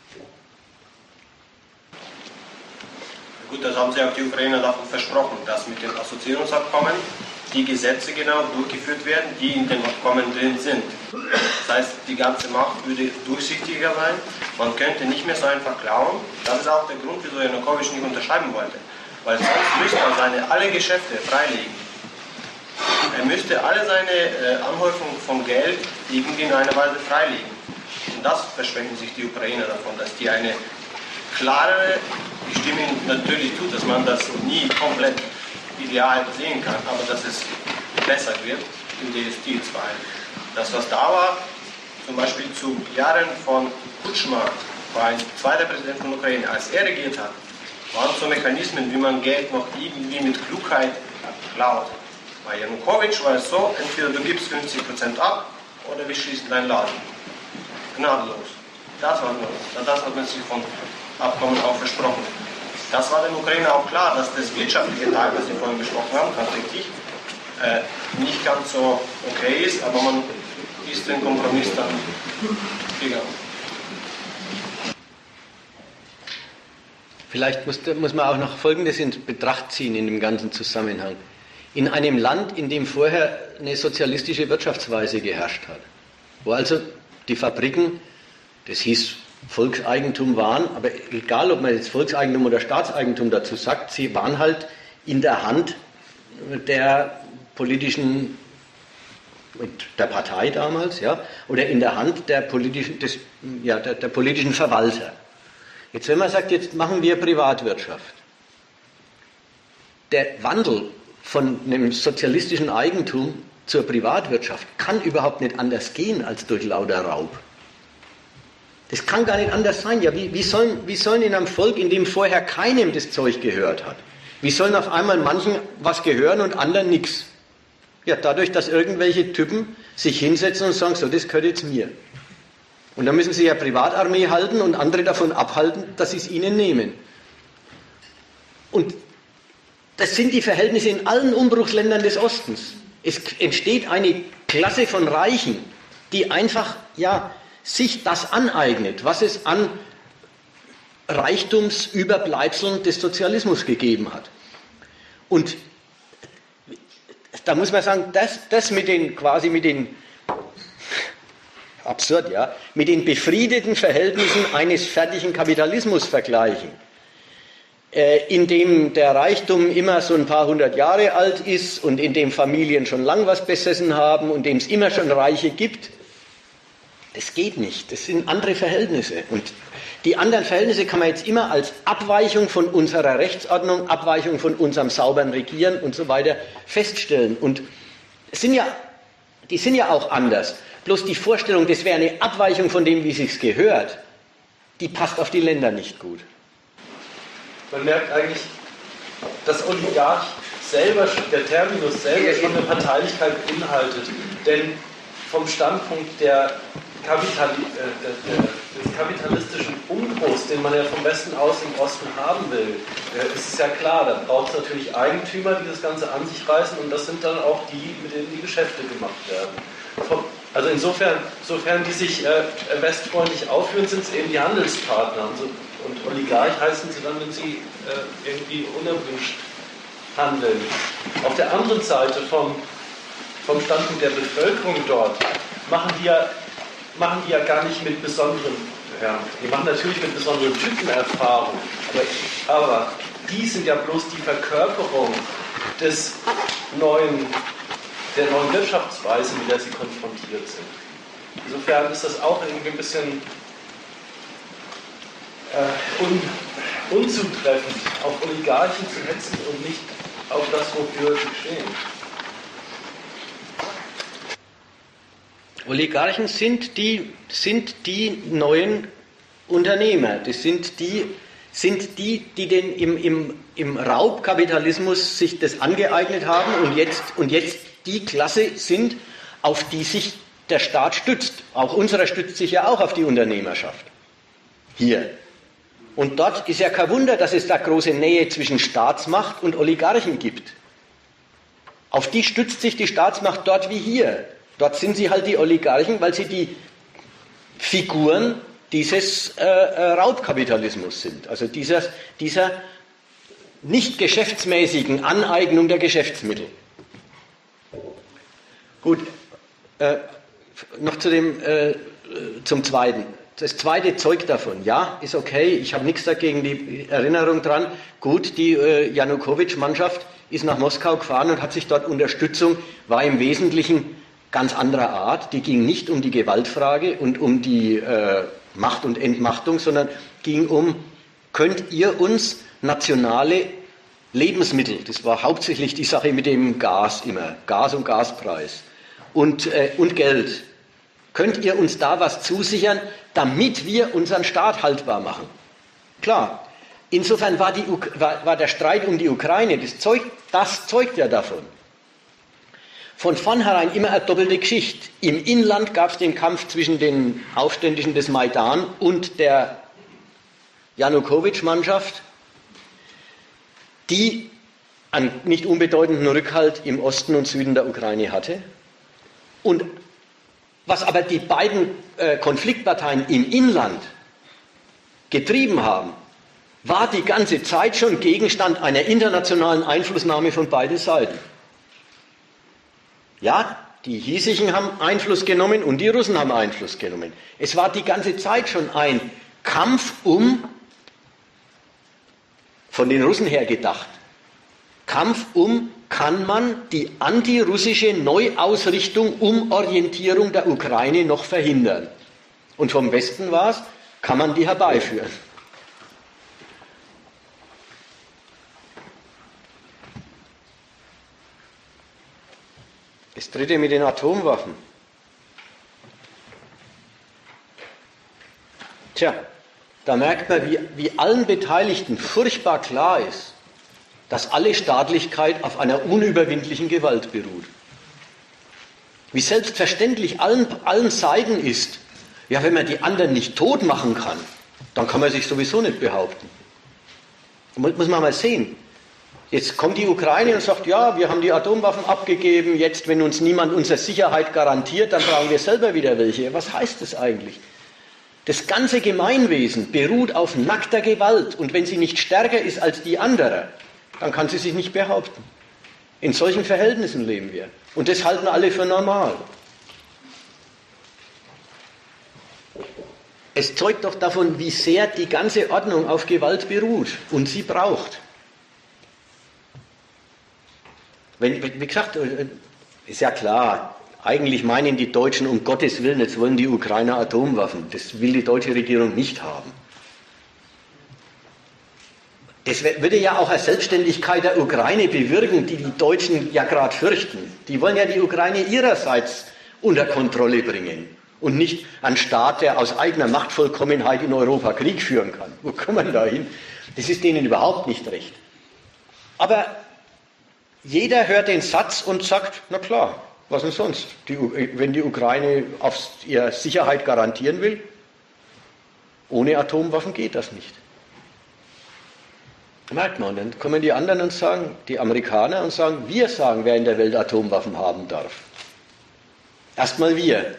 Gut, das haben Sie auch die Ukrainer davon versprochen, dass mit dem Assoziierungsabkommen die Gesetze genau durchgeführt werden, die in dem Abkommen drin sind. Das heißt, die ganze Macht würde durchsichtiger sein, man könnte nicht mehr so einfach klauen. Das ist auch der Grund, wieso Janukowitsch nicht unterschreiben wollte. Weil sonst müsste er alle Geschäfte freilegen. Er müsste alle seine Anhäufung von Geld irgendwie in einer Weise freilegen. Und das versprechen sich die Ukrainer davon, dass die eine klarere, ich stimme Ihnen natürlich zu, dass man das nie komplett ideal sehen kann, aber dass es besser wird in der Justiz, weil das, was da war, zum Beispiel zu Jahren von Kutschma, war ein zweiter Präsident von Ukraine, als er regiert hat, waren so Mechanismen, wie man Geld noch irgendwie mit Klugheit klaut. Bei Janukowitsch war es so, entweder du gibst 50% ab oder wir schließen deinen Laden. Gnadenlos. Das hat man sich von Abkommen auch versprochen. Das war den Ukrainern auch klar, dass das wirtschaftliche Teil, was Sie vorhin besprochen haben, ganz richtig, nicht ganz so okay ist, aber man ist den Kompromiss dann gegangen. Vielleicht muss man auch noch Folgendes in Betracht ziehen in dem ganzen Zusammenhang. In einem Land, in dem vorher eine sozialistische Wirtschaftsweise geherrscht hat, wo also die Fabriken, das hieß Volkseigentum waren, aber egal, ob man jetzt Volkseigentum oder Staatseigentum dazu sagt, sie waren halt in der Hand der politischen, der Partei damals, ja, oder in der Hand der politischen, der politischen Verwalter. Jetzt, wenn man sagt, jetzt machen wir Privatwirtschaft. Der Wandel von einem sozialistischen Eigentum zur Privatwirtschaft kann überhaupt nicht anders gehen als durch lauter Raub. Das kann gar nicht anders sein. Ja, wie sollen in einem Volk, in dem vorher keinem das Zeug gehört hat, wie sollen auf einmal manchen was gehören und anderen nichts? Ja, dadurch, dass irgendwelche Typen sich hinsetzen und sagen, so, das gehört jetzt mir. Und dann müssen sie ja Privatarmee halten und andere davon abhalten, dass sie es ihnen nehmen. Und das sind die Verhältnisse in allen Umbruchsländern des Ostens. Es entsteht eine Klasse von Reichen, die einfach, sich das aneignet, was es an Reichtumsüberbleibseln des Sozialismus gegeben hat. Und da muss man sagen, das mit den absurd, ja, mit den befriedeten Verhältnissen eines fertigen Kapitalismus vergleichen, in dem der Reichtum immer so ein paar hundert Jahre alt ist und in dem Familien schon lang was besessen haben und in dem es immer schon Reiche gibt, das geht nicht. Das sind andere Verhältnisse. Und die anderen Verhältnisse kann man jetzt immer als Abweichung von unserer Rechtsordnung, Abweichung von unserem sauberen Regieren und so weiter feststellen. Und die sind ja auch anders. Bloß die Vorstellung, das wäre eine Abweichung von dem, wie es sich gehört, die passt auf die Länder nicht gut. Man merkt eigentlich, dass Oligarch selber, der Terminus selber schon eine Parteilichkeit beinhaltet. Denn vom Standpunkt des kapitalistischen Umbruchs, den man ja vom Westen aus im Osten haben will, ist es ja klar, da braucht es natürlich Eigentümer, die das Ganze an sich reißen und das sind dann auch die, mit denen die Geschäfte gemacht werden. Also insofern die sich westfreundlich aufführen, sind es eben die Handelspartner. Und Oligarch heißen sie dann, wenn sie irgendwie unerwünscht handeln. Auf der anderen Seite vom Standpunkt der Bevölkerung dort machen die ja gar nicht mit besonderen, die machen natürlich mit besonderen Typenerfahrungen, aber die sind ja bloß die Verkörperung der neuen Wirtschaftsweise, mit der sie konfrontiert sind. Insofern ist das auch irgendwie ein bisschen unzutreffend, auf Oligarchen zu hetzen und nicht auf das, wofür sie stehen. Oligarchen sind die neuen Unternehmer. Das sind die, die im Raubkapitalismus sich das angeeignet haben und jetzt die Klasse sind, auf die sich der Staat stützt. Auch unserer stützt sich ja auch auf die Unternehmerschaft. Hier. Und dort ist ja kein Wunder, dass es da große Nähe zwischen Staatsmacht und Oligarchen gibt. Auf die stützt sich die Staatsmacht dort wie hier. Dort sind sie halt die Oligarchen, weil sie die Figuren dieses Raubkapitalismus sind. Also dieser nicht geschäftsmäßigen Aneignung der Geschäftsmittel. Gut, noch zum Zweiten. Das Zweite zeugt davon. Ja, ist okay, ich habe nichts dagegen, die Erinnerung dran. Gut, die Janukowitsch-Mannschaft ist nach Moskau gefahren und hat sich dort Unterstützung, war im Wesentlichen ganz anderer Art. Die ging nicht um die Gewaltfrage und um die Macht und Entmachtung, sondern ging um, könnt ihr uns nationale Lebensmittel, das war hauptsächlich die Sache mit dem Gas immer, Gas und Gaspreis und Geld, könnt ihr uns da was zusichern, damit wir unseren Staat haltbar machen? Klar, insofern war der Streit um die Ukraine, das zeugt ja davon. Von vornherein immer eine doppelte Geschichte. Im Inland gab es den Kampf zwischen den Aufständischen des Maidan und der Janukowitsch-Mannschaft, die einen nicht unbedeutenden Rückhalt im Osten und Süden der Ukraine hatte. Und was aber die beiden Konfliktparteien im Inland getrieben haben, war die ganze Zeit schon Gegenstand einer internationalen Einflussnahme von beiden Seiten. Ja, die Hiesigen haben Einfluss genommen und die Russen haben Einfluss genommen. Es war die ganze Zeit schon ein Kampf von den Russen her gedacht, kann man die antirussische Neuausrichtung, Umorientierung der Ukraine noch verhindern? Und vom Westen war es, kann man die herbeiführen? Das Dritte mit den Atomwaffen. Tja, da merkt man, wie allen Beteiligten furchtbar klar ist, dass alle Staatlichkeit auf einer unüberwindlichen Gewalt beruht. Wie selbstverständlich allen Seiten ist, ja, wenn man die anderen nicht tot machen kann, dann kann man sich sowieso nicht behaupten. Das muss man mal sehen. Jetzt kommt die Ukraine und sagt, ja, wir haben die Atomwaffen abgegeben, jetzt, wenn uns niemand unsere Sicherheit garantiert, dann brauchen wir selber wieder welche. Was heißt das eigentlich? Das ganze Gemeinwesen beruht auf nackter Gewalt und wenn sie nicht stärker ist als die andere, dann kann sie sich nicht behaupten. In solchen Verhältnissen leben wir und das halten alle für normal. Es zeugt doch davon, wie sehr die ganze Ordnung auf Gewalt beruht und sie braucht. Wie gesagt, ist ja klar, eigentlich meinen die Deutschen, um Gottes Willen, jetzt wollen die Ukrainer Atomwaffen. Das will die deutsche Regierung nicht haben. Das würde ja auch eine Selbstständigkeit der Ukraine bewirken, die die Deutschen ja gerade fürchten. Die wollen ja die Ukraine ihrerseits unter Kontrolle bringen und nicht einen Staat, der aus eigener Machtvollkommenheit in Europa Krieg führen kann. Wo kommen wir da hin? Das ist denen überhaupt nicht recht. Aber jeder hört den Satz und sagt, na klar, was denn sonst? Wenn die Ukraine ihre Sicherheit garantieren will, ohne Atomwaffen geht das nicht. Merkt man, dann kommen die anderen und sagen, die Amerikaner und sagen, wir sagen, wer in der Welt Atomwaffen haben darf. Erstmal wir.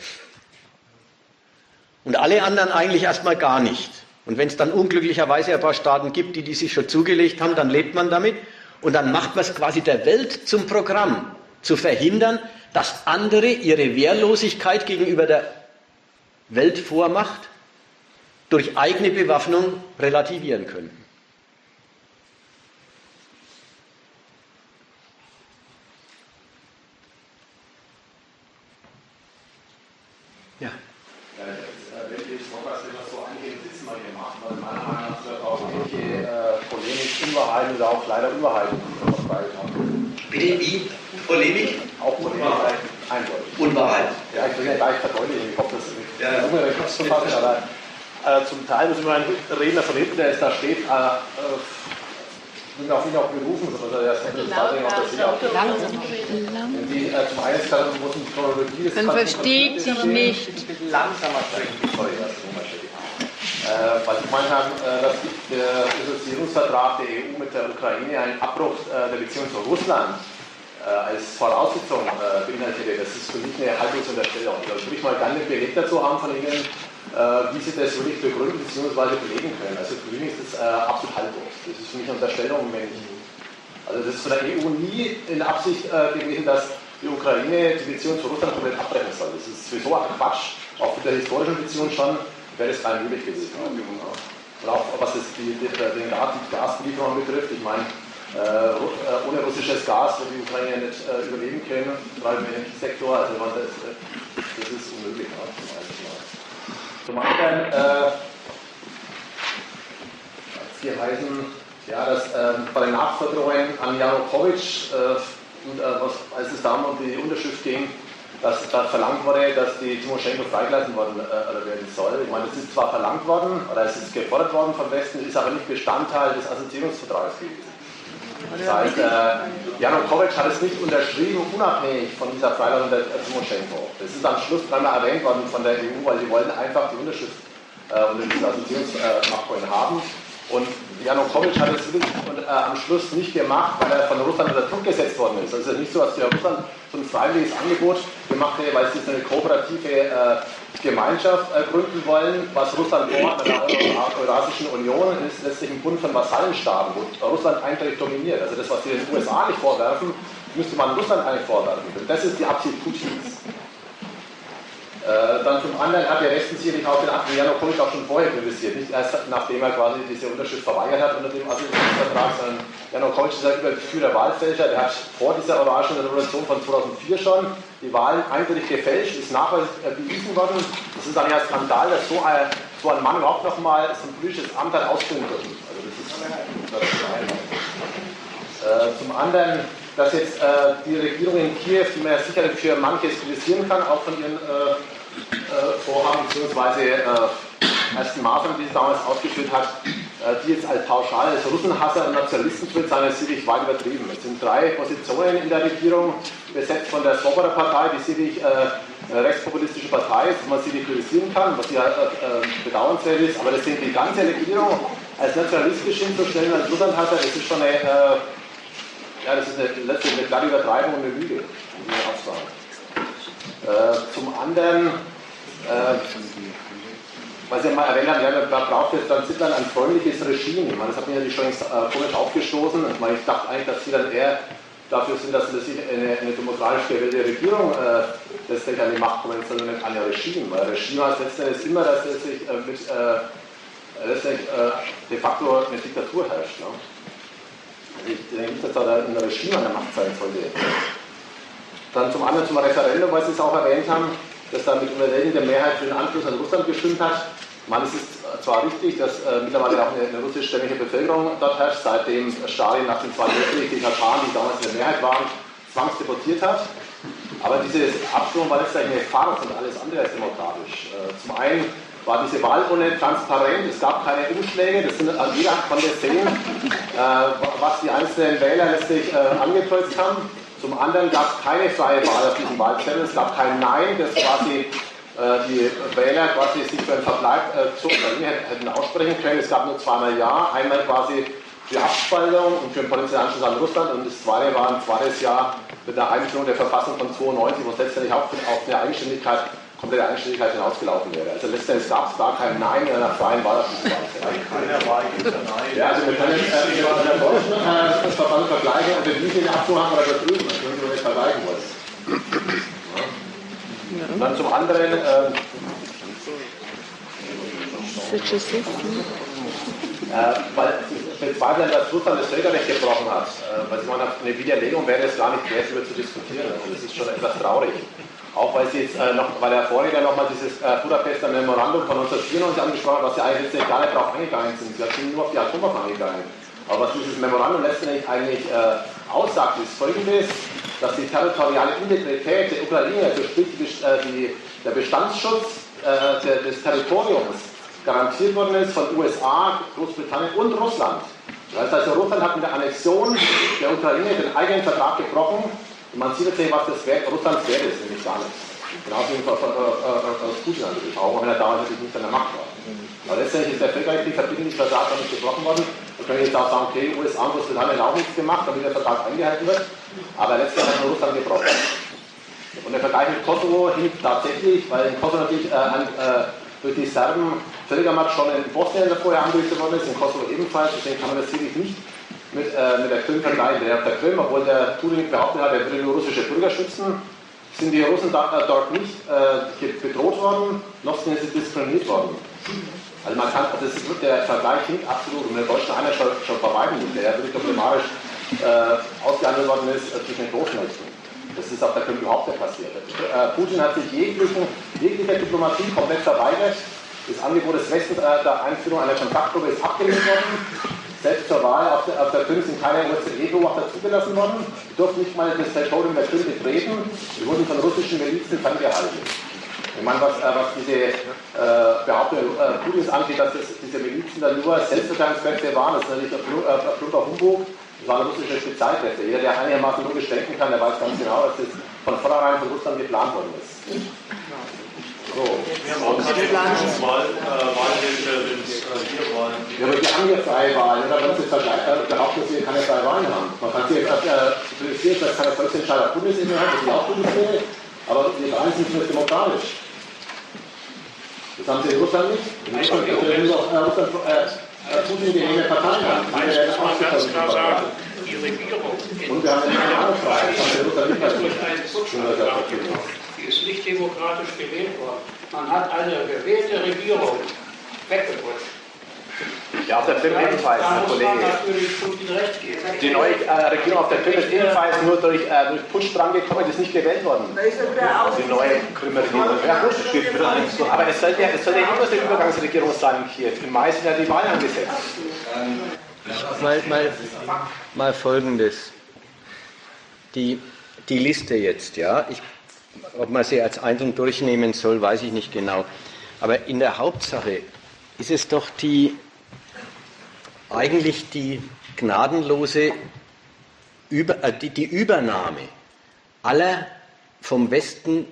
Und alle anderen eigentlich erstmal gar nicht. Und wenn es dann unglücklicherweise ein paar Staaten gibt, die sich schon zugelegt haben, dann lebt man damit. Und dann macht man es quasi der Welt zum Programm, zu verhindern, dass andere ihre Wehrlosigkeit gegenüber der Weltvormacht durch eigene Bewaffnung relativieren können. Ja. Wenn die Smoggers immer so angehen, Mal gemacht, weil meiner Meinung nach auch ähnliche Polemik, Unwahrheiten oder auch leider Unwahrheiten verbreitet haben. Bitte, wie? Polemik? Auch Polemik, eindeutig. Unwahrheit. Ja, ich will ja gleich verdeutlichen, ich hoffe, das ist zu fassen, aber zum Teil muss immer ein Redner von hinten, der es da steht, sind auf ihn auch berufen, sondern der ist nicht das Wenn Sie zum einen sagen, muss eine Chronologie des man versteht sich nicht. Langsamer sprechen, sorry, das ist weil Sie gemeint haben, dass der Assoziierungsvertrag der EU mit der Ukraine einen Abbruch der Beziehung zu Russland als Voraussetzung beinhaltet. Das ist für mich eine Haltungsunterstellung. Da würde ich mal gerne einen Beleg dazu haben von Ihnen, wie Sie das wirklich begründen bzw. belegen können. Also für mich ist das absolut haltlos. Das ist für mich eine Unterstellung, also das ist von der EU nie in Absicht gewesen, dass die Ukraine die Beziehung zu Russland komplett abbrechen soll. Das ist sowieso ein Quatsch. Auch mit der historischen Beziehung schon wäre das rein möglich gewesen. Und auch was das die Gaslieferung betrifft, ich meine, ohne russisches Gas wird die Ukraine nicht überleben können, gerade im Energiesektor. Also das ist unmöglich. Zum anderen, hier heißen, ja, dass bei den Nachforderungen an Janukowitsch, als es da um die Unterschrift ging, dass da verlangt wurde, dass die Timoschenko freigelassen werden soll. Ich meine, das ist zwar verlangt worden, oder es ist gefordert worden vom Westen, ist aber nicht Bestandteil des Assoziierungsvertrags gewesen. Das heißt, Janukowitsch hat es nicht unterschrieben, unabhängig von dieser Freilassung der Timoschenko. Das ist am Schluss dreimal erwähnt worden von der EU, weil sie wollten einfach die Unterschrift unter diesem Assoziierungsabkommen haben. Und Janukowitsch hat es am Schluss nicht gemacht, weil er von Russland unter Druck gesetzt worden ist. Also es ist nicht so, dass der Russland so ein freiwilliges Angebot gemacht hätte, weil sie eine kooperative Gemeinschaft gründen wollen, was Russland vorhat in der Eurasischen Union, ist letztlich ein Bund von Vasallenstaaten, wo Russland eindeutig dominiert. Also das, was wir den USA nicht vorwerfen, müsste man Russland eigentlich vorwerfen. Und das ist die Absicht Putins. Dann zum anderen hat der Westen sicherlich auch den Janukowitsch auch schon vorher kritisiert, nicht erst nachdem er quasi diese Unterschrift verweigert hat unter dem Assoziierungsvertrag, sondern Janukowitsch ist ein übergeführter Wahlfälscher, der hat vor dieser Orangen Revolution von 2004 schon die Wahlen eindeutig gefälscht, ist nachweislich bewiesen worden. Das ist eigentlich ein Skandal, dass so ein Mann überhaupt nochmal so ein politisches Amt hat ausführen dürfen. Also das ist ein. Zum anderen, dass jetzt die Regierung in Kiew, die man ja sicherlich für manches kritisieren kann, auch von ihren Vorhaben bzw. ersten Maßnahmen, die sie damals ausgeführt hat, die jetzt als pauschal als Russenhasser und Nationalistenschutz sind, ist sicherlich weit übertrieben. Es sind 3 Positionen in der Regierung, besetzt von der Svoboda-Partei, die sicherlich eine rechtspopulistische Partei ist, die man sicherlich kritisieren kann, was ja bedauernswert ist, aber das sind die ganze Regierung als nationalistisch hinzustellen, als Russlandhasser, das ist schon eine das ist eine klare Übertreibung und eine Lüge, muss man auch sagen. Zum anderen, was ich mal erwähnt habe, da braucht jetzt dann ein freundliches Regime. Ich meine, das hat mir natürlich schon komisch aufgestoßen. Ich meine, ich dachte eigentlich, dass sie dann eher dafür sind, dass sich eine demokratisch gewählte Regierung letztlich an die Macht kommen, sondern nicht an ein Regime. Weil Regime heißt letztendlich immer, dass letztlich de facto eine Diktatur herrscht. Ne? Ich denke nicht, dass da ein Regime an der Macht sein sollte. Dann zum anderen zum Referendum, weil Sie es auch erwähnt haben, dass da mit überwältigender Mehrheit für den Anschluss an Russland gestimmt hat. Ich meine, es ist zwar richtig, dass mittlerweile auch eine russischstämmige Bevölkerung dort herrscht, seitdem Stalin nach dem Zweiten Weltkrieg die Tataren, die damals in der Mehrheit waren, zwangsdeportiert hat. Aber diese Abstimmung war letztendlich eine Farce und alles andere als demokratisch. Zum einen war diese Wahlurne transparent, es gab keine Umschläge, jeder konnte sehen, was die einzelnen Wähler letztlich angekreuzt haben. Zum anderen gab es keine freie Wahl auf diesem Wahlzettel, es gab kein Nein, das quasi die Wähler quasi sich für einen Verbleib zur Ukraine hätten aussprechen können. Es gab nur zweimal Ja, einmal quasi für Abspaltung und für den potenziellen Anschluss an Russland und das zweite war ein zweites Jahr mit der Einführung der Verfassung von 92, wo es letztendlich auch auf eine komplette Eigenständigkeit hinausgelaufen wäre. Also letztendlich gab es da kein Nein in einer freien Wahl auf diesem Wahlzettel. Keiner Wahl gibt es Nein. Ja, also wir können in der deutschen Verfassung vergleichen und wie viele Abstimmung haben wir da drüben, das können wir nicht vergleichen wollen. Und dann zum anderen weil bezweifeln, dass Russland das Völkerrecht gebrochen hat. Weil ich meine, eine Widerlegung wäre es gar nicht wert, darüber zu diskutieren. Und das ist schon etwas traurig. Auch weil sie jetzt weil der Vorredner nochmal dieses Budapester Memorandum von 1994 angesprochen hat, was ja eigentlich letztendlich gar nicht darauf eingegangen sind. Sie sind nur auf die Atomwaffen eingegangen. Aber was dieses Memorandum letztendlich eigentlich aussagt, ist Folgendes, dass die territoriale Integrität der Ukraine, also sprich der Bestandsschutz des Territoriums, garantiert worden ist von USA, Großbritannien und Russland. Das heißt also, Russland hat mit der Annexion der Ukraine den eigenen Vertrag gebrochen. Und man sieht jetzt, was das Russlands wert ist, nämlich gar nichts. Genauso wie aus Putin natürlich auch, wenn er damals natürlich nicht an der Macht war. Aber letztendlich ist der völkerrechtliche verbindliche Vertrag damit gebrochen worden. Wir können jetzt auch sagen, okay, USA und Großbritannien haben auch nichts gemacht, damit der Vertrag eingehalten wird. Aber letztendlich hat nur Russland gebrochen. Und der Vergleich mit Kosovo hinkt tatsächlich, weil in Kosovo natürlich durch die Serben Völkermord schon in Bosnien vorher angerichtet worden ist, in Kosovo ebenfalls. Deswegen kann man das sicherlich nicht mit der Krim vergleichen. Der Krim, obwohl der Turing behauptet hat, er würde nur russische Bürger schützen, sind die Russen dort nicht bedroht worden, noch sind sie diskriminiert worden. Also man kann, der Vergleich hinkt absolut, und der deutsche Einheit schon vor weitem nicht, der wirklich diplomatisch ausgehandelt worden ist zwischen den Großmächten. Das ist auf der Krim überhaupt nicht passiert. Putin hat sich jeglicher Diplomatie komplett verweigert. Das Angebot des Westens der Einführung einer Kontaktgruppe ist abgelehnt worden. Selbst zur Wahl auf der Krim sind keine OSZE-Beobachter zugelassen worden. Sie durften nicht mal das Territorium der Krim betreten. Sie wurden von russischen Milizen ferngehalten. Ich meine, was diese Behauptung Putins angeht, dass diese Milizen dann nur Selbstverteidigungskräfte waren, das ist natürlich ein plumper Humbug. Das waren russische Spezialkräfte. Jeder, der einigermaßen logisch denken kann, der weiß ganz genau, dass das von vornherein von Russland geplant worden ist. So. Wir haben auch keine Wahl, wenn es hier Wahlen gibt. Ja, aber wir haben hier freie Wahlen. Oder wenn Sie behaupten, dass wir keine freie Wahlen haben. Man kann sich kritisieren, dass keine Volksentscheid auf Bundesebene hat, das ist auch Bundesebene, aber die Wahlen sind nicht demokratisch. Das haben Sie in Russland nicht. In Russland Putin genehme Parteien haben. Eins muss man ganz klar sagen, die Regierung und wir haben eine Wahlfreiheit. Die ist nicht demokratisch gewählt worden. Man hat eine gewählte Regierung weggedrückt. Ja, auf der Krim ebenfalls, Herr Kollege. Die neue Regierung auf der Krim ist ebenfalls nur durch Putsch drangekommen, die ist nicht gewählt worden. Die neue Krimer Regierung. Ja, gut, steht wieder eins. Aber es sollte ja nicht nur eine Übergangsregierung sein in Kiew. Im Mai sind ja die Wahlen angesetzt. Mal Folgendes. Die Liste jetzt, ja. Ob man sie als einzeln durchnehmen soll, weiß ich nicht genau. Aber in der Hauptsache ist es doch eigentlich die gnadenlose die Übernahme aller vom Westen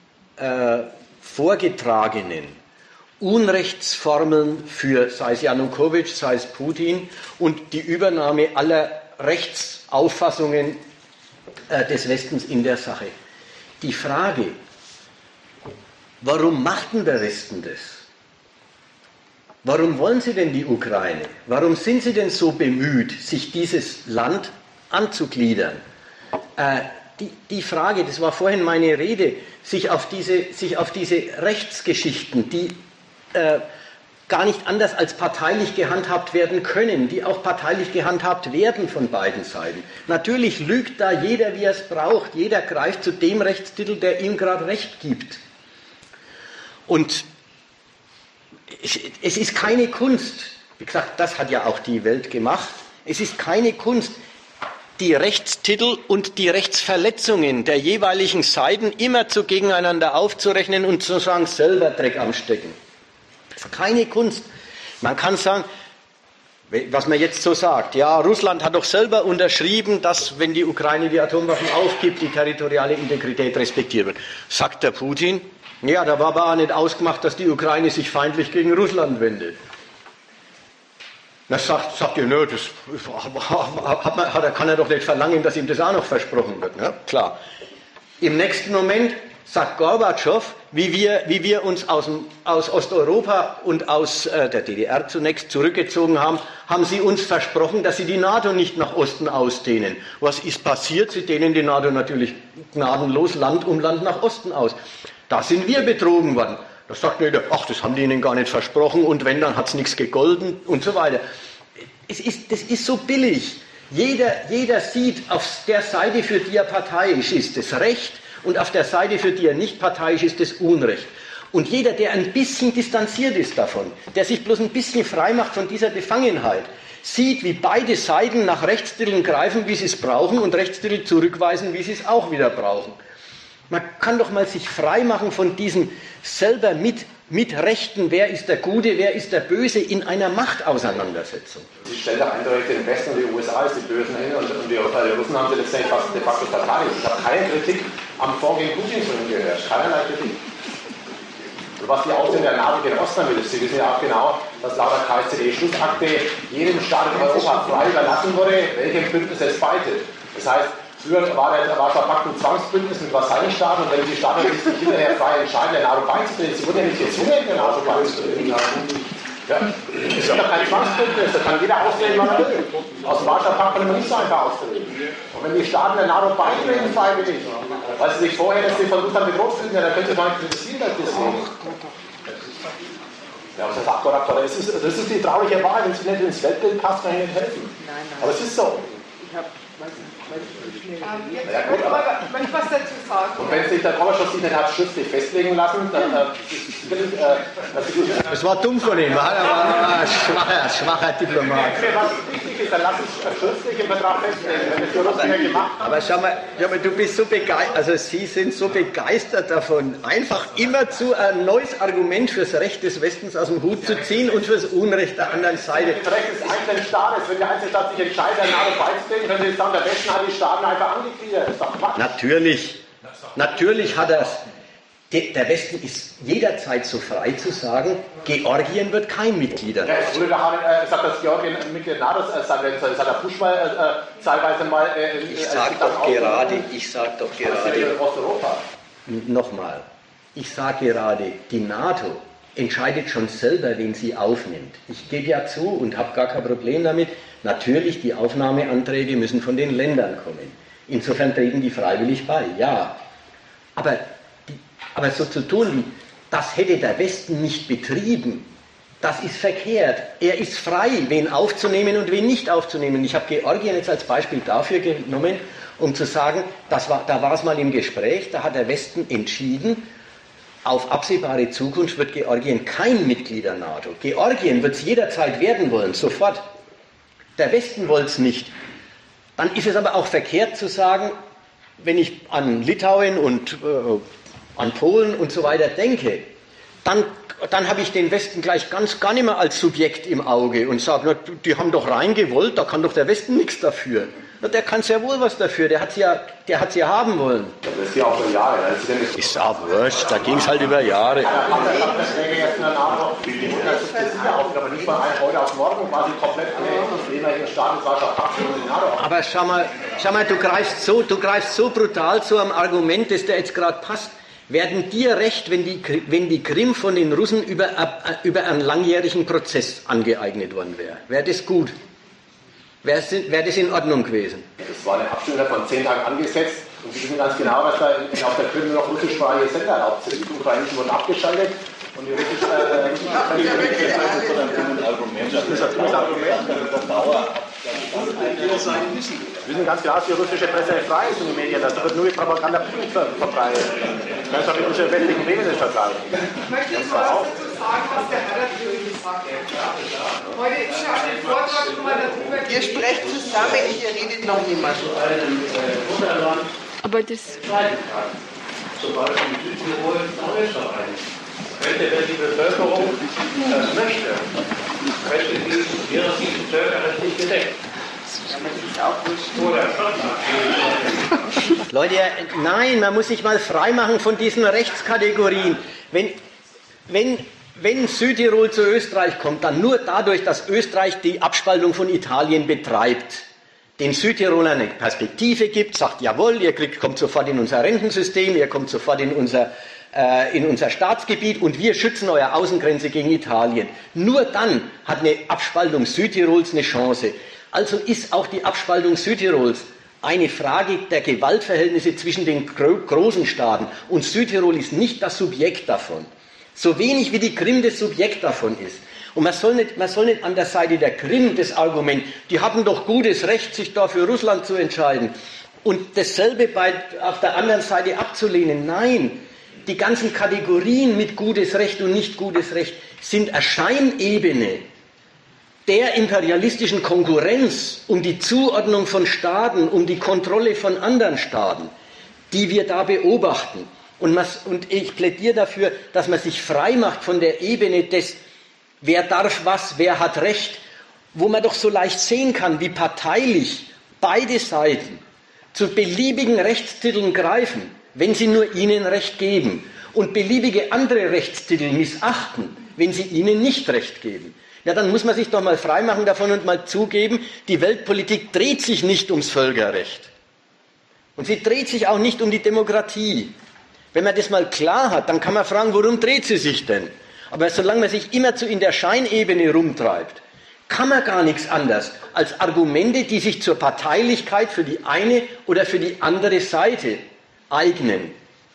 vorgetragenen Unrechtsformeln für, sei es Janukowitsch, sei es Putin, und die Übernahme aller Rechtsauffassungen des Westens in der Sache. Die Frage, warum macht denn der Westen das? Warum wollen Sie denn die Ukraine? Warum sind Sie denn so bemüht, sich dieses Land anzugliedern? Die Frage, das war vorhin meine Rede, sich auf diese Rechtsgeschichten, die gar nicht anders als parteilich gehandhabt werden können, die auch parteilich gehandhabt werden von beiden Seiten. Natürlich lügt da jeder, wie er es braucht. Jeder greift zu dem Rechtstitel, der ihm gerade Recht gibt. Und es ist keine Kunst, wie gesagt, das hat ja auch die Welt gemacht, es ist keine Kunst, die Rechtstitel und die Rechtsverletzungen der jeweiligen Seiten immer gegeneinander aufzurechnen und zu sagen, selber Dreck am Stecken. Das ist keine Kunst. Man kann sagen, was man jetzt so sagt, ja, Russland hat doch selber unterschrieben, dass, wenn die Ukraine die Atomwaffen aufgibt, die territoriale Integrität respektiert wird. Sagt der Putin, ja, da war aber auch nicht ausgemacht, dass die Ukraine sich feindlich gegen Russland wendet. Das sagt ihr, nö, das kann er doch nicht verlangen, dass ihm das auch noch versprochen wird. Ne? Klar. Im nächsten Moment sagt Gorbatschow, wie wir uns aus Osteuropa und aus der DDR zunächst zurückgezogen haben, haben sie uns versprochen, dass sie die NATO nicht nach Osten ausdehnen. Was ist passiert? Sie dehnen die NATO natürlich gnadenlos Land um Land nach Osten aus. Da sind wir betrogen worden. Da sagt jeder, ach, das haben die ihnen gar nicht versprochen und wenn, dann hat es nichts gegolten und so weiter. das ist so billig. Jeder sieht, auf der Seite, für die er parteiisch ist, das Recht und auf der Seite, für die er nicht parteiisch ist, das Unrecht. Und jeder, der ein bisschen distanziert ist davon, der sich bloß ein bisschen frei macht von dieser Befangenheit, sieht, wie beide Seiten nach Rechtsmitteln greifen, wie sie es brauchen, und Rechtsmittel zurückweisen, wie sie es auch wieder brauchen. Man kann doch mal sich frei machen von diesem selber mit Rechten, wer ist der Gute, wer ist der Böse, in einer Machtauseinandersetzung. Sie stellen da eindeutig den Westen und die USA als die Bösen hin, und die Russen haben sie letztendlich fast de facto verteidigt. Ich habe keine Kritik am Vorgehen Putins von ihm gehört, keinerlei Kritik. Und was die Ausdehnung der NATO gegen Russland will, Sie wissen ja auch genau, dass laut der KSZE-Schlussakte jedem Staat in Europa frei überlassen wurde, welchem Bündnis es beitet. Das heißt, früher war Warschauer Pakt ein Zwangsbündnis mit Vasallenstaaten, und wenn die Staaten sich hinterher frei entscheiden, der NATO beizutreten, sie wurden ja nicht gezwungen, der NATO beizutreten. Ja, es ist doch kein Zwangsbündnis, da kann jeder austreten, was er will. Aus dem Warschauer Pakt kann man nicht so einfach austreten. Und wenn die Staaten der NATO beitreten, freiwillig, weil sie sich vorher, dass sie von Russland bedroht fühlen, dann können sie gar nicht kritisieren, dass das so. Ja, das ist akkurat. Das ist die traurige Wahrheit, wenn sie nicht ins Weltbild passt, kann ich nicht helfen. Nein. Aber es ist so. Ich möchte was dazu sagen. Und wenn sich der Gorbatschow sich nicht hat schriftlich festlegen lassen, dann das war dumm von ihm, war ein schwacher Diplomat. Was wichtig ist, dann lass es schriftlich im Vertrag festlegen, wenn es die Russen ja gemacht haben. Aber schau mal, du bist so begeistert, also Sie sind so begeistert davon, einfach immerzu ein neues Argument fürs Recht des Westens aus dem Hut zu ziehen und fürs Unrecht der anderen Seite. Das Recht des einzelnen Staates, wenn der einzelne Staat sich entscheidet, der NATO beizutreten, können Sie sagen, der Westen hat die Staaten einfach angegliedert. Das ist doch Quatsch. Natürlich hat er es. Der Westen ist jederzeit so frei zu sagen, Georgien wird kein Mitglied der NATO. Es wurde da gesagt, dass Georgien Mitglied der NATO sein wird. Das hat der Bush mal teilweise mal. Ich sage doch gerade. Osteuropa. Nochmal. Ich sage gerade, die NATO entscheidet schon selber, wen sie aufnimmt. Ich gebe ja zu und habe gar kein Problem damit. Natürlich, die Aufnahmeanträge müssen von den Ländern kommen. Insofern treten die freiwillig bei, ja. Aber so zu tun, wie das hätte der Westen nicht betrieben, das ist verkehrt. Er ist frei, wen aufzunehmen und wen nicht aufzunehmen. Ich habe Georgien jetzt als Beispiel dafür genommen, um zu sagen, da war es mal im Gespräch, da hat der Westen entschieden, auf absehbare Zukunft wird Georgien kein Mitglied der NATO. Georgien wird es jederzeit werden wollen, sofort. Der Westen wollte es nicht. Dann ist es aber auch verkehrt zu sagen, wenn ich an Litauen und an Polen und so weiter denke, dann habe ich den Westen gleich gar nicht mehr als Subjekt im Auge und sage, die haben doch reingewollt, da kann doch der Westen nichts dafür. Na, der kann sehr wohl was dafür, der hat's ja haben wollen. Das ist ja auch über Jahre. Ist auch wurscht, da ging es halt über Jahre. Aber nicht von heute auf morgen quasi komplett alle ehemaligen Staaten des Warschauer Pakts und die NATO. Aber schau mal, du greifst so brutal zu einem Argument, das dir jetzt gerade passt. Werden dir recht, wenn die Krim von den Russen über einen langjährigen Prozess angeeignet worden wäre? Wäre das gut? Wäre das in Ordnung gewesen? Das war eine Abstimmung von 10 Tagen angesetzt, und Sie wissen ganz genau, dass da auf der Krim nur noch russischsprachige Sender erlaubt sind. Die ukrainischen wurden abgeschaltet und die russischen... Das ist ein Argument, das ist Dauer. Wir wissen ganz genau, dass die russische Presse frei ist in den Medien. Da wird nur die Propaganda verbreitet. Das hat mit unseren westlichen Medien nicht vergleichen. Ich möchte jetzt mal was dazu sagen, was der Herr dazu gesagt hat. Heute ist ja ein Vortrag schon mal darüber. Ihr sprecht zusammen, hier redet noch jemand. Aber das... Zum Beispiel in Südtirol nach Österreich. Wenn die Bevölkerung das möchte, wäre diese völkerrechtlich gedeckt. Leute, nein, man muss sich mal freimachen von diesen Rechtskategorien. Wenn Südtirol zu Österreich kommt, dann nur dadurch, dass Österreich die Abspaltung von Italien betreibt, den Südtirolern eine Perspektive gibt, sagt, jawohl, ihr kommt sofort in unser Rentensystem, ihr kommt sofort in unser Staatsgebiet und wir schützen eure Außengrenze gegen Italien. Nur dann hat eine Abspaltung Südtirols eine Chance. Also ist auch die Abspaltung Südtirols eine Frage der Gewaltverhältnisse zwischen den großen Staaten. Und Südtirol ist nicht das Subjekt davon. So wenig wie die Krim das Subjekt davon ist. Und man soll nicht an der Seite der Krim das Argument, die hatten doch gutes Recht, sich da für Russland zu entscheiden, und dasselbe auf der anderen Seite abzulehnen. Nein, die ganzen Kategorien mit gutes Recht und nicht gutes Recht sind eine Scheinebene der imperialistischen Konkurrenz um die Zuordnung von Staaten, um die Kontrolle von anderen Staaten, die wir da beobachten. Und ich plädiere dafür, dass man sich frei macht von der Ebene des, wer darf was, wer hat Recht, wo man doch so leicht sehen kann, wie parteilich beide Seiten zu beliebigen Rechtstiteln greifen, wenn sie nur ihnen Recht geben, und beliebige andere Rechtstitel missachten, wenn sie ihnen nicht Recht geben. Ja, dann muss man sich doch mal freimachen davon und mal zugeben, die Weltpolitik dreht sich nicht ums Völkerrecht. Und sie dreht sich auch nicht um die Demokratie. Wenn man das mal klar hat, dann kann man fragen, worum dreht sie sich denn? Aber solange man sich immerzu in der Scheinebene rumtreibt, kann man gar nichts anderes als Argumente, die sich zur Parteilichkeit für die eine oder für die andere Seite eignen,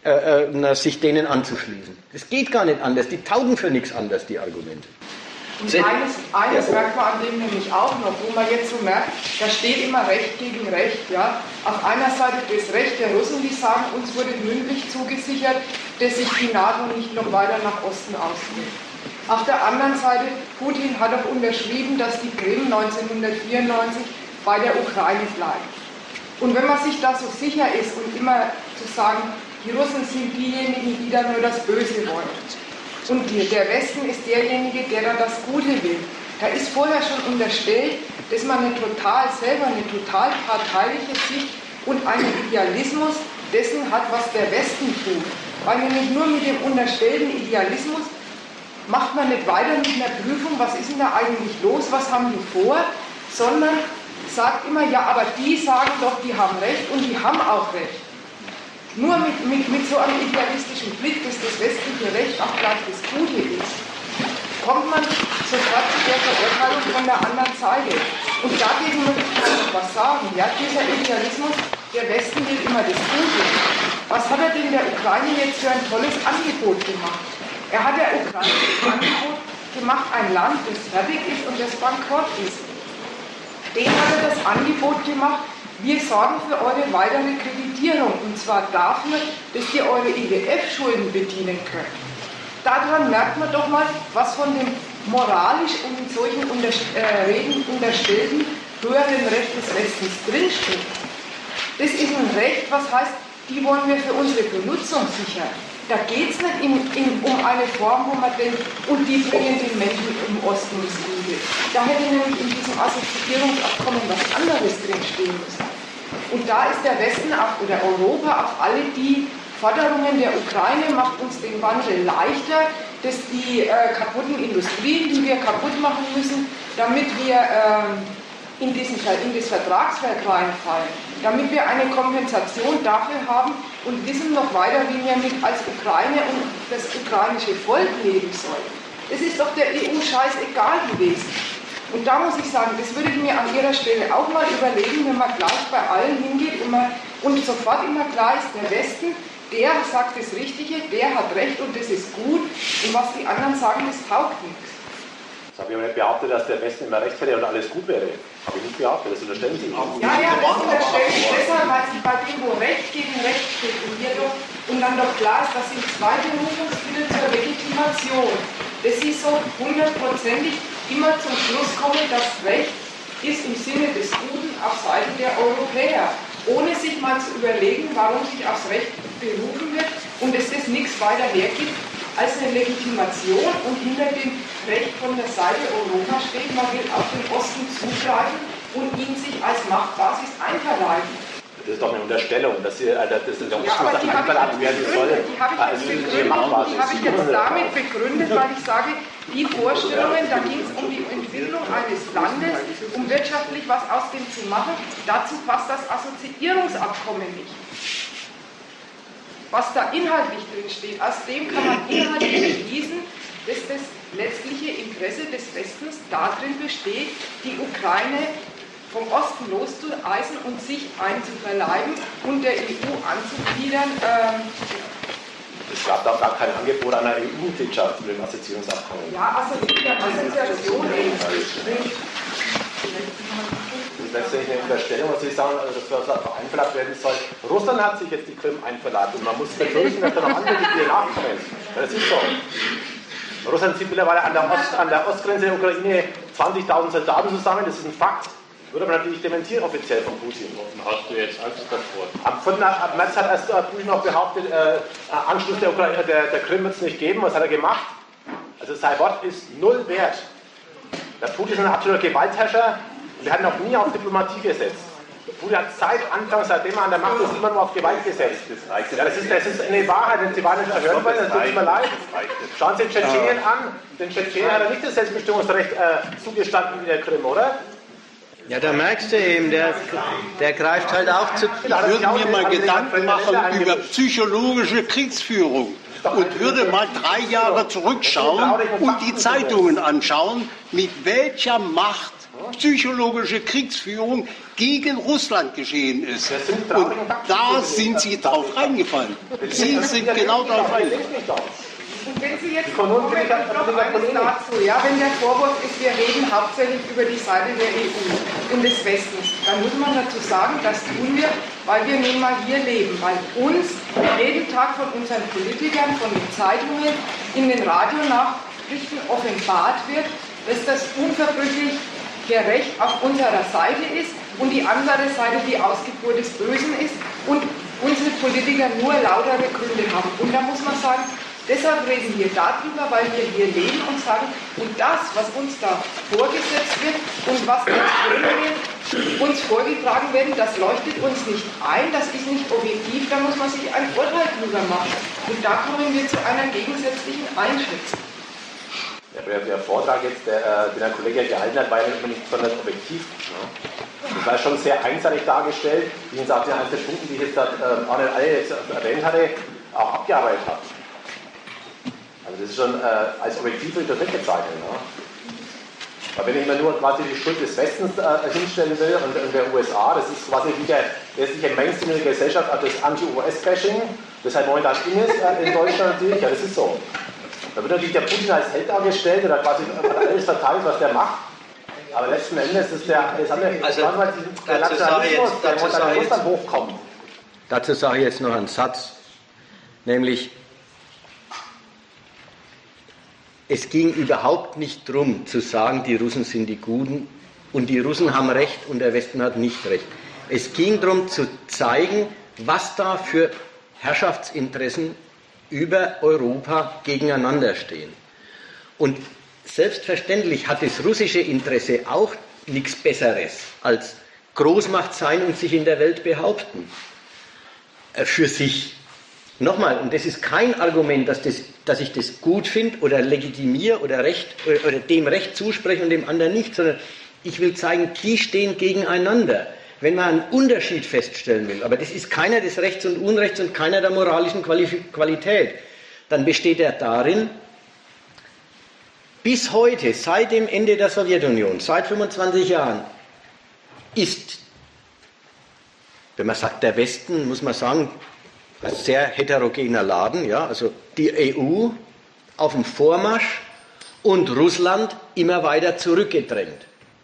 sich denen anzuschließen. Das geht gar nicht anders, die taugen für nichts anderes, die Argumente. Und eines merkt man an dem nämlich auch noch, wo man jetzt so merkt, da steht immer Recht gegen Recht. Ja? Auf einer Seite das Recht der Russen, die sagen, uns wurde mündlich zugesichert, dass sich die NATO nicht noch weiter nach Osten ausdehnt. Auf der anderen Seite, Putin hat auch unterschrieben, dass die Krim 1994 bei der Ukraine bleibt. Und wenn man sich da so sicher ist und immer zu sagen, die Russen sind diejenigen, die da nur das Böse wollen. Und der Westen ist derjenige, der da das Gute will. Da ist vorher schon unterstellt, dass man selber eine total parteiliche Sicht und einen Idealismus dessen hat, was der Westen tut. Weil nämlich nur mit dem unterstellten Idealismus macht man nicht weiter mit einer Prüfung, was ist denn da eigentlich los, was haben die vor, sondern sagt immer, ja, aber die sagen doch, die haben Recht und die haben auch Recht. Nur mit so einem idealistischen Blick, dass das westliche Recht auch gleich das Gute ist, kommt man sofort zu der Verurteilung von der anderen Seite. Und dagegen möchte ich noch was sagen. Ja, dieser Idealismus, der Westen will immer das Gute. Was hat er denn der Ukraine jetzt für ein tolles Angebot gemacht? Er hat der Ukraine das Angebot gemacht, ein Land, das fertig ist und das bankrott ist. Dem hat er das Angebot gemacht, wir sorgen für eure weitere Kreditierung, und zwar dafür, dass ihr eure IWF-Schulden bedienen könnt. Daran merkt man doch mal, was von dem moralisch und in solchen Reden unterstellten höheren Recht des Westens drinsteht. Das ist ein Recht, was heißt, die wollen wir für unsere Benutzung sichern. Da geht es nicht um eine Form, wo man denkt, und die bringen den Menschen im Osten das Gute. Da hätte nämlich in diesem Assoziierungsabkommen was anderes drinstehen müssen. Und da ist der Westen oder Europa auf alle die Forderungen der Ukraine, macht uns den Wandel leichter, dass die kaputten Industrien, die wir kaputt machen müssen, damit wir in das Vertragswerk reinfallen, damit wir eine Kompensation dafür haben und wissen noch weiter, wie wir als Ukraine und das ukrainische Volk leben sollen. Das ist doch der EU scheißegal gewesen. Und da muss ich sagen, das würde ich mir an Ihrer Stelle auch mal überlegen, wenn man gleich bei allen hingeht und sofort immer klar ist, der Westen, der sagt das Richtige, der hat Recht und das ist gut, und was die anderen sagen, das taugt nichts. Das habe ich aber nicht behauptet, dass der Westen immer recht hätte und alles gut wäre. Habe ich nicht behauptet, das unterstellen Sie auch. Ja, das unterstellen Sie deshalb, weil Sie bei dem, wo Recht gegen Recht steht und dann doch klar ist, dass Sie zwei Berufungsmittel zur Legitimation, dass Sie so hundertprozentig immer zum Schluss kommen, dass Recht ist im Sinne des Guten auf Seiten der Europäer, ohne sich mal zu überlegen, warum sich aufs Recht berufen wird und dass das nichts weiter hergibt als eine Legitimation und hinter dem Recht von der Seite Europa steht, man will auf den Osten zugreifen und ihn sich als Machtbasis einverleiben. Das ist doch eine Unterstellung, dass Sie, das ist ja auch aber die habe ich jetzt damit begründet, weil ich sage, die Vorstellungen, da ging es um die Entwicklung eines Landes, um wirtschaftlich was aus dem zu machen, dazu passt das Assoziierungsabkommen nicht. Was da inhaltlich drin steht, aus dem kann man inhaltlich schließen, dass das letztliche Interesse des Westens darin besteht, die Ukraine vom Osten loszueisen und sich einzuverleiben und der EU anzugliedern, Es gab da gar kein Angebot einer EU-Mitgliedschaft mit dem Assoziierungsabkommen. Ja, Assoziation Das ist letztendlich eine Unterstellung, was Sie sagen, dass das einverleibt werden soll. Russland hat sich jetzt die Krim einverleibt und man muss befürchten, dass da noch andere Gebiete nachkommen. Das ist so. Russland zieht mittlerweile an der Ostgrenze der Ukraine 20.000 Soldaten zusammen, das ist ein Fakt. Würde man natürlich dementieren offiziell von Putin. Hast du jetzt Angst davor? Am 4. März hat erst Putin noch behauptet, Anschluss der Krim wird es nicht geben. Was hat er gemacht? Also sein Wort ist null wert. Der Putin ist ein absoluter Gewaltherrscher und er hat noch nie auf Diplomatie gesetzt. Putin hat seitdem er an der Macht ist, immer nur auf Gewalt gesetzt. Ja, das ist eine Wahrheit, wenn Sie weiter nicht hören wollen, das tut mir leid. Schauen Sie Tschetschenien an. Den Tschetschenien hat er nicht das Selbstbestimmungsrecht zugestanden wie der Krim, oder? Ja, da merkst du eben, der greift halt auch zu. Ich würde mir mal Gedanken machen über psychologische Kriegsführung und würde mal 3 Jahre zurückschauen und die Zeitungen anschauen, mit welcher Macht psychologische Kriegsführung gegen Russland geschehen ist. Und da sind Sie drauf reingefallen. Sie sind genau drauf reingefallen. Und wenn Sie jetzt noch eines dazu, ja, wenn der Vorwurf ist, wir reden hauptsächlich über die Seite der EU und des Westens, dann muss man dazu sagen, das tun wir, weil wir nun mal hier leben, weil uns jeden Tag von unseren Politikern, von den Zeitungen, in den Radionachrichten offenbart wird, dass das unverbrüchlich Recht auf unserer Seite ist und die andere Seite die Ausgeburt des Bösen ist und unsere Politiker nur lautere Gründe haben. Und da muss man sagen, deshalb reden wir darüber, weil wir hier leben und sagen, und das, was uns da vorgesetzt wird und was uns vorgetragen werden, das leuchtet uns nicht ein, das ist nicht objektiv, da muss man sich ein Urteil drüber machen. Und da kommen wir zu einer gegensätzlichen Einschätzung. Der Vortrag jetzt, den der Kollege gehalten hat, war ja nicht besonders objektiv. Ne? Das war schon sehr einseitig dargestellt, wie ich auch die einzelnen Punkte, die ich jetzt Arne alle jetzt erwähnt hatte, auch abgearbeitet habe. Also das ist schon als objektiv das weggezeichnet. Ne? Aber wenn ich mir nur quasi die Schuld des Westens hinstellen will und der USA, das ist quasi wie der westliche Mainstream in der Gesellschaft, also das Anti-US-Bashing, das halt momentan ist in Deutschland natürlich, ja das ist so. Da wird natürlich der Putin als Held dargestellt oder quasi alles verteilt, was der macht. Aber letzten Endes ist der Nationalismus, der momentan in Russland hochkommt. Dazu sage ich jetzt noch einen Satz, nämlich es ging überhaupt nicht darum zu sagen, die Russen sind die Guten und die Russen haben Recht und der Westen hat nicht Recht. Es ging darum zu zeigen, was da für Herrschaftsinteressen über Europa gegeneinander stehen. Und selbstverständlich hat das russische Interesse auch nichts Besseres als Großmacht sein und sich in der Welt behaupten. Für sich. Nochmal, und das ist kein Argument, dass ich das gut finde oder legitimiere oder dem Recht zuspreche und dem anderen nicht, sondern ich will zeigen, die stehen gegeneinander. Wenn man einen Unterschied feststellen will, aber das ist keiner des Rechts und Unrechts und keiner der moralischen Qualität, dann besteht er darin, bis heute, seit dem Ende der Sowjetunion, seit 25 Jahren, ist, wenn man sagt, der Westen, muss man sagen, ein sehr heterogener Laden, ja, also die EU auf dem Vormarsch und Russland immer weiter zurückgedrängt.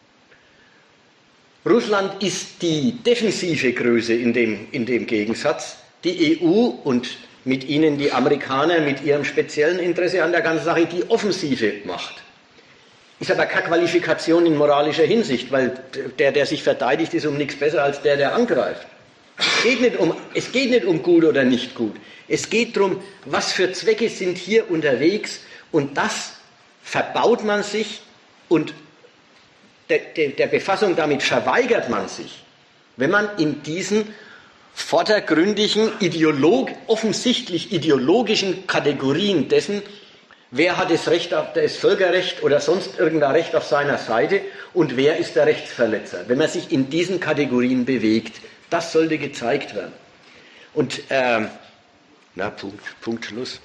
Russland ist die defensive Größe in dem Gegensatz, die EU und mit ihnen die Amerikaner mit ihrem speziellen Interesse an der ganzen Sache die offensive Macht. Ist aber keine Qualifikation in moralischer Hinsicht, weil der sich verteidigt, ist um nichts besser als der angreift. Es geht nicht um gut oder nicht gut. Es geht darum, was für Zwecke sind hier unterwegs und das verbaut man sich und der Befassung damit verweigert man sich, wenn man in diesen vordergründigen, offensichtlich ideologischen Kategorien dessen, wer hat das Recht auf das Völkerrecht oder sonst irgendein Recht auf seiner Seite und wer ist der Rechtsverletzer. Wenn man sich in diesen Kategorien bewegt, das sollte gezeigt werden. Und, Punkt, Schluss.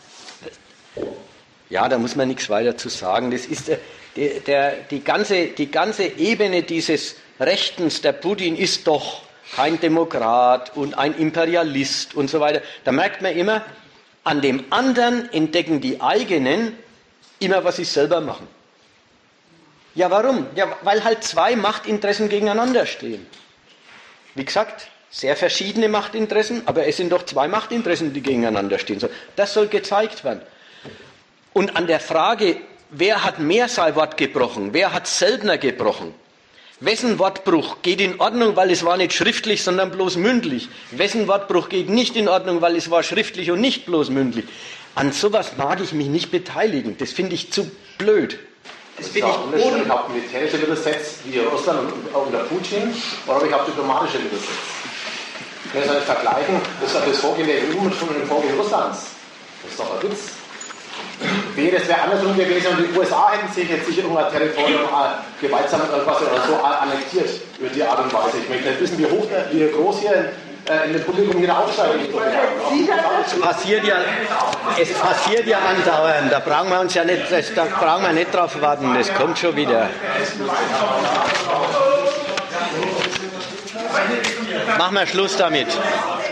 Ja, da muss man nichts weiter zu sagen. Das ist die ganze Ebene dieses Rechtens, der Putin ist doch kein Demokrat und ein Imperialist und so weiter. Da merkt man immer, An dem anderen entdecken die eigenen immer, was sie selber machen. Ja, warum? Ja, weil halt zwei Machtinteressen gegeneinander stehen. Wie gesagt, sehr verschiedene Machtinteressen, aber es sind doch zwei Machtinteressen, die gegeneinander stehen. Das soll gezeigt werden. Und an der Frage, wer hat mehr sein Wort gebrochen, wer hat seltener gebrochen, wessen Wortbruch geht in Ordnung, weil es war nicht schriftlich, sondern bloß mündlich, wessen Wortbruch geht nicht in Ordnung, weil es war schriftlich und nicht bloß mündlich. An sowas mag ich mich nicht beteiligen, das finde ich zu blöd. Das finde ich unterschiedlich. Ich habe militärische Mittel setzt, wie Russland und unter Putin, oder ich habe diplomatische Mittel setzt. Ich kann das nicht vergleichen, das Vorgehen der EU mit dem Vorgehen Russlands. Das ist doch ein Witz. Das wäre andersrum gewesen und die USA hätten sich jetzt sicher irgendein Territorium gewaltsam oder so annektiert über die Art und Weise. Ich möchte nicht wissen, wie groß hier in dem Publikum hier aufsteigen. Es passiert ja andauernd, da brauchen wir uns ja nicht, da brauchen wir nicht drauf warten, das kommt schon wieder. Machen wir Schluss damit.